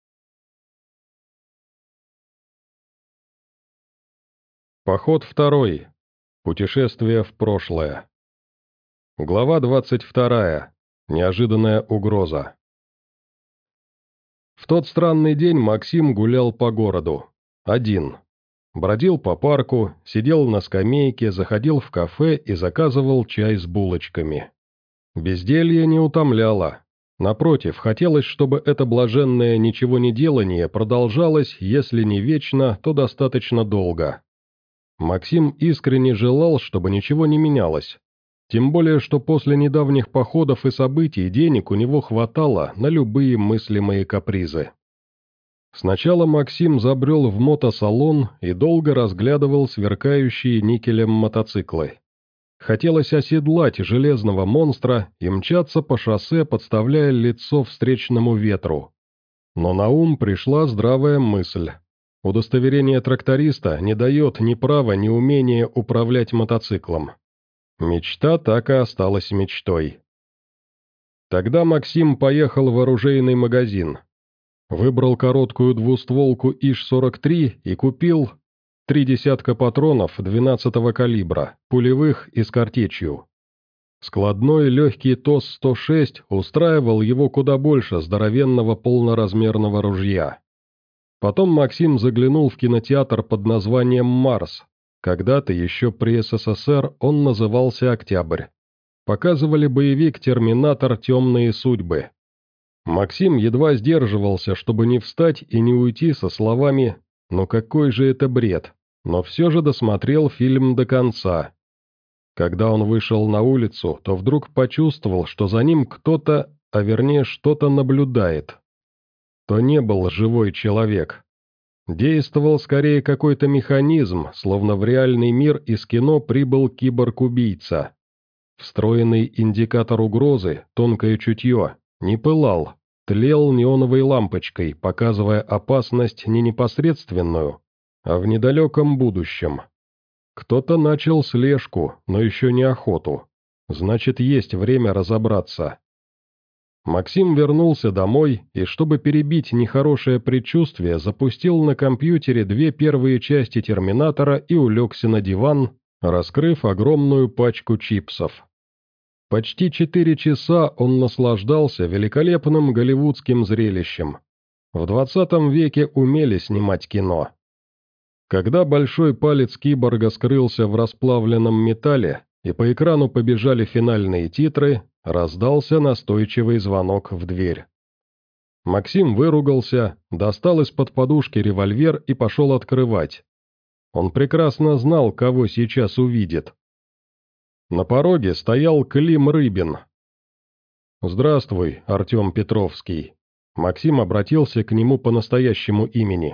Поход второй. Путешествие в прошлое. Глава двадцать вторая. Неожиданная угроза. В тот странный день Максим гулял по городу. Один. Бродил по парку, сидел на скамейке, заходил в кафе и заказывал чай с булочками. Безделье не утомляло. Напротив, хотелось, чтобы это блаженное ничего не делание продолжалось, если не вечно, то достаточно долго. Максим искренне желал, чтобы ничего не менялось. Тем более, что после недавних походов и событий денег у него хватало на любые мыслимые капризы. Сначала Максим забрел в мотосалон и долго разглядывал сверкающие никелем мотоциклы. Хотелось оседлать железного монстра и мчаться по шоссе, подставляя лицо встречному ветру. Но на ум пришла здравая мысль. Удостоверение тракториста не дает ни права, ни умения управлять мотоциклом. Мечта так и осталась мечтой. Тогда Максим поехал в оружейный магазин. Выбрал короткую двустволку ИШ сорок три и купил три десятка патронов двенадцатого калибра, пулевых и с картечью. Складной легкий ТОС сто шесть устраивал его куда больше здоровенного полноразмерного ружья. Потом Максим заглянул в кинотеатр под названием «Марс». Когда-то еще при СССР он назывался «Октябрь». Показывали боевик «Терминатор. Темные судьбы». Максим едва сдерживался, чтобы не встать и не уйти со словами «Ну какой же это бред», но все же досмотрел фильм до конца. Когда он вышел на улицу, то вдруг почувствовал, что за ним кто-то, а вернее что-то наблюдает. То не был живой человек. Действовал скорее какой-то механизм, словно в реальный мир из кино прибыл киборг-убийца. Встроенный индикатор угрозы, тонкое чутье, не пылал, тлел неоновой лампочкой, показывая опасность не непосредственную, а в недалеком будущем. Кто-то начал слежку, но еще не охоту. Значит, есть время разобраться. Максим вернулся домой и, чтобы перебить нехорошее предчувствие, запустил на компьютере две первые части «Терминатора» и улегся на диван, раскрыв огромную пачку чипсов. Почти четыре часа он наслаждался великолепным голливудским зрелищем. В двадцатом веке умели снимать кино. Когда большой палец киборга скрылся в расплавленном металле и по экрану побежали финальные титры, раздался настойчивый звонок в дверь. Максим выругался, достал из-под подушки револьвер и пошел открывать. Он прекрасно знал, кого сейчас увидит. На пороге стоял Клим Рыбин. «Здравствуй, Артем Петровский». Максим обратился к нему по настоящему имени.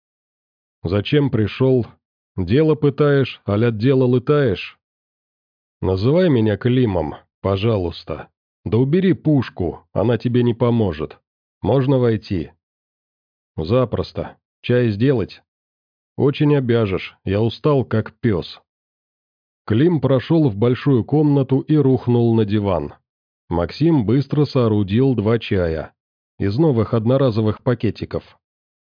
«Зачем пришел? Дело пытаешь, аля дело лытаешь? Называй меня Климом, пожалуйста. Да убери пушку, она тебе не поможет. Можно войти?» «Запросто. Чай сделать?» «Очень обяжешь, я устал как пес». Клим прошел в большую комнату и рухнул на диван. Максим быстро соорудил два чая. Из новых одноразовых пакетиков.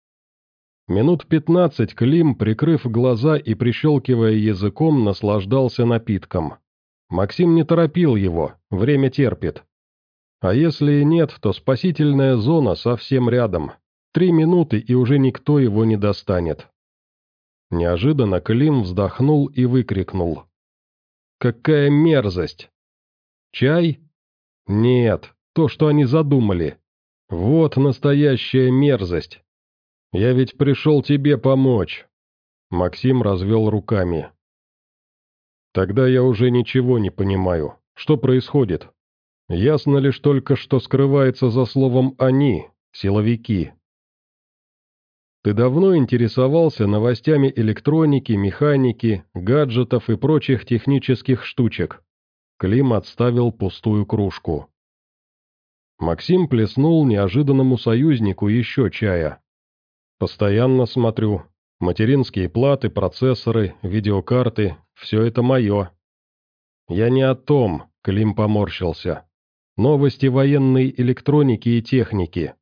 Минут пятнадцать Клим, прикрыв глаза и прищелкивая языком, наслаждался напитком. Максим не торопил его, время терпит. А если и нет, то спасительная зона совсем рядом. Три минуты, и уже никто его не достанет. Неожиданно Клим вздохнул и выкрикнул. «Какая мерзость!» «Чай?» «Нет, то, что они задумали. Вот настоящая мерзость. Я ведь пришел тебе помочь». Максим развел руками. «Тогда я уже ничего не понимаю. Что происходит? Ясно лишь только, что скрывается за словом «они», силовики». Ты давно интересовался новостями электроники, механики, гаджетов и прочих технических штучек?» Клим отставил пустую кружку. Максим плеснул неожиданному союзнику еще чая. «Постоянно смотрю. Материнские платы, процессоры, видеокарты – все это мое». «Я не о том», – Клим поморщился. «Новости военной электроники и техники».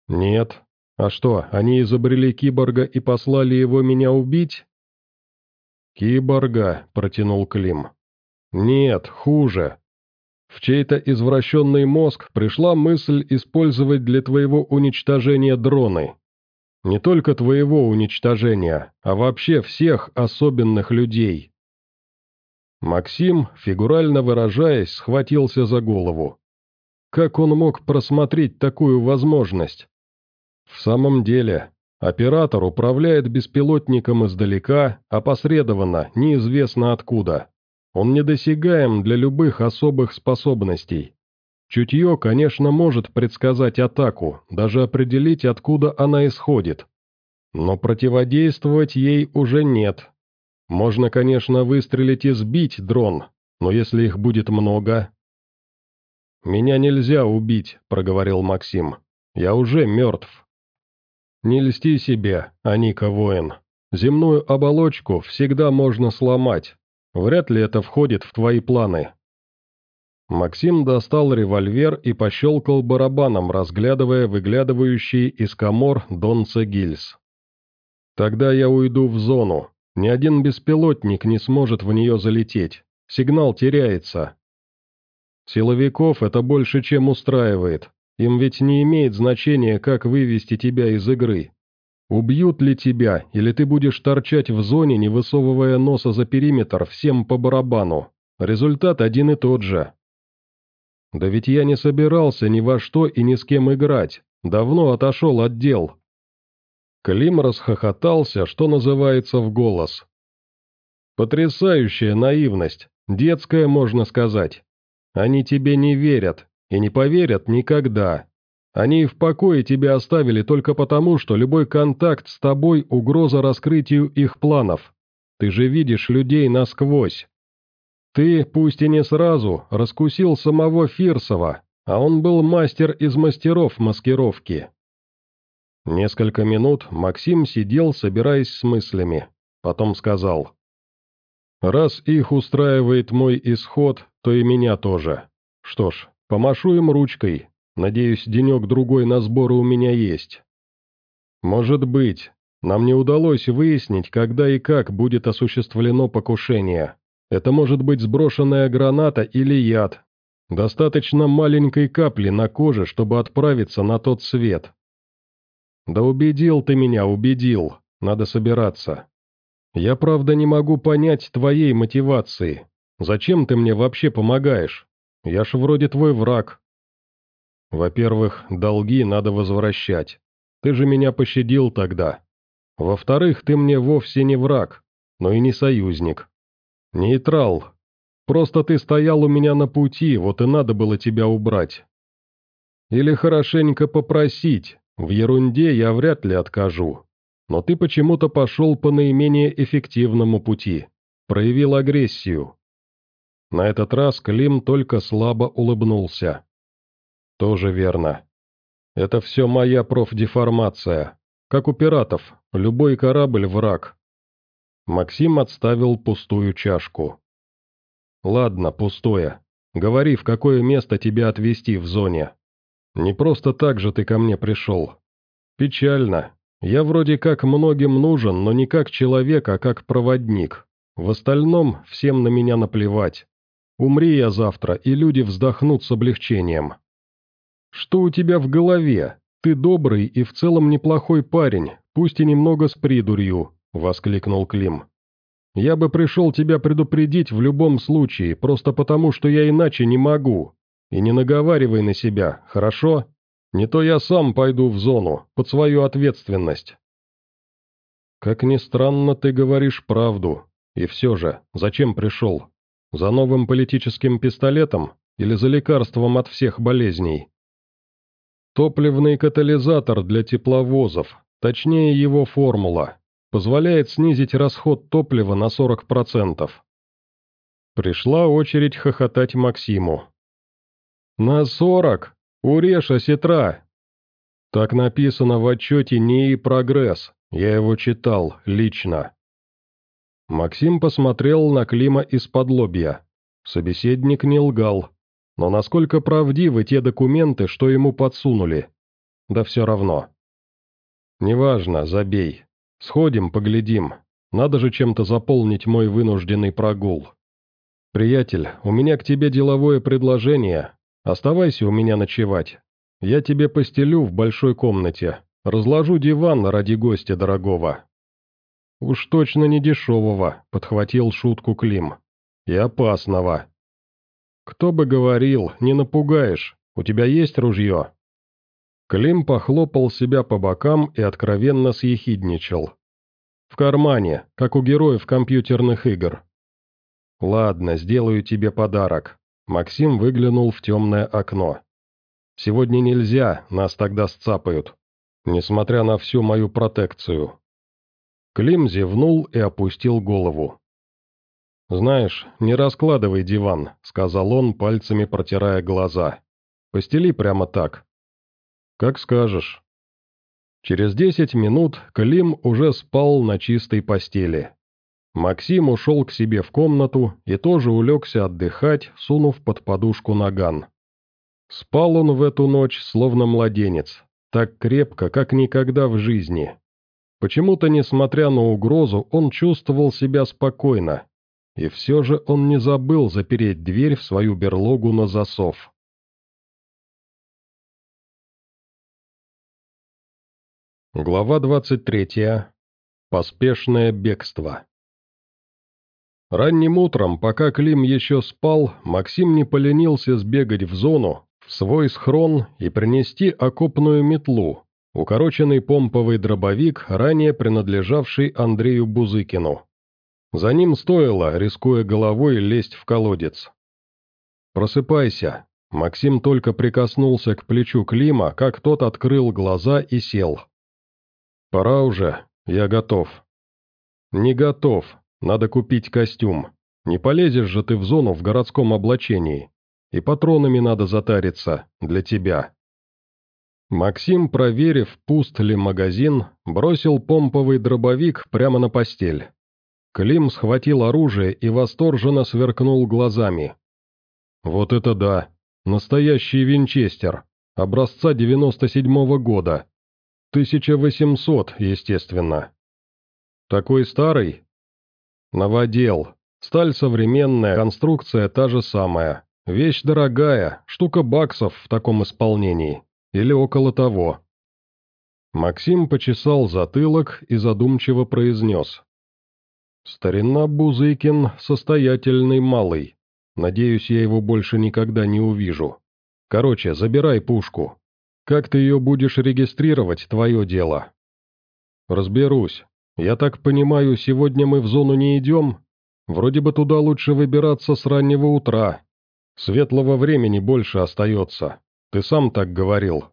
«Нет. А что, они изобрели киборга и послали его меня убить?» «Киборга», — протянул Клим. «Нет, хуже. В чей-то извращенный мозг пришла мысль использовать для твоего уничтожения дроны. Не только твоего уничтожения, а вообще всех особенных людей». Максим, фигурально выражаясь, схватился за голову. Как он мог просмотреть такую возможность? В самом деле, оператор управляет беспилотником издалека, опосредованно, неизвестно откуда. Он недосягаем для любых особых способностей. Чутье, конечно, может предсказать атаку, даже определить, откуда она исходит. Но противодействовать ей уже нет. Можно, конечно, выстрелить и сбить дрон, но если их будет много... «Меня нельзя убить», — проговорил Максим. «Я уже мертв». «Не льсти себе, Аника воин. Земную оболочку всегда можно сломать. Вряд ли это входит в твои планы». Максим достал револьвер и пощелкал барабаном, разглядывая выглядывающие из комор Донца Гильз. «Тогда я уйду в зону. Ни один беспилотник не сможет в нее залететь. Сигнал теряется». «Силовиков это больше чем устраивает. Им ведь не имеет значения, как вывести тебя из игры. Убьют ли тебя, или ты будешь торчать в зоне, не высовывая носа за периметр, всем по барабану. Результат один и тот же». «Да ведь я не собирался ни во что и ни с кем играть. Давно отошел от дел». Клим расхохотался, что называется, в голос. «Потрясающая наивность, детская, можно сказать. Они тебе не верят, и не поверят никогда. Они и в покое тебя оставили только потому, что любой контакт с тобой – угроза раскрытию их планов. Ты же видишь людей насквозь. Ты, пусть и не сразу, раскусил самого Фирсова, а он был мастер из мастеров маскировки». Несколько минут Максим сидел, собираясь с мыслями. Потом сказал: «Раз их устраивает мой исход, то и меня тоже. Что ж, помашу им ручкой. Надеюсь, денек-другой на сборы у меня есть». «Может быть. Нам не удалось выяснить, когда и как будет осуществлено покушение. Это может быть сброшенная граната или яд. Достаточно маленькой капли на коже, чтобы отправиться на тот свет». «Да убедил ты меня, убедил. Надо собираться. Я, правда, не могу понять твоей мотивации. Зачем ты мне вообще помогаешь? Я ж вроде твой враг». «Во-первых, долги надо возвращать. Ты же меня пощадил тогда. Во-вторых, ты мне вовсе не враг, но и не союзник. Нейтрал. Просто ты стоял у меня на пути, вот и надо было тебя убрать. Или хорошенько попросить. В ерунде я вряд ли откажу. Но ты почему-то пошел по наименее эффективному пути. Проявил агрессию». На этот раз Клим только слабо улыбнулся. «Тоже верно. Это все моя профдеформация. Как у пиратов, любой корабль – враг». Максим отставил пустую чашку. «Ладно, пустое. Говори, в какое место тебя отвезти в зоне. Не просто так же ты ко мне пришел. Печально. Я вроде как многим нужен, но не как человек, а как проводник. В остальном всем на меня наплевать. Умри я завтра, и люди вздохнут с облегчением». «Что у тебя в голове? Ты добрый и в целом неплохой парень, пусть и немного с придурью», — воскликнул Клим. «Я бы пришел тебя предупредить в любом случае, просто потому, что я иначе не могу. И не наговаривай на себя, хорошо? Не то я сам пойду в зону, под свою ответственность». «Как ни странно, ты говоришь правду. И все же, зачем пришел? За новым политическим пистолетом или за лекарством от всех болезней?» «Топливный катализатор для тепловозов, точнее его формула, позволяет снизить расход топлива на сорок процентов. Пришла очередь хохотать Максиму. «На сорок? Урежь осетра!» Так написано в отчете НИИ «Прогресс», я его читал, лично. Максим посмотрел на Клима из-под лобья. Собеседник не лгал. Но насколько правдивы те документы, что ему подсунули? Да все равно. «Неважно, забей. Сходим, поглядим. Надо же чем-то заполнить мой вынужденный прогул. Приятель, у меня к тебе деловое предложение. Оставайся у меня ночевать. Я тебе постелю в большой комнате. Разложу диван ради гостя дорогого». «Уж точно не дешевого», — подхватил шутку Клим. «И опасного». «Кто бы говорил, не напугаешь. У тебя есть ружье?» Клим похлопал себя по бокам и откровенно съехидничал. «В кармане, как у героев компьютерных игр». «Ладно, сделаю тебе подарок». Максим выглянул в темное окно. «Сегодня нельзя, нас тогда сцапают, несмотря на всю мою протекцию». Клим зевнул и опустил голову. «Знаешь, не раскладывай диван», — сказал он, пальцами протирая глаза. «Постели прямо так». «Как скажешь». Через десять минут Клим уже спал на чистой постели. Максим ушел к себе в комнату и тоже улегся отдыхать, сунув под подушку наган. Спал он в эту ночь, словно младенец, так крепко, как никогда в жизни. Почему-то, несмотря на угрозу, он чувствовал себя спокойно. И все же он не забыл запереть дверь в свою берлогу на засов. Глава двадцать третья. Поспешное бегство. Ранним утром, пока Клим еще спал, Максим не поленился сбегать в зону, в свой схрон и принести окопную метлу, укороченный помповый дробовик, ранее принадлежавший Андрею Бузыкину. За ним стоило, рискуя головой, лезть в колодец. «Просыпайся!» Максим только прикоснулся к плечу Клима, как тот открыл глаза и сел. «Пора уже, я готов». «Не готов, надо купить костюм. Не полезешь же ты в зону в городском облачении. И патронами надо затариться, для тебя». Максим, проверив, пуст ли магазин, бросил помповый дробовик прямо на постель. Клим схватил оружие и восторженно сверкнул глазами. «Вот это да! Настоящий винчестер! Образца девяносто седьмого года! тысяча восемьсот, естественно!» «Такой старый?» «Новодел. Сталь современная, конструкция та же самая. Вещь дорогая, штука баксов в таком исполнении. Или около того». Максим почесал затылок и задумчиво произнес. «Старина Бузыкин – состоятельный малый. Надеюсь, я его больше никогда не увижу. Короче, забирай пушку. Как ты ее будешь регистрировать, твое дело». «Разберусь. Я так понимаю, сегодня мы в зону не идем? Вроде бы туда лучше выбираться с раннего утра. Светлого времени больше остается. Ты сам так говорил».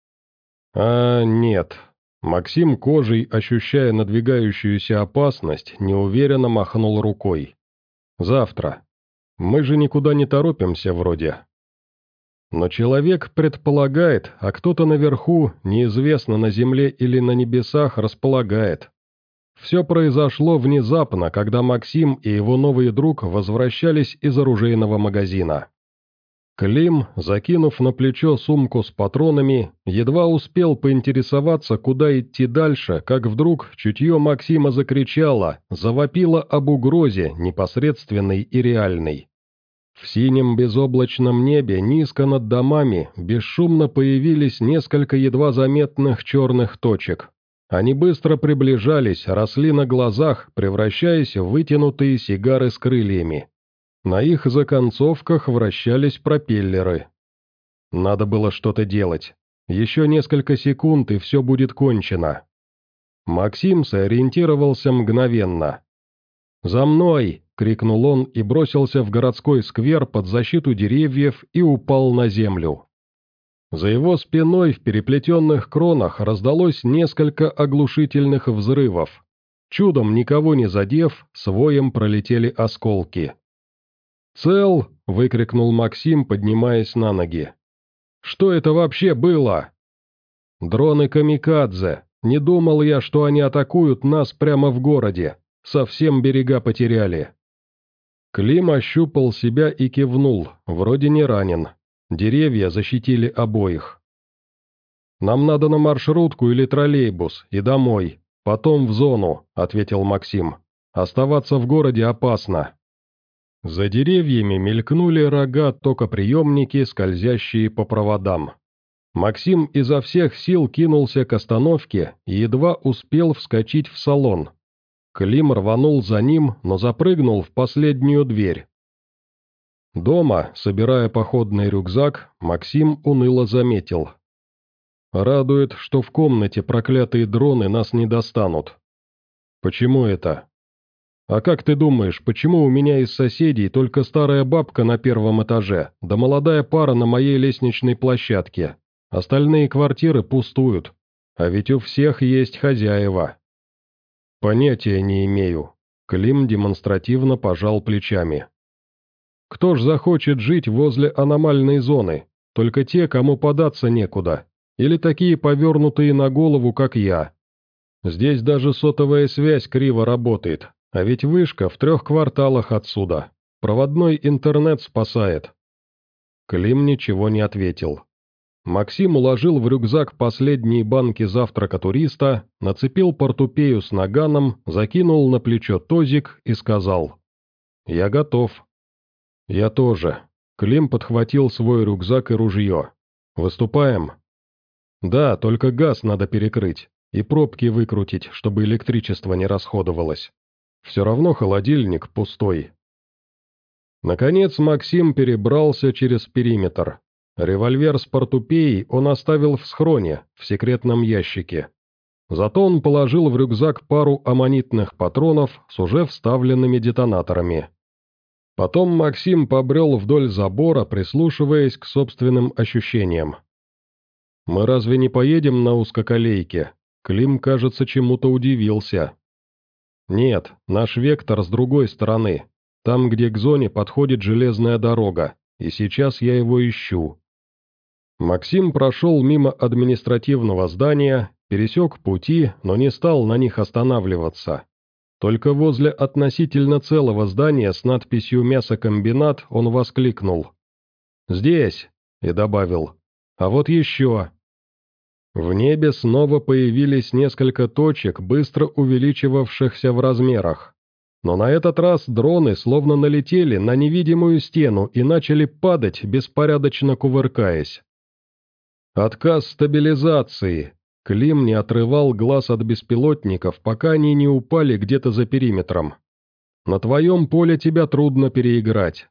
«А, нет». Максим кожей, ощущая надвигающуюся опасность, неуверенно махнул рукой. «Завтра. Мы же никуда не торопимся вроде». Но человек предполагает, а кто-то наверху, неизвестно на земле или на небесах, располагает. Все произошло внезапно, когда Максим и его новый друг возвращались из оружейного магазина. Клим, закинув на плечо сумку с патронами, едва успел поинтересоваться, куда идти дальше, как вдруг чутье Максима закричало, завопило об угрозе, непосредственной и реальной. В синем безоблачном небе, низко над домами, бесшумно появились несколько едва заметных черных точек. Они быстро приближались, росли на глазах, превращаясь в вытянутые сигары с крыльями. На их законцовках вращались пропеллеры. Надо было что-то делать. Еще несколько секунд, и все будет кончено. Максим сориентировался мгновенно. «За мной!» — крикнул он и бросился в городской сквер под защиту деревьев и упал на землю. За его спиной в переплетенных кронах раздалось несколько оглушительных взрывов. Чудом никого не задев, с воем пролетели осколки. «Цел!» — выкрикнул Максим, поднимаясь на ноги. «Что это вообще было?» «Дроны камикадзе. Не думал я, что они атакуют нас прямо в городе. Совсем берега потеряли». Клим ощупал себя и кивнул, вроде не ранен. Деревья защитили обоих. «Нам надо на маршрутку или троллейбус, и домой. Потом в зону», — ответил Максим. Оставаться в городе опасно». За деревьями мелькнули рога-токоприемники, скользящие по проводам. Максим изо всех сил кинулся к остановке и едва успел вскочить в салон. Клим рванул за ним, но запрыгнул в последнюю дверь. Дома, собирая походный рюкзак, Максим уныло заметил: «Радует, что в комнате проклятые дроны нас не достанут». «Почему это?» «А как ты думаешь, почему у меня из соседей только старая бабка на первом этаже, да молодая пара на моей лестничной площадке? Остальные квартиры пустуют, а ведь у всех есть хозяева». «Понятия не имею». Клим демонстративно пожал плечами. «Кто ж захочет жить возле аномальной зоны? Только те, кому податься некуда. Или такие повернутые на голову, как я. Здесь даже сотовая связь криво работает. А ведь вышка в трех кварталах отсюда. Проводной интернет спасает». Клим ничего не ответил. Максим уложил в рюкзак последние банки завтрака туриста, нацепил портупею с наганом, закинул на плечо тозик и сказал: «Я готов». «Я тоже». Клим подхватил свой рюкзак и ружье. «Выступаем?» «Да, только газ надо перекрыть и пробки выкрутить, чтобы электричество не расходовалось. Все равно холодильник пустой». Наконец Максим перебрался через периметр. Револьвер с портупеей он оставил в схроне, в секретном ящике. Зато он положил в рюкзак пару аммонитных патронов с уже вставленными детонаторами. Потом Максим побрел вдоль забора, прислушиваясь к собственным ощущениям. «Мы разве не поедем на узкоколейке?» Клим, кажется, чему-то удивился. «Нет, наш вектор с другой стороны, там, где к зоне подходит железная дорога, и сейчас я его ищу». Максим прошел мимо административного здания, пересек пути, но не стал на них останавливаться. Только возле относительно целого здания с надписью «Мясокомбинат» он воскликнул: «Здесь!» и добавил: «А вот еще!» В небе снова появились несколько точек, быстро увеличивавшихся в размерах. Но на этот раз дроны словно налетели на невидимую стену и начали падать, беспорядочно кувыркаясь. «Отказ стабилизации!» Клим не отрывал глаз от беспилотников, пока они не упали где-то за периметром. «На твоем поле тебя трудно переиграть».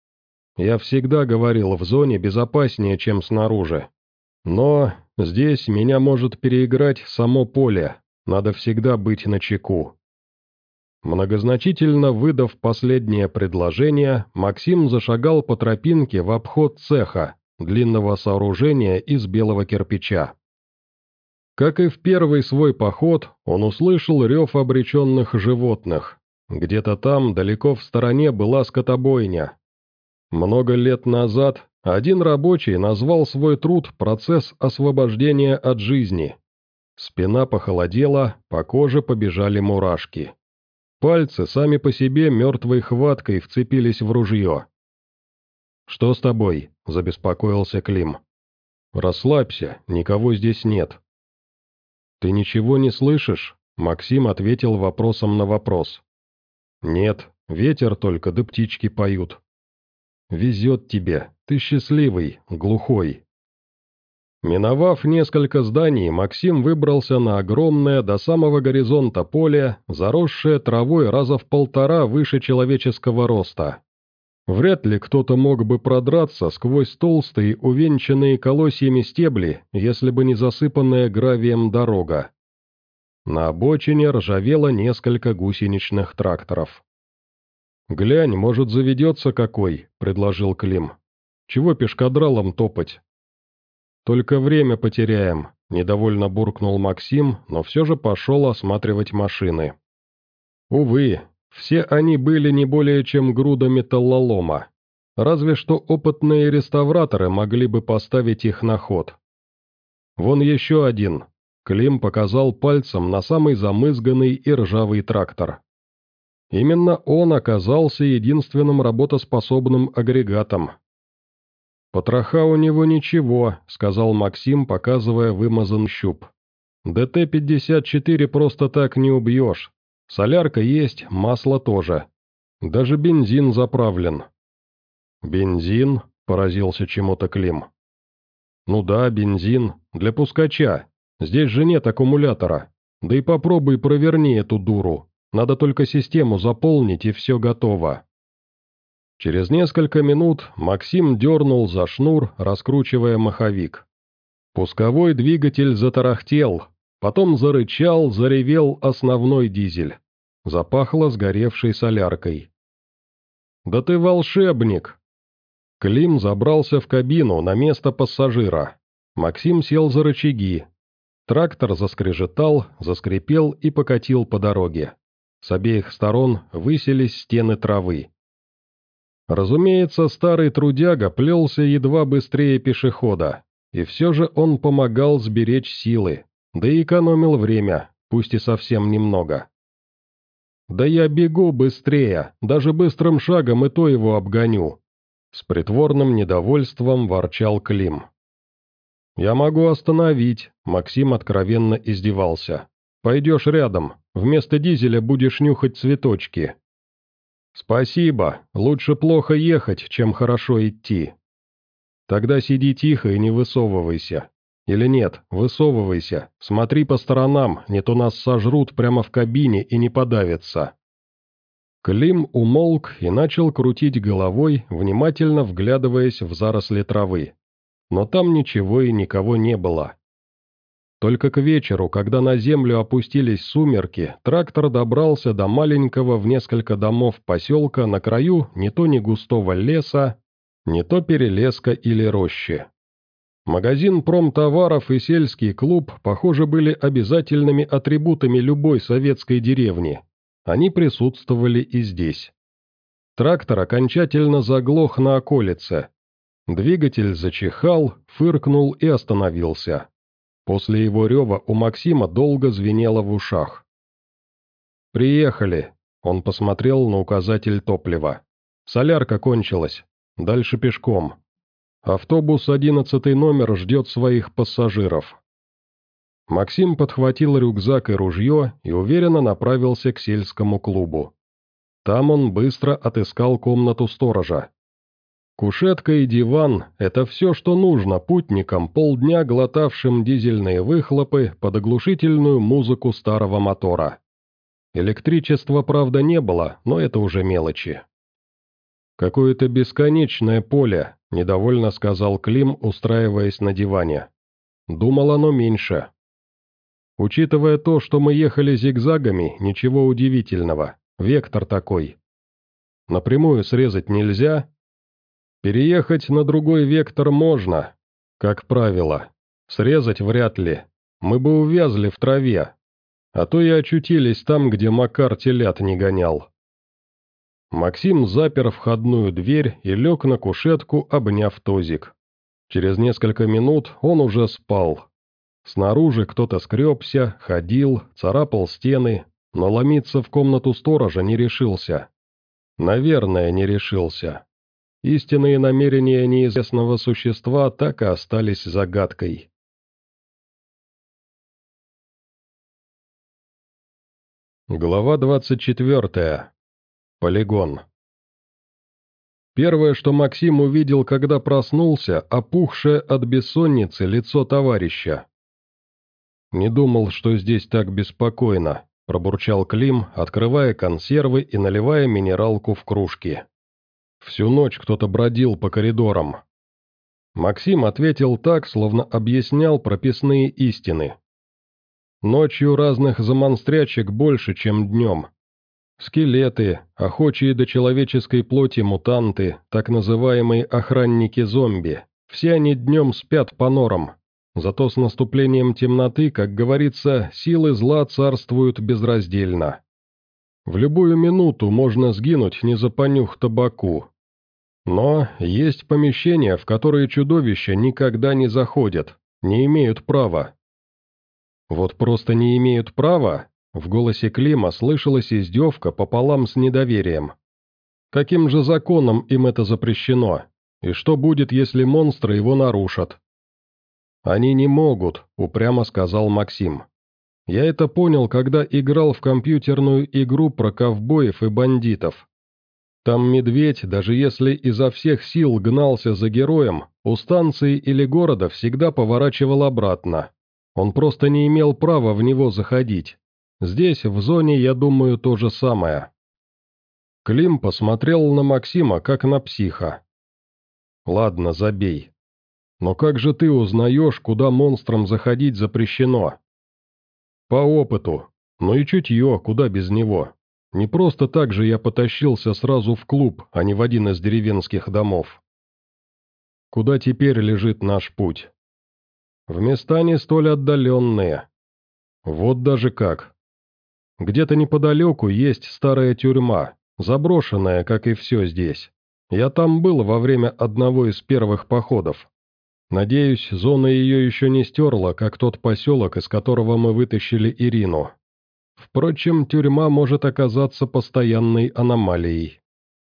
Я всегда говорил, в зоне безопаснее, чем снаружи. Но здесь меня может переиграть само поле, надо всегда быть начеку. Многозначительно выдав последнее предложение, Максим зашагал по тропинке в обход цеха, длинного сооружения из белого кирпича. Как и в первый свой поход, он услышал рев обреченных животных. Где-то там, далеко в стороне, была скотобойня. Много лет назад один рабочий назвал свой труд «процесс освобождения от жизни». Спина похолодела, по коже побежали мурашки. Пальцы сами по себе мертвой хваткой вцепились в ружье. «Что с тобой?» – забеспокоился Клим. «Расслабься, никого здесь нет». «Ты ничего не слышишь?» – Максим ответил вопросом на вопрос. «Нет, ветер только, да птички поют». «Везет тебе, ты счастливый, глухой». Миновав несколько зданий, Максим выбрался на огромное до самого горизонта поле, заросшее травой раза в полтора выше человеческого роста. Вряд ли кто-то мог бы продраться сквозь толстые, увенчанные колосьями стебли, если бы не засыпанная гравием дорога. На обочине ржавело несколько гусеничных тракторов. «Глянь, может, заведется какой», — предложил Клим. «Чего пешкадралом топать?» «Только время потеряем», — недовольно буркнул Максим, но все же пошел осматривать машины. Увы, все они были не более чем груда металлолома. Разве что опытные реставраторы могли бы поставить их на ход. «Вон еще один», — Клим показал пальцем на самый замызганный и ржавый трактор. Именно он оказался единственным работоспособным агрегатом. «Потроха у него ничего», — сказал Максим, показывая вымазан щуп. «ДТ пятьдесят четыре просто так не убьешь. Солярка есть, масло тоже. Даже бензин заправлен». «Бензин?» – поразился чему-то Клим. «Ну да, бензин. Для пускача. Здесь же нет аккумулятора. Да и попробуй проверни эту дуру. Надо только систему заполнить, и все готово». Через несколько минут Максим дернул за шнур, раскручивая маховик. Пусковой двигатель затарахтел, потом зарычал, заревел основной дизель. Запахло сгоревшей соляркой. «Да ты волшебник!» Клим забрался в кабину на место пассажира. Максим сел за рычаги. Трактор заскрежетал, заскрипел и покатил по дороге. С обеих сторон высились стены травы. Разумеется, старый трудяга плелся едва быстрее пешехода, и все же он помогал сберечь силы, да и экономил время, пусть и совсем немного. «Да я бегу быстрее, даже быстрым шагом и то его обгоню», — с притворным недовольством ворчал Клим. «Я могу остановить», — Максим откровенно издевался. «Пойдешь рядом, вместо дизеля будешь нюхать цветочки». «Спасибо, лучше плохо ехать, чем хорошо идти». «Тогда сиди тихо и не высовывайся. Или нет, высовывайся, смотри по сторонам, не то нас сожрут прямо в кабине и не подавятся». Клим умолк и начал крутить головой, внимательно вглядываясь в заросли травы. Но там ничего и никого не было. Только к вечеру, когда на землю опустились сумерки, трактор добрался до маленького в несколько домов поселка на краю не то не густого леса, не то перелеска или рощи. Магазин промтоваров и сельский клуб, похоже, были обязательными атрибутами любой советской деревни. Они присутствовали и здесь. Трактор окончательно заглох на околице. Двигатель зачихал, фыркнул и остановился. После его рева у Максима долго звенело в ушах. «Приехали», — он посмотрел на указатель топлива. «Солярка кончилась. Дальше пешком. Автобус одиннадцатый номер ждет своих пассажиров». Максим подхватил рюкзак и ружье и уверенно направился к сельскому клубу. Там он быстро отыскал комнату сторожа. Кушетка и диван – это все, что нужно путникам, полдня глотавшим дизельные выхлопы под оглушительную музыку старого мотора. Электричества, правда, не было, но это уже мелочи. «Какое-то бесконечное поле», – недовольно сказал Клим, устраиваясь на диване. «Думал, оно меньше». «Учитывая то, что мы ехали зигзагами, ничего удивительного. Вектор такой. Напрямую срезать нельзя?» «Переехать на другой вектор можно, как правило. Срезать вряд ли. Мы бы увязли в траве. А то и очутились там, где Макар телят не гонял». Максим запер входную дверь и лег на кушетку, обняв тозик. Через несколько минут он уже спал. Снаружи кто-то скребся, ходил, царапал стены, но ломиться в комнату сторожа не решился. Наверное, не решился. Истинные намерения неизвестного существа так и остались загадкой. Глава двадцать четвертая. Полигон. Первое, что Максим увидел, когда проснулся, опухшее от бессонницы лицо товарища. «Не думал, что здесь так беспокойно», – пробурчал Клим, открывая консервы и наливая минералку в кружки. «Всю ночь кто-то бродил по коридорам». Максим ответил так, словно объяснял прописные истины. «Ночью разных замонстрячек больше, чем днем. Скелеты, охочие до человеческой плоти мутанты, так называемые охранники-зомби, все они днем спят по норам. Зато с наступлением темноты, как говорится, силы зла царствуют безраздельно. В любую минуту можно сгинуть, не запонюх табаку. Но есть помещения, в которые чудовища никогда не заходят, не имеют права». «Вот просто не имеют права?» В голосе Клима слышалась издевка пополам с недоверием. «Каким же законом им это запрещено? И что будет, если монстры его нарушат?» «Они не могут», — упрямо сказал Максим. Я это понял, когда играл в компьютерную игру про ковбоев и бандитов. Там медведь, даже если изо всех сил гнался за героем, у станции или города всегда поворачивал обратно. Он просто не имел права в него заходить. Здесь, в зоне, я думаю, то же самое. Клим посмотрел на Максима, как на психа. «Ладно, забей. Но как же ты узнаешь, куда монстрам заходить запрещено?» «По опыту. Ну и чутье, куда без него. Не просто так же я потащился сразу в клуб, а не в один из деревенских домов. Куда теперь лежит наш путь? В места не столь отдаленные. Вот даже как. Где-то неподалеку есть старая тюрьма, заброшенная, как и все здесь. Я там был во время одного из первых походов. Надеюсь, зона ее еще не стерла, как тот поселок, из которого мы вытащили Ирину. Впрочем, тюрьма может оказаться постоянной аномалией.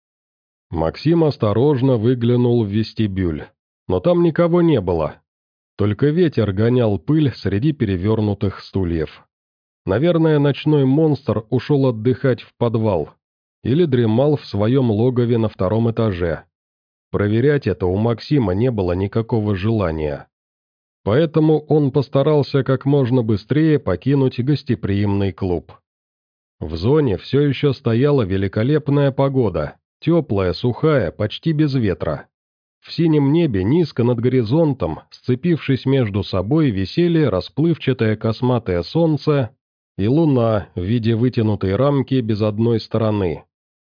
Максим осторожно выглянул в вестибюль, но там никого не было. Только ветер гонял пыль среди перевернутых стульев. Наверное, ночной монстр ушел отдыхать в подвал или дремал в своем логове на втором этаже. Проверять это у Максима не было никакого желания. Поэтому он постарался как можно быстрее покинуть гостеприимный клуб. В зоне все еще стояла великолепная погода, теплая, сухая, почти без ветра. В синем небе низко над горизонтом, сцепившись между собой, висели расплывчатое косматое солнце и луна в виде вытянутой рамки без одной стороны.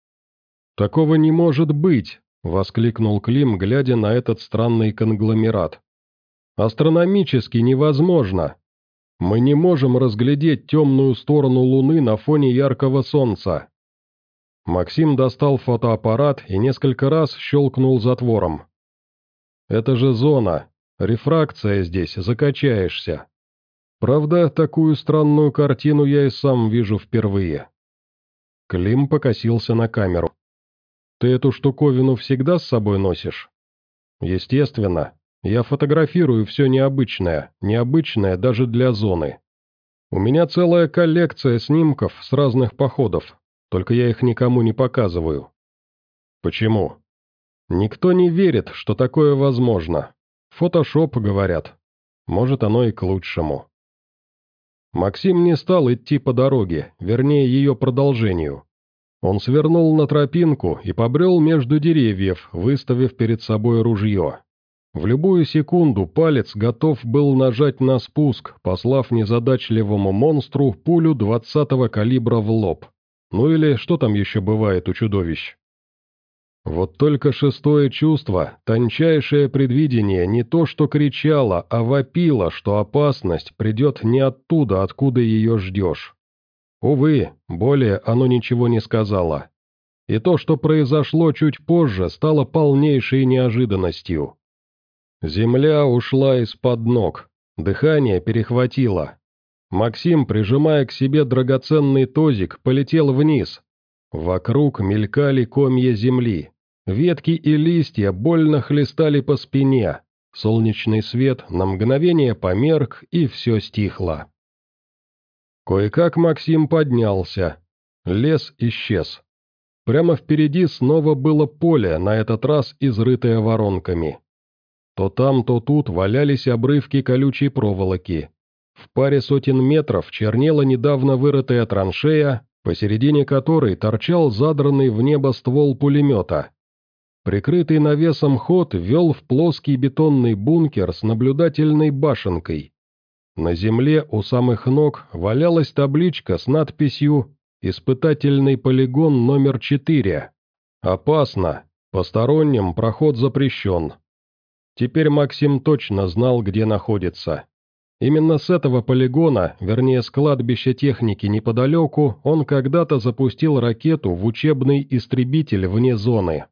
«Такого не может быть!» — воскликнул Клим, глядя на этот странный конгломерат. «Астрономически невозможно! Мы не можем разглядеть темную сторону Луны на фоне яркого солнца!» Максим достал фотоаппарат и несколько раз щелкнул затвором. «Это же зона. Рефракция здесь, закачаешься. Правда, такую странную картину я и сам вижу впервые». Клим покосился на камеру. «Ты эту штуковину всегда с собой носишь?» «Естественно. Я фотографирую все необычное, необычное даже для зоны. У меня целая коллекция снимков с разных походов, только я их никому не показываю». «Почему?» «Никто не верит, что такое возможно. Фотошоп, говорят. Может, оно и к лучшему». Максим не стал идти по дороге, вернее ее продолжению. Он свернул на тропинку и побрел между деревьев, выставив перед собой ружье. В любую секунду палец готов был нажать на спуск, послав незадачливому монстру пулю двадцатого калибра в лоб. Ну или что там еще бывает у чудовищ. Вот только шестое чувство, тончайшее предвидение, не то что кричало, а вопило, что опасность придет не оттуда, откуда ее ждешь. Увы, более оно ничего не сказало. И то, что произошло чуть позже, стало полнейшей неожиданностью. Земля ушла из-под ног, дыхание перехватило. Максим, прижимая к себе драгоценный тозик, полетел вниз. Вокруг мелькали комья земли. Ветки и листья больно хлестали по спине. Солнечный свет на мгновение померк, и все стихло. Кое-как Максим поднялся. Лес исчез. Прямо впереди снова было поле, на этот раз изрытое воронками. То там, то тут валялись обрывки колючей проволоки. В паре сотен метров чернела недавно вырытая траншея, посередине которой торчал задранный в небо ствол пулемета. Прикрытый навесом ход вел в плоский бетонный бункер с наблюдательной башенкой. На земле у самых ног валялась табличка с надписью «Испытательный полигон номер четыре». «Опасно. Посторонним проход запрещен». Теперь Максим точно знал, где находится. Именно с этого полигона, вернее с кладбища техники неподалеку, он когда-то запустил ракету в учебный истребитель вне зоны.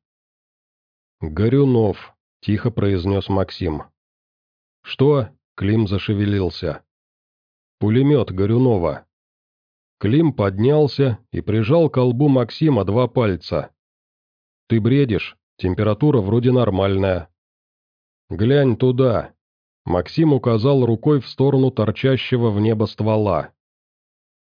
«Горюнов», — тихо произнес Максим. «Что?» — Клим зашевелился. «Пулемет Горюнова». Клим поднялся и прижал к колбу Максима два пальца. «Ты бредишь, температура вроде нормальная». «Глянь туда!» Максим указал рукой в сторону торчащего в небо ствола.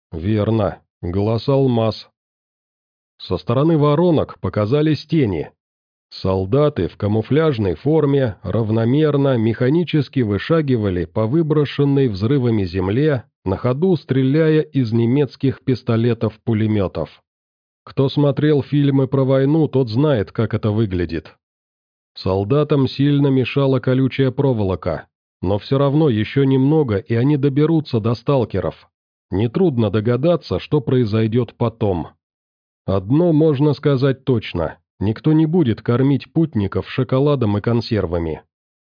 Верно, глаз алмаз. Со стороны воронок показались тени. Солдаты в камуфляжной форме равномерно, механически вышагивали по выброшенной взрывами земле, на ходу стреляя из немецких пистолетов-пулеметов. Кто смотрел фильмы про войну, тот знает, как это выглядит. Солдатам сильно мешала колючая проволока, но все равно еще немного, и они доберутся до сталкеров. Нетрудно догадаться, что произойдет потом. Одно можно сказать точно. Никто не будет кормить путников шоколадом и консервами.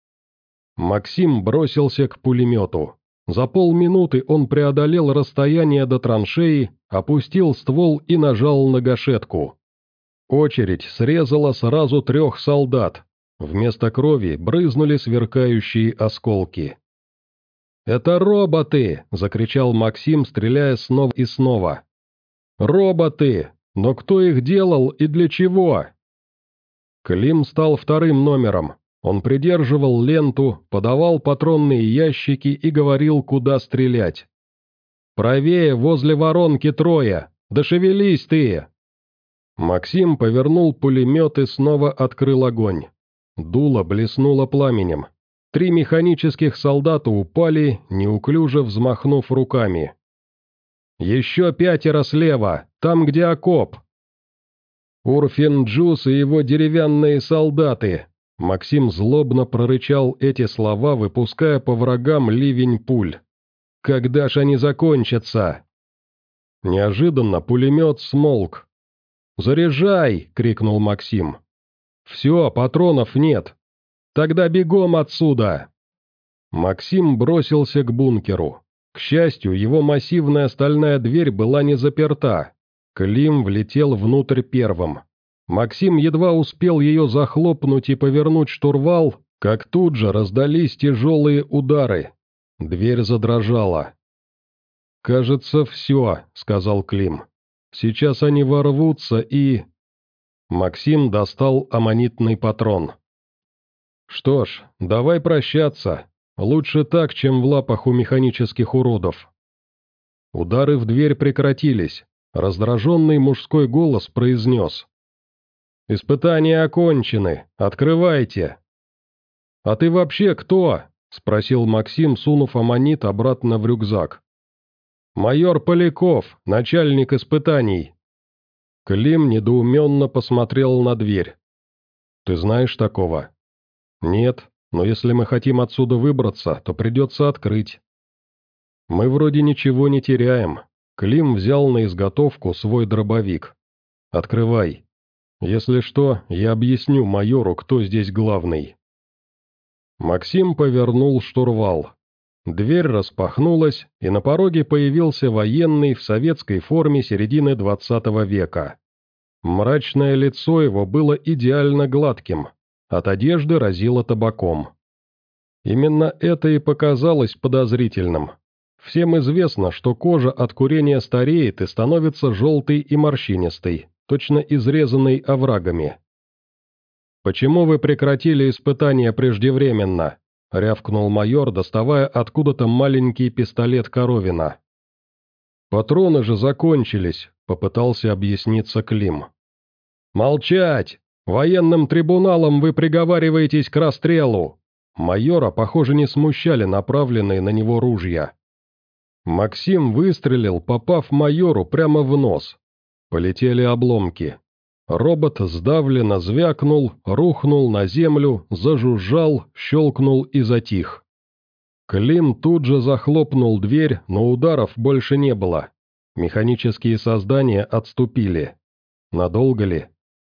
Максим бросился к пулемету. За полминуты он преодолел расстояние до траншеи, опустил ствол и нажал на гашетку. Очередь срезала сразу трех солдат. Вместо крови брызнули сверкающие осколки. «Это роботы!» – закричал Максим, стреляя снова и снова. «Роботы! Но кто их делал и для чего?» Клим стал вторым номером. Он придерживал ленту, подавал патронные ящики и говорил, куда стрелять. «Правее, возле воронки трое! Да шевелись ты!» Максим повернул пулемет и снова открыл огонь. Дуло блеснуло пламенем. Три механических солдата упали, неуклюже взмахнув руками. «Еще пятеро слева, там, где окоп!» «Урфин Джус и его деревянные солдаты!» Максим злобно прорычал эти слова, выпуская по врагам ливень пуль. «Когда ж они закончатся?» Неожиданно пулемет смолк. «Заряжай!» — крикнул Максим. «Все, патронов нет. Тогда бегом отсюда!» Максим бросился к бункеру. К счастью, его массивная стальная дверь была не заперта. Клим влетел внутрь первым. Максим едва успел ее захлопнуть и повернуть штурвал, как тут же раздались тяжелые удары. Дверь задрожала. «Кажется, все», — сказал Клим. «Сейчас они ворвутся и...» Максим достал аммонитный патрон. «Что ж, давай прощаться. Лучше так, чем в лапах у механических уродов». Удары в дверь прекратились. Раздраженный мужской голос произнес. «Испытания окончены. Открывайте!» «А ты вообще кто?» — спросил Максим, сунув аммонит обратно в рюкзак. «Майор Поляков, начальник испытаний». Клим недоуменно посмотрел на дверь. «Ты знаешь такого?» «Нет, но если мы хотим отсюда выбраться, то придется открыть». «Мы вроде ничего не теряем». Клим взял на изготовку свой дробовик. «Открывай. Если что, я объясню майору, кто здесь главный». Максим повернул штурвал. Дверь распахнулась, и на пороге появился военный в советской форме середины двадцатого века. Мрачное лицо его было идеально гладким, от одежды разило табаком. Именно это и показалось подозрительным. Всем известно, что кожа от курения стареет и становится желтой и морщинистой, точно изрезанной оврагами. «Почему вы прекратили испытания преждевременно?» — рявкнул майор, доставая откуда-то маленький пистолет Коровина. «Патроны же закончились», — попытался объясниться Клим. «Молчать! Военным трибуналом вы приговариваетесь к расстрелу!» Майора, похоже, не смущали направленные на него ружья. Максим выстрелил, попав майору прямо в нос. Полетели обломки. Робот сдавленно звякнул, рухнул на землю, зажужжал, щелкнул и затих. Клим тут же захлопнул дверь, но ударов больше не было. Механические создания отступили. Надолго ли?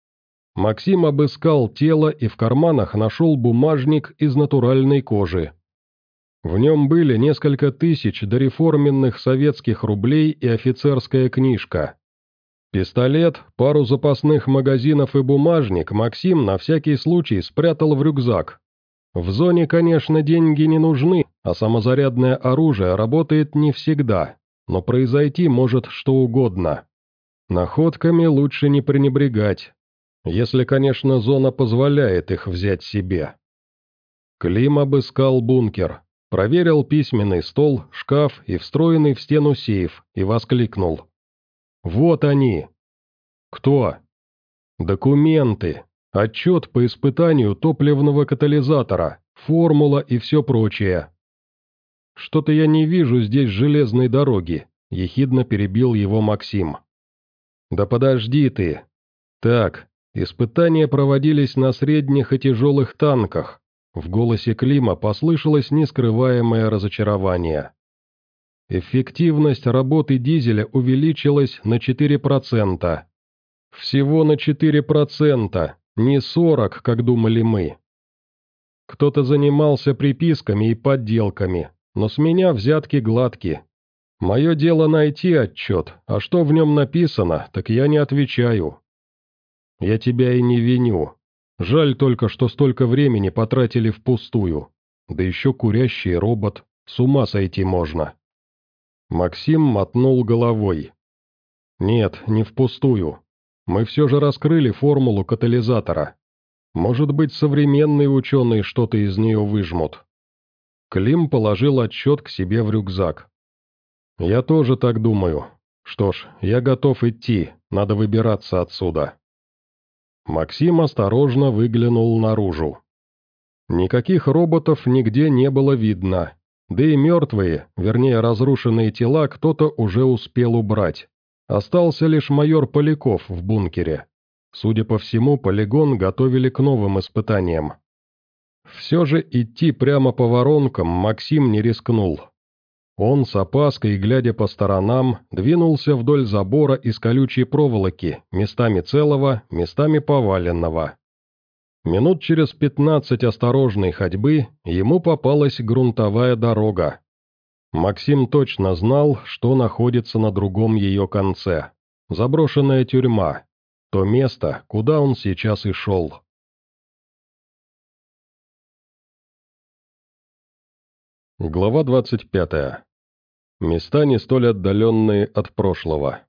Максим обыскал тело и в карманах нашел бумажник из натуральной кожи. В нем были несколько тысяч дореформенных советских рублей и офицерская книжка. Пистолет, пару запасных магазинов и бумажник Максим на всякий случай спрятал в рюкзак. В зоне, конечно, деньги не нужны, а самозарядное оружие работает не всегда, но произойти может что угодно. Находками лучше не пренебрегать, если, конечно, зона позволяет их взять себе. Клим обыскал бункер. Проверил письменный стол, шкаф и встроенный в стену сейф и воскликнул. «Вот они!» «Кто?» «Документы. Отчет по испытанию топливного катализатора, формула и все прочее». «Что-то я не вижу здесь железной дороги», — ехидно перебил его Максим. «Да подожди ты. Так, испытания проводились на средних и тяжелых танках». В голосе Клима послышалось нескрываемое разочарование. Эффективность работы дизеля увеличилась на четыре процента. Всего на четыре процента, не сорок, как думали мы. Кто-то занимался приписками и подделками, но с меня взятки гладкие. Мое дело найти отчет, а что в нем написано, так я не отвечаю. Я тебя и не виню. Жаль только, что столько времени потратили впустую. Да еще курящий робот, с ума сойти можно. Максим мотнул головой. Нет, не впустую. Мы все же раскрыли формулу катализатора. Может быть, современные ученые что-то из нее выжмут. Клим положил отчет к себе в рюкзак. Я тоже так думаю. Что ж, я готов идти, надо выбираться отсюда. Максим осторожно выглянул наружу. Никаких роботов нигде не было видно, да и мертвые, вернее разрушенные тела, кто-то уже успел убрать. Остался лишь майор Поляков в бункере. Судя по всему, полигон готовили к новым испытаниям. Все же идти прямо по воронкам Максим не рискнул. Он с опаской, глядя по сторонам, двинулся вдоль забора из колючей проволоки, местами целого, местами поваленного. Минут через пятнадцать осторожной ходьбы ему попалась грунтовая дорога. Максим точно знал, что находится на другом ее конце. Заброшенная тюрьма. То место, куда он сейчас и шел. Глава двадцать пятая. Места не столь отдаленные от прошлого.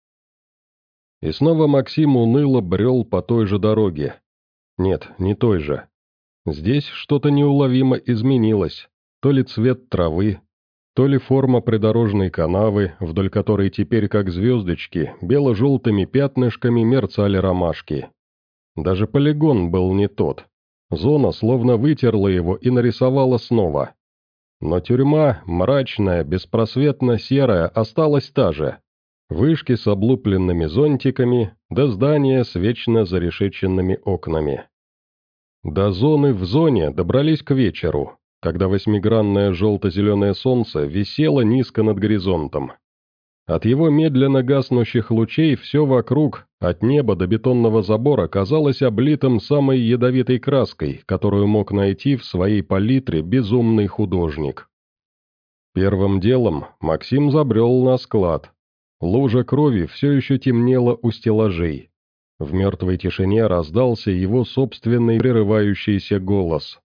И снова Максим уныло брел по той же дороге. Нет, не той же. Здесь что-то неуловимо изменилось. То ли цвет травы, то ли форма придорожной канавы, вдоль которой теперь, как звездочки, бело-желтыми пятнышками мерцали ромашки. Даже полигон был не тот. Зона словно вытерла его и нарисовала снова. Но тюрьма, мрачная, беспросветно серая, осталась та же. Вышки с облупленными зонтиками, да здания с вечно зарешеченными окнами. До зоны в зоне добрались к вечеру, когда восьмигранное желто-зеленое солнце висело низко над горизонтом. От его медленно гаснущих лучей все вокруг, от неба до бетонного забора, казалось облитым самой ядовитой краской, которую мог найти в своей палитре безумный художник. Первым делом Максим забрел на склад. Лужа крови все еще темнела у стеллажей. В мертвой тишине раздался его собственный прерывающийся голос.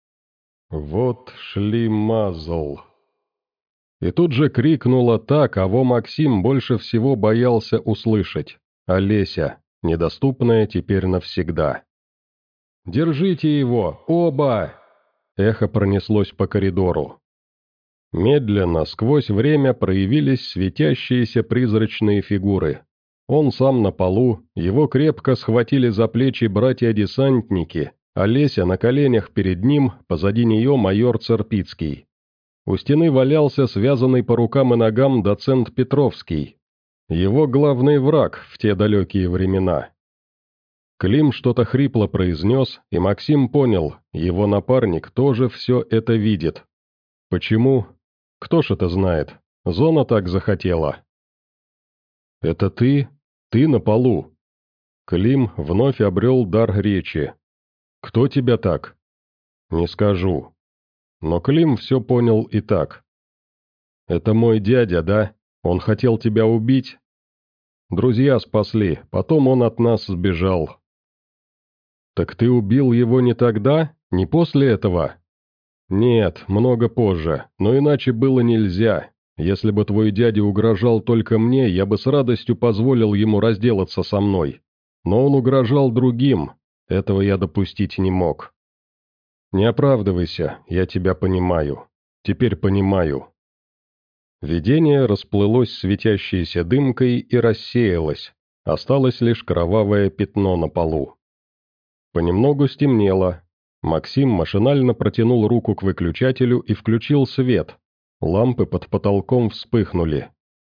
«Вот шлимазл». И тут же крикнула та, кого Максим больше всего боялся услышать. Олеся, недоступная теперь навсегда. «Держите его, оба!» Эхо пронеслось по коридору. Медленно, сквозь время проявились светящиеся призрачные фигуры. Он сам на полу, его крепко схватили за плечи братья-десантники, Олеся на коленях перед ним, позади нее майор Церпицкий. У стены валялся связанный по рукам и ногам доцент Петровский. Его главный враг в те далекие времена. Клим что-то хрипло произнес, и Максим понял, его напарник тоже все это видит. Почему? Кто ж это знает? Зона так захотела. «Это ты? Ты на полу?» Клим вновь обрел дар речи. «Кто тебя так?» «Не скажу». Но Клим все понял и так. «Это мой дядя, да? Он хотел тебя убить?» «Друзья спасли, потом он от нас сбежал». «Так ты убил его не тогда? Не после этого?» «Нет, много позже, но иначе было нельзя. Если бы твой дядя угрожал только мне, я бы с радостью позволил ему разделаться со мной. Но он угрожал другим, этого я допустить не мог». «Не оправдывайся, я тебя понимаю. Теперь понимаю». Видение расплылось светящейся дымкой и рассеялось, осталось лишь кровавое пятно на полу. Понемногу стемнело. Максим машинально протянул руку к выключателю и включил свет. Лампы под потолком вспыхнули.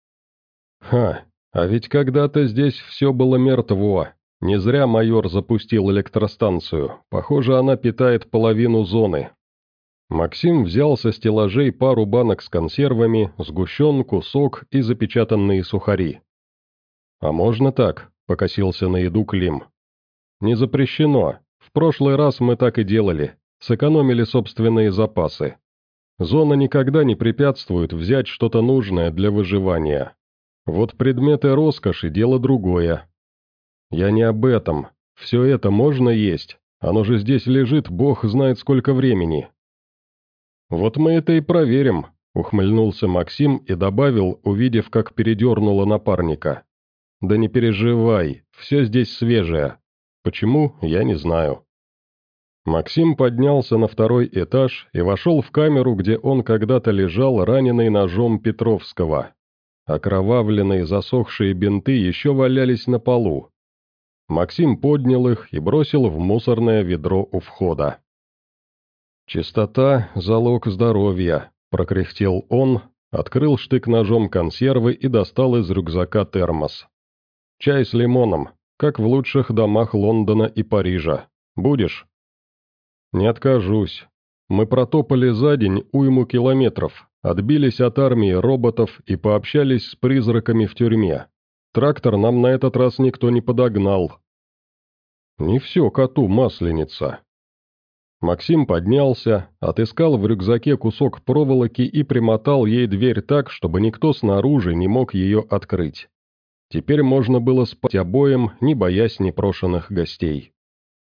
«Ха, а ведь когда-то здесь все было мертво. Не зря майор запустил электростанцию. Похоже, она питает половину зоны». Максим взял со стеллажей пару банок с консервами, сгущенку, сок и запечатанные сухари. «А можно так?» – покосился на еду Клим. «Не запрещено. В прошлый раз мы так и делали. Сэкономили собственные запасы. Зона никогда не препятствует взять что-то нужное для выживания. Вот предметы роскоши – дело другое. Я не об этом. Все это можно есть. Оно же здесь лежит, бог знает сколько времени». «Вот мы это и проверим», — ухмыльнулся Максим и добавил, увидев, как передернуло напарника. «Да не переживай, все здесь свежее. Почему, я не знаю». Максим поднялся на второй этаж и вошел в камеру, где он когда-то лежал, раненый ножом Петровского. Окровавленные засохшие бинты еще валялись на полу. Максим поднял их и бросил в мусорное ведро у входа. «Чистота – залог здоровья», – прокряхтел он, открыл штык-ножом консервы и достал из рюкзака термос. «Чай с лимоном, как в лучших домах Лондона и Парижа. Будешь?» «Не откажусь. Мы протопали за день уйму километров, отбились от армии роботов и пообщались с призраками в тюрьме. Трактор нам на этот раз никто не подогнал». «Не все коту масленица». Максим поднялся, отыскал в рюкзаке кусок проволоки и примотал ей дверь так, чтобы никто снаружи не мог ее открыть. Теперь можно было спать обоим, не боясь непрошенных гостей.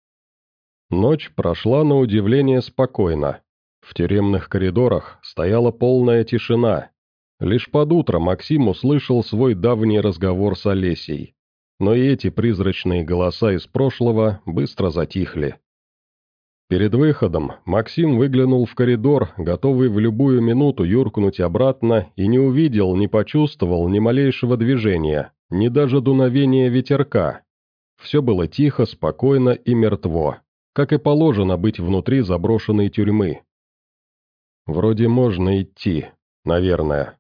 Ночь прошла на удивление спокойно. В тюремных коридорах стояла полная тишина. Лишь под утро Максим услышал свой давний разговор с Олесей. Но и эти призрачные голоса из прошлого быстро затихли. Перед выходом Максим выглянул в коридор, готовый в любую минуту юркнуть обратно, и не увидел, не почувствовал ни малейшего движения, ни даже дуновения ветерка. Все было тихо, спокойно и мертво, как и положено быть внутри заброшенной тюрьмы. Вроде можно идти, наверное.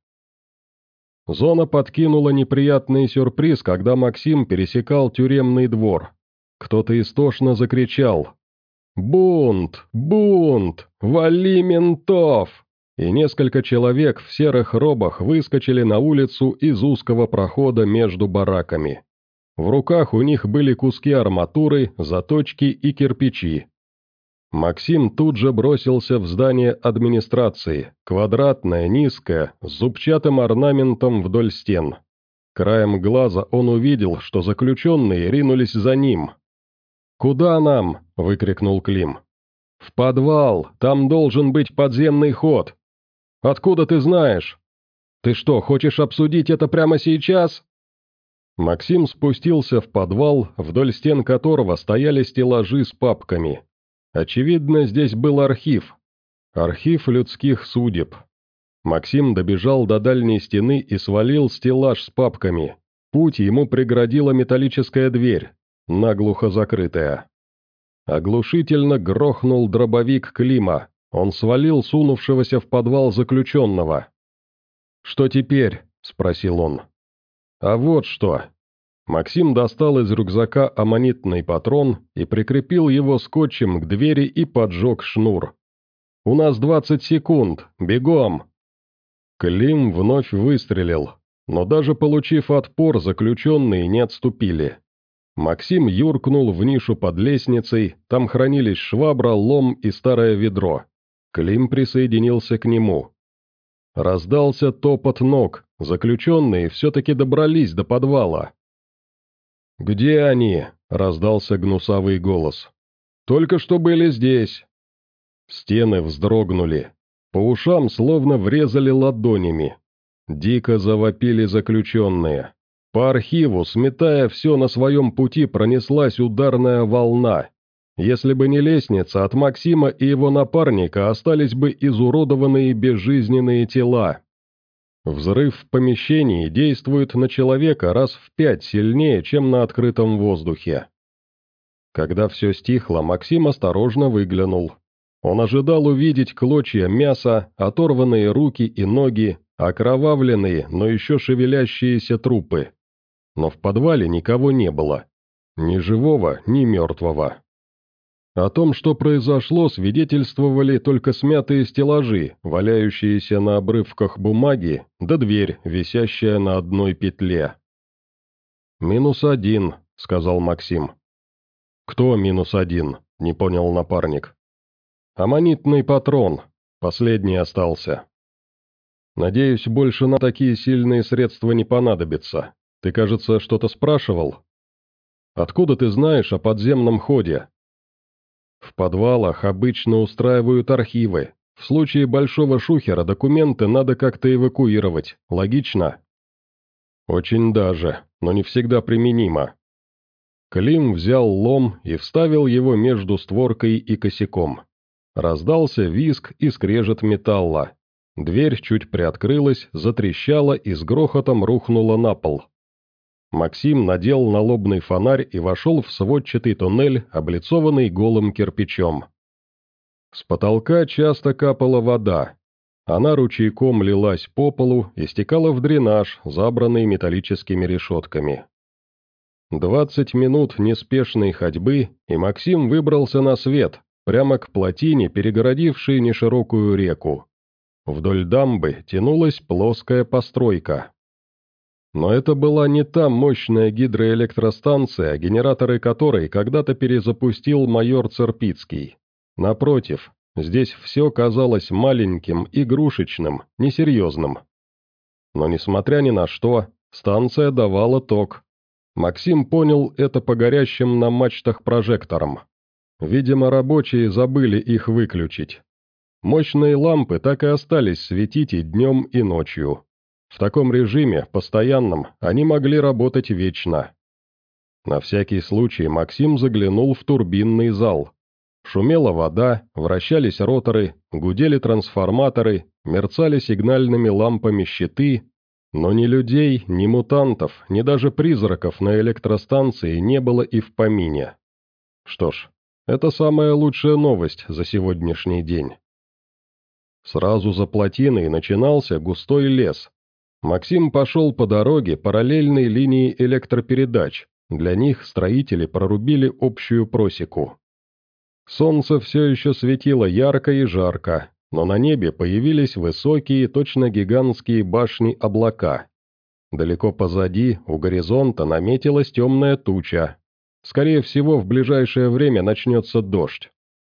Зона подкинула неприятный сюрприз, когда Максим пересекал тюремный двор. Кто-то истошно закричал: «Бунт! Бунт! Вали ментов!» И несколько человек в серых робах выскочили на улицу из узкого прохода между бараками. В руках у них были куски арматуры, заточки и кирпичи. Максим тут же бросился в здание администрации, квадратное, низкое, с зубчатым орнаментом вдоль стен. Краем глаза он увидел, что заключенные ринулись за ним. «Куда нам?» – выкрикнул Клим. «В подвал, там должен быть подземный ход». «Откуда ты знаешь? Ты что, хочешь обсудить это прямо сейчас?» Максим спустился в подвал, вдоль стен которого стояли стеллажи с папками. Очевидно, здесь был архив. Архив людских судеб. Максим добежал до дальней стены и свалил стеллаж с папками. Путь ему преградила металлическая дверь, наглухо закрытая. Оглушительно грохнул дробовик Клима. Он свалил сунувшегося в подвал заключенного. «Что теперь?» – спросил он. «А вот что». Максим достал из рюкзака аммонитный патрон и прикрепил его скотчем к двери и поджег шнур. «У нас двадцать секунд. Бегом!» Клим вновь выстрелил, но даже получив отпор, заключенные не отступили. Максим юркнул в нишу под лестницей, там хранились швабра, лом и старое ведро. Клим присоединился к нему. Раздался топот ног, заключенные все-таки добрались до подвала. «Где они?» – раздался гнусавый голос. «Только что были здесь». Стены вздрогнули. По ушам словно врезали ладонями. Дико завопили заключенные. По архиву, сметая все на своем пути, пронеслась ударная волна. Если бы не лестница, от Максима и его напарника остались бы изуродованные безжизненные тела. Взрыв в помещении действует на человека раз в пять сильнее, чем на открытом воздухе. Когда все стихло, Максим осторожно выглянул. Он ожидал увидеть клочья мяса, оторванные руки и ноги, окровавленные, но еще шевелящиеся трупы. Но в подвале никого не было. Ни живого, ни мертвого. О том, что произошло, свидетельствовали только смятые стеллажи, валяющиеся на обрывках бумаги, да дверь, висящая на одной петле. «Минус один», — сказал Максим. «Кто минус один?» — не понял напарник. «Аммонитный патрон. Последний остался. Надеюсь, больше на такие сильные средства не понадобится. Ты, кажется, что-то спрашивал? Откуда ты знаешь о подземном ходе?» В подвалах обычно устраивают архивы. В случае большого шухера документы надо как-то эвакуировать. Логично? Очень даже, но не всегда применимо. Клим взял лом и вставил его между створкой и косяком. Раздался визг и скрежет металла. Дверь чуть приоткрылась, затрещала и с грохотом рухнула на пол. Максим надел налобный фонарь и вошел в сводчатый туннель, облицованный голым кирпичом. С потолка часто капала вода. Она ручейком лилась по полу и стекала в дренаж, забранный металлическими решетками. Двадцать минут неспешной ходьбы, и Максим выбрался на свет, прямо к плотине, перегородившей неширокую реку. Вдоль дамбы тянулась плоская постройка. Но это была не та мощная гидроэлектростанция, генераторы которой когда-то перезапустил майор Церпицкий. Напротив, здесь все казалось маленьким, игрушечным, несерьезным. Но несмотря ни на что, станция давала ток. Максим понял это по горящим на мачтах прожекторам. Видимо, рабочие забыли их выключить. Мощные лампы так и остались светить и днем, и ночью. В таком режиме, постоянном, они могли работать вечно. На всякий случай Максим заглянул в турбинный зал. Шумела вода, вращались роторы, гудели трансформаторы, мерцали сигнальными лампами щиты, но ни людей, ни мутантов, ни даже призраков на электростанции не было и в помине. Что ж, это самая лучшая новость за сегодняшний день. Сразу за плотиной начинался густой лес. Максим пошел по дороге параллельной линии электропередач, для них строители прорубили общую просеку. Солнце все еще светило ярко и жарко, но на небе появились высокие, точно гигантские башни-облака. Далеко позади, у горизонта, наметилась темная туча. Скорее всего, в ближайшее время начнется дождь.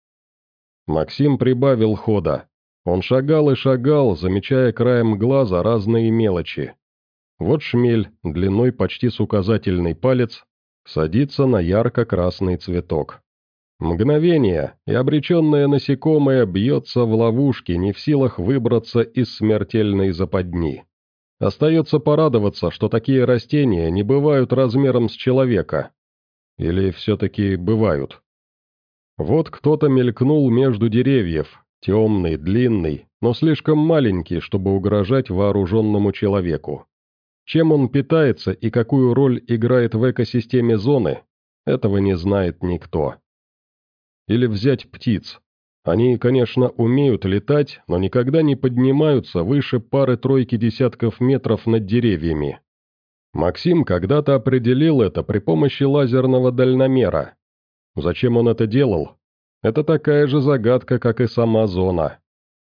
Максим прибавил хода. Он шагал и шагал, замечая краем глаза разные мелочи. Вот шмель, длиной почти с указательный палец, садится на ярко-красный цветок. Мгновение, и обреченное насекомое бьется в ловушке, не в силах выбраться из смертельной западни. Остается порадоваться, что такие растения не бывают размером с человека. Или все-таки бывают. Вот кто-то мелькнул между деревьев. Темный, длинный, но слишком маленький, чтобы угрожать вооруженному человеку. Чем он питается и какую роль играет в экосистеме зоны, этого не знает никто. Или взять птиц. Они, конечно, умеют летать, но никогда не поднимаются выше пары-тройки десятков метров над деревьями. Максим когда-то определил это при помощи лазерного дальномера. Зачем он это делал? Это такая же загадка, как и сама зона.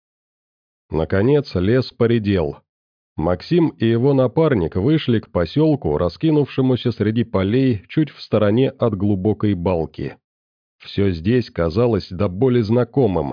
Наконец лес поредел. Максим и его напарник вышли к поселку, раскинувшемуся среди полей чуть в стороне от глубокой балки. Все здесь казалось до боли знакомым.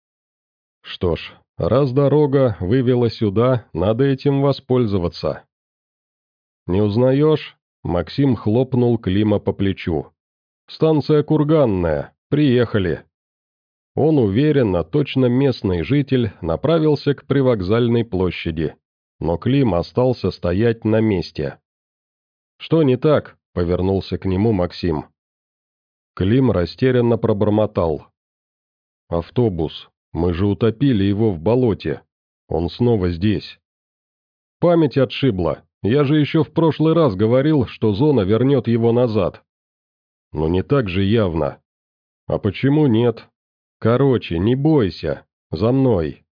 Что ж, раз дорога вывела сюда, надо этим воспользоваться. «Не узнаешь?» — Максим хлопнул Клима по плечу. «Станция Курганная. Приехали». Он уверенно, точно местный житель, направился к привокзальной площади, но Клим остался стоять на месте. «Что не так?» — повернулся к нему Максим. Клим растерянно пробормотал. «Автобус. Мы же утопили его в болоте. Он снова здесь». «Память отшибла. Я же еще в прошлый раз говорил, что зона вернет его назад». «Но не так же явно». «А почему нет?» «Короче, не бойся. За мной».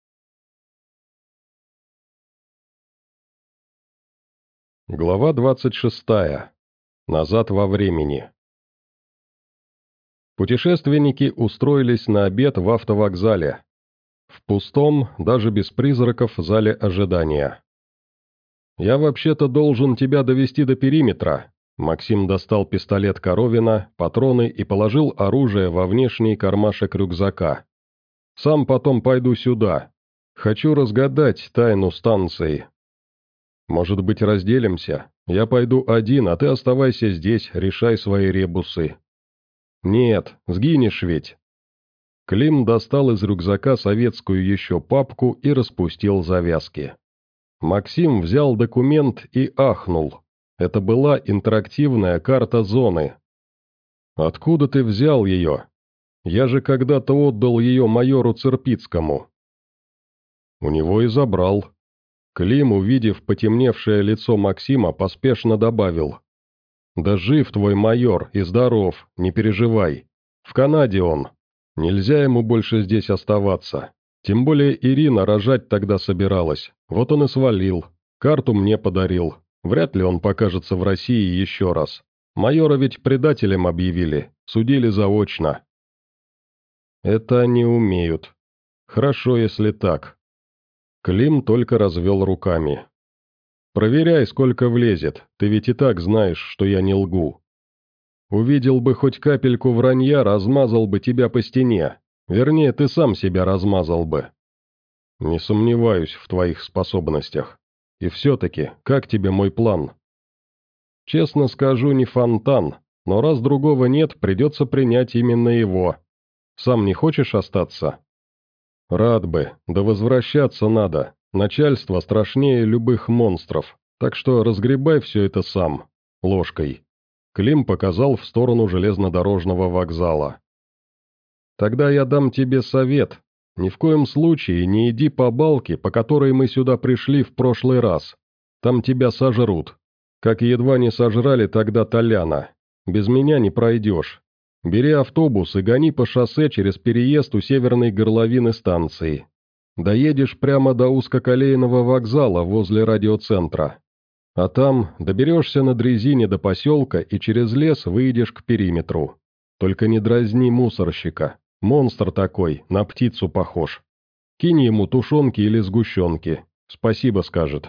Глава двадцать шестая. Назад во времени. Путешественники устроились на обед в автовокзале. В пустом, даже без призраков, зале ожидания. «Я вообще-то должен тебя довести до периметра». Максим достал пистолет Коровина, патроны и положил оружие во внешний кармашек рюкзака. «Сам потом пойду сюда. Хочу разгадать тайну станции. Может быть, разделимся? Я пойду один, а ты оставайся здесь, решай свои ребусы». «Нет, сгинешь ведь». Клим достал из рюкзака советскую еще папку и распустил завязки. Максим взял документ и ахнул. Это была интерактивная карта зоны. «Откуда ты взял ее? Я же когда-то отдал ее майору Церпицкому». «У него и забрал». Клим, увидев потемневшее лицо Максима, поспешно добавил. «Да жив твой майор и здоров, не переживай. В Канаде он. Нельзя ему больше здесь оставаться. Тем более Ирина рожать тогда собиралась. Вот он и свалил. Карту мне подарил. Вряд ли он покажется в России еще раз. Майора ведь предателем объявили, судили заочно». «Это они умеют. Хорошо, если так». Клим только развел руками. «Проверяй, сколько влезет, ты ведь и так знаешь, что я не лгу. Увидел бы хоть капельку вранья, размазал бы тебя по стене. Вернее, ты сам себя размазал бы». «Не сомневаюсь в твоих способностях. И все-таки, как тебе мой план?» «Честно скажу, не фонтан, но раз другого нет, придется принять именно его. Сам не хочешь остаться?» «Рад бы, да возвращаться надо. Начальство страшнее любых монстров, так что разгребай все это сам, ложкой». Клим показал в сторону железнодорожного вокзала. «Тогда я дам тебе совет. Ни в коем случае не иди по балке, по которой мы сюда пришли в прошлый раз. Там тебя сожрут. Как едва не сожрали тогда Толяна. Без меня не пройдешь. Бери автобус и гони по шоссе через переезд у северной горловины станции. Доедешь прямо до узкоколейного вокзала возле радиоцентра. А там доберешься на дрезине до поселка и через лес выйдешь к периметру. Только не дразни мусорщика. Монстр такой, на птицу похож. Кинь ему тушенки или сгущенки. Спасибо скажет».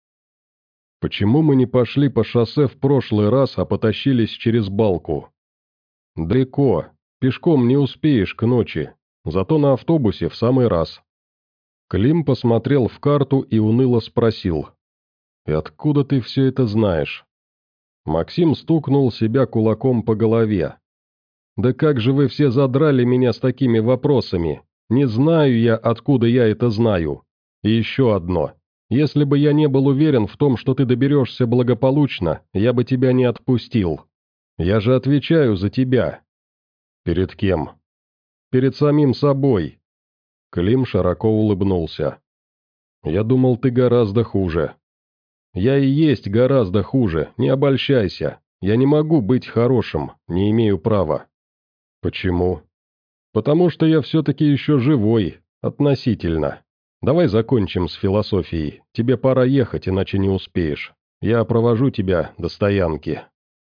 «Почему мы не пошли по шоссе в прошлый раз, а потащились через балку?» «Далеко. Пешком не успеешь к ночи. Зато на автобусе в самый раз». Клим посмотрел в карту и уныло спросил. «И откуда ты все это знаешь?» Максим стукнул себя кулаком по голове. «Да как же вы все задрали меня с такими вопросами? Не знаю я, откуда я это знаю. И еще одно. Если бы я не был уверен в том, что ты доберешься благополучно, я бы тебя не отпустил. Я же отвечаю за тебя». «Перед кем?» «Перед самим собой». Клим широко улыбнулся. «Я думал, ты гораздо хуже». «Я и есть гораздо хуже, не обольщайся. Я не могу быть хорошим, не имею права». «Почему?» «Потому что я все-таки еще живой, относительно. Давай закончим с философией. Тебе пора ехать, иначе не успеешь. Я провожу тебя до стоянки».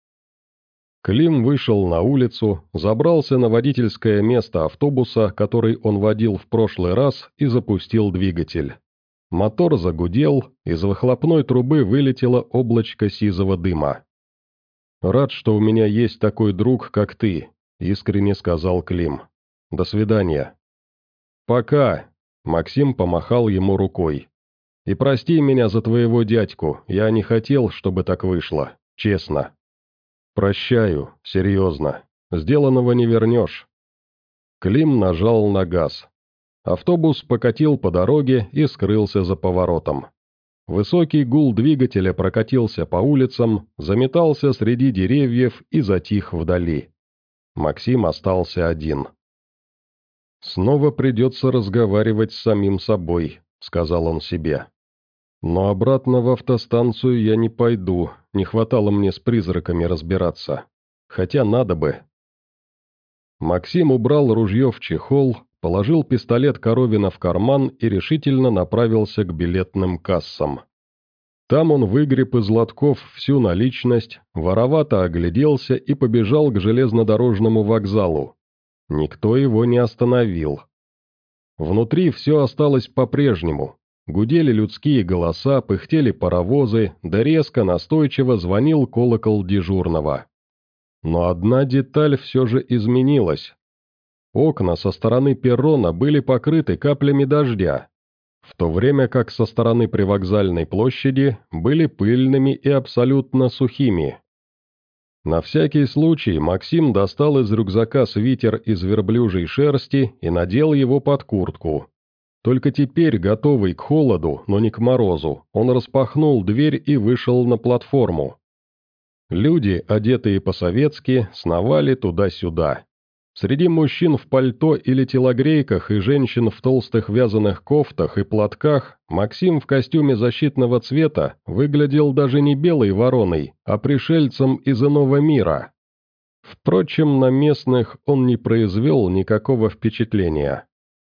Клим вышел на улицу, забрался на водительское место автобуса, который он водил в прошлый раз, и запустил двигатель. Мотор загудел, из выхлопной трубы вылетело облачко сизого дыма. «Рад, что у меня есть такой друг, как ты», — искренне сказал Клим. «До свидания». «Пока», — Максим помахал ему рукой. «И прости меня за твоего дядьку, я не хотел, чтобы так вышло, честно». «Прощаю, серьезно. Сделанного не вернешь». Клим нажал на газ. Автобус покатил по дороге и скрылся за поворотом. Высокий гул двигателя прокатился по улицам, заметался среди деревьев и затих вдали. Максим остался один. «Снова придется разговаривать с самим собой», — сказал он себе. «Но обратно в автостанцию я не пойду, не хватало мне с призраками разбираться. Хотя надо бы». Максим убрал ружье в чехол, положил пистолет Коровина в карман и решительно направился к билетным кассам. Там он выгреб из лотков всю наличность, воровато огляделся и побежал к железнодорожному вокзалу. Никто его не остановил. Внутри все осталось по-прежнему. Гудели людские голоса, пыхтели паровозы, да резко, настойчиво звонил колокол дежурного. Но одна деталь все же изменилась. Окна со стороны перрона были покрыты каплями дождя, в то время как со стороны привокзальной площади были пыльными и абсолютно сухими. На всякий случай Максим достал из рюкзака свитер из верблюжьей шерсти и надел его под куртку. Только теперь, готовый к холоду, но не к морозу, он распахнул дверь и вышел на платформу. Люди, одетые по-советски, сновали туда-сюда. Среди мужчин в пальто или телогрейках и женщин в толстых вязаных кофтах и платках Максим в костюме защитного цвета выглядел даже не белой вороной, а пришельцем из иного мира. Впрочем, на местных он не произвел никакого впечатления.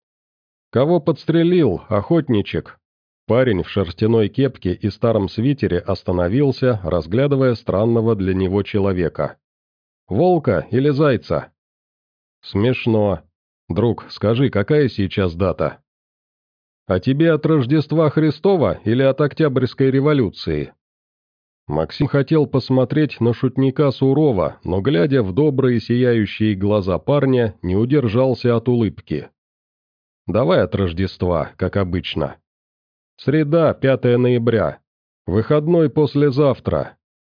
«Кого подстрелил, охотничек?» Парень в шерстяной кепке и старом свитере остановился, разглядывая странного для него человека. «Волка или зайца?» «Смешно. Друг, скажи, какая сейчас дата?» «А тебе от Рождества Христова или от Октябрьской революции?» Максим хотел посмотреть на шутника сурово, но, глядя в добрые сияющие глаза парня, не удержался от улыбки. «Давай от Рождества, как обычно. Среда, пятое ноября. Выходной послезавтра.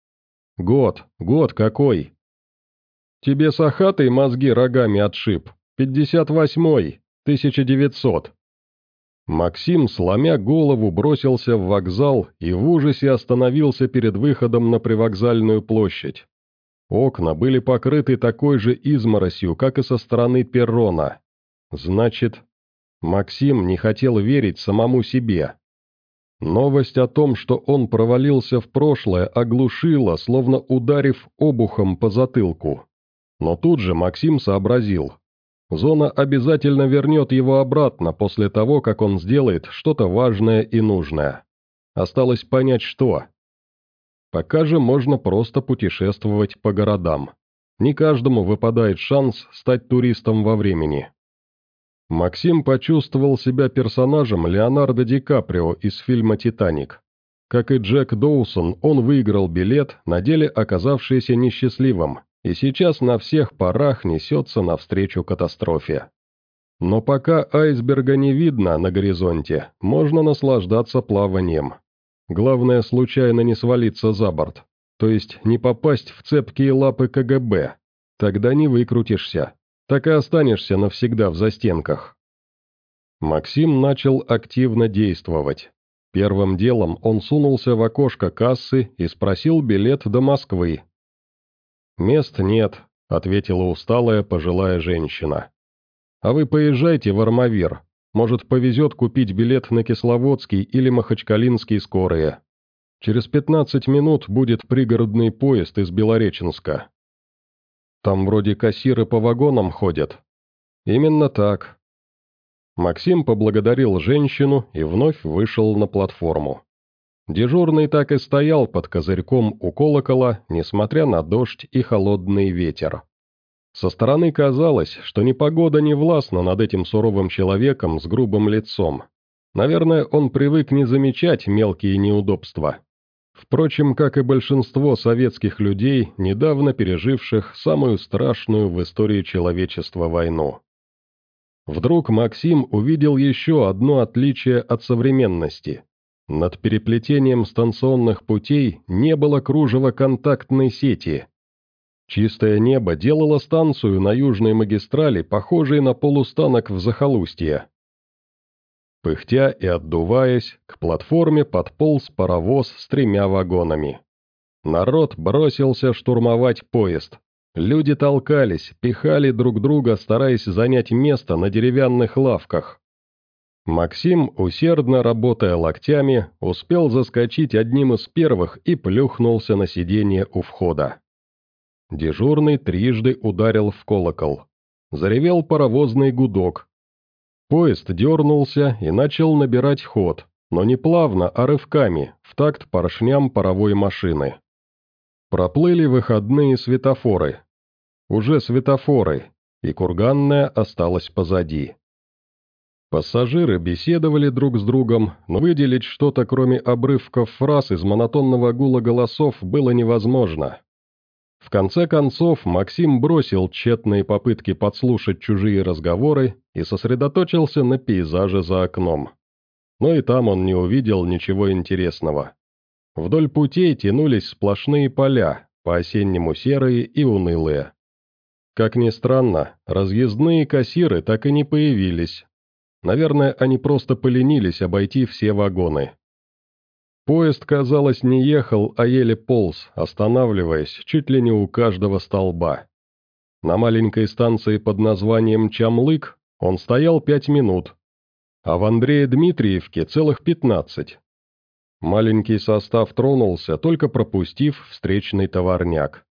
Год, год какой?» «Тебе сахатый мозги рогами отшиб. Пятьдесят восьмой, тысяча девятьсот». Максим, сломя голову, бросился в вокзал и в ужасе остановился перед выходом на привокзальную площадь. Окна были покрыты такой же изморосью, как и со стороны перрона. Значит, Максим не хотел верить самому себе. Новость о том, что он провалился в прошлое, оглушила, словно ударив обухом по затылку. Но тут же Максим сообразил. Зона обязательно вернет его обратно после того, как он сделает что-то важное и нужное. Осталось понять, что. Пока же можно просто путешествовать по городам. Не каждому выпадает шанс стать туристом во времени. Максим почувствовал себя персонажем Леонардо Ди Каприо из фильма «Титаник». Как и Джек Доусон, он выиграл билет, на деле оказавшийся несчастливым, и сейчас на всех парах несется навстречу катастрофе. Но пока айсберга не видно на горизонте, можно наслаждаться плаванием. Главное, случайно не свалиться за борт, то есть не попасть в цепкие лапы ка гэ бэ, тогда не выкрутишься, так и останешься навсегда в застенках. Максим начал активно действовать. Первым делом он сунулся в окошко кассы и спросил билет до Москвы. «Мест нет», — ответила усталая пожилая женщина. «А вы поезжайте в Армавир. Может, повезет купить билет на Кисловодский или Махачкалинский скорые. Через пятнадцать минут будет пригородный поезд из Белореченска. Там вроде кассиры по вагонам ходят». «Именно так». Максим поблагодарил женщину и вновь вышел на платформу. Дежурный так и стоял под козырьком у колокола, несмотря на дождь и холодный ветер. Со стороны казалось, что непогода не властна над этим суровым человеком с грубым лицом. Наверное, он привык не замечать мелкие неудобства. Впрочем, как и большинство советских людей, недавно переживших самую страшную в истории человечества войну. Вдруг Максим увидел еще одно отличие от современности. Над переплетением станционных путей не было кружева контактной сети. Чистое небо делало станцию на южной магистрали похожей на полустанок в захолустье. Пыхтя и отдуваясь, к платформе подполз паровоз с тремя вагонами. Народ бросился штурмовать поезд. Люди толкались, пихали друг друга, стараясь занять место на деревянных лавках. Максим, усердно работая локтями, успел заскочить одним из первых и плюхнулся на сиденье у входа. Дежурный трижды ударил в колокол. Заревел паровозный гудок. Поезд дернулся и начал набирать ход, но не плавно, а рывками, в такт поршням паровой машины. Проплыли выходные светофоры. Уже светофоры, и Курганная осталась позади. Пассажиры беседовали друг с другом, но выделить что-то, кроме обрывков фраз из монотонного гула голосов, было невозможно. В конце концов, Максим бросил тщетные попытки подслушать чужие разговоры и сосредоточился на пейзаже за окном. Но и там он не увидел ничего интересного. Вдоль путей тянулись сплошные поля, по-осеннему серые и унылые. Как ни странно, разъездные кассиры так и не появились. Наверное, они просто поленились обойти все вагоны. Поезд, казалось, не ехал, а еле полз, останавливаясь чуть ли не у каждого столба. На маленькой станции под названием Чамлык он стоял пять минут, а в Андрее-Дмитриевке целых пятнадцать. Маленький состав тронулся, только пропустив встречный товарняк.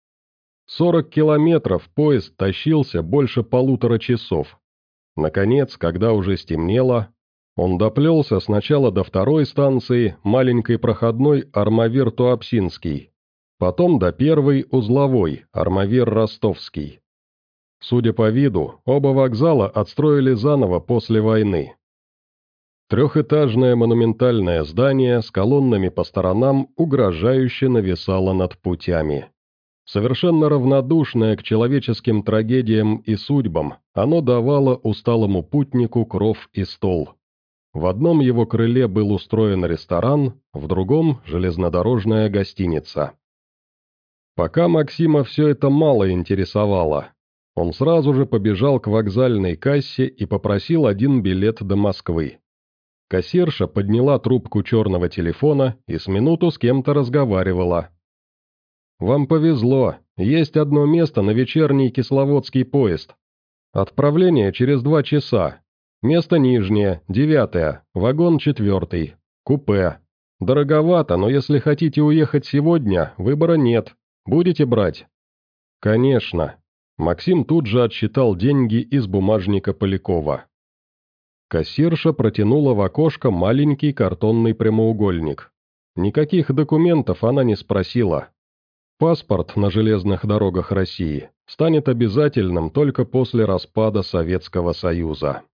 Сорок километров поезд тащился больше полутора часов. Наконец, когда уже стемнело, он доплелся сначала до второй станции, маленькой проходной Армавир-Туапсинский, потом до первой узловой, Армавир-Ростовский. Судя по виду, оба вокзала отстроили заново после войны. Трехэтажное монументальное здание с колоннами по сторонам угрожающе нависало над путями. Совершенно равнодушное к человеческим трагедиям и судьбам, оно давало усталому путнику кров и стол. В одном его крыле был устроен ресторан, в другом – железнодорожная гостиница. Пока Максима все это мало интересовало. Он сразу же побежал к вокзальной кассе и попросил один билет до Москвы. Кассирша подняла трубку черного телефона и с минуту с кем-то разговаривала. «Вам повезло, есть одно место на вечерний кисловодский поезд. Отправление через два часа. Место нижнее, девятое, вагон четвертый, купе. Дороговато, но если хотите уехать сегодня, выбора нет. Будете брать?» «Конечно». Максим тут же отсчитал деньги из бумажника Полякова. Кассирша протянула в окошко маленький картонный прямоугольник. Никаких документов она не спросила. Паспорт на железных дорогах России станет обязательным только после распада Советского Союза.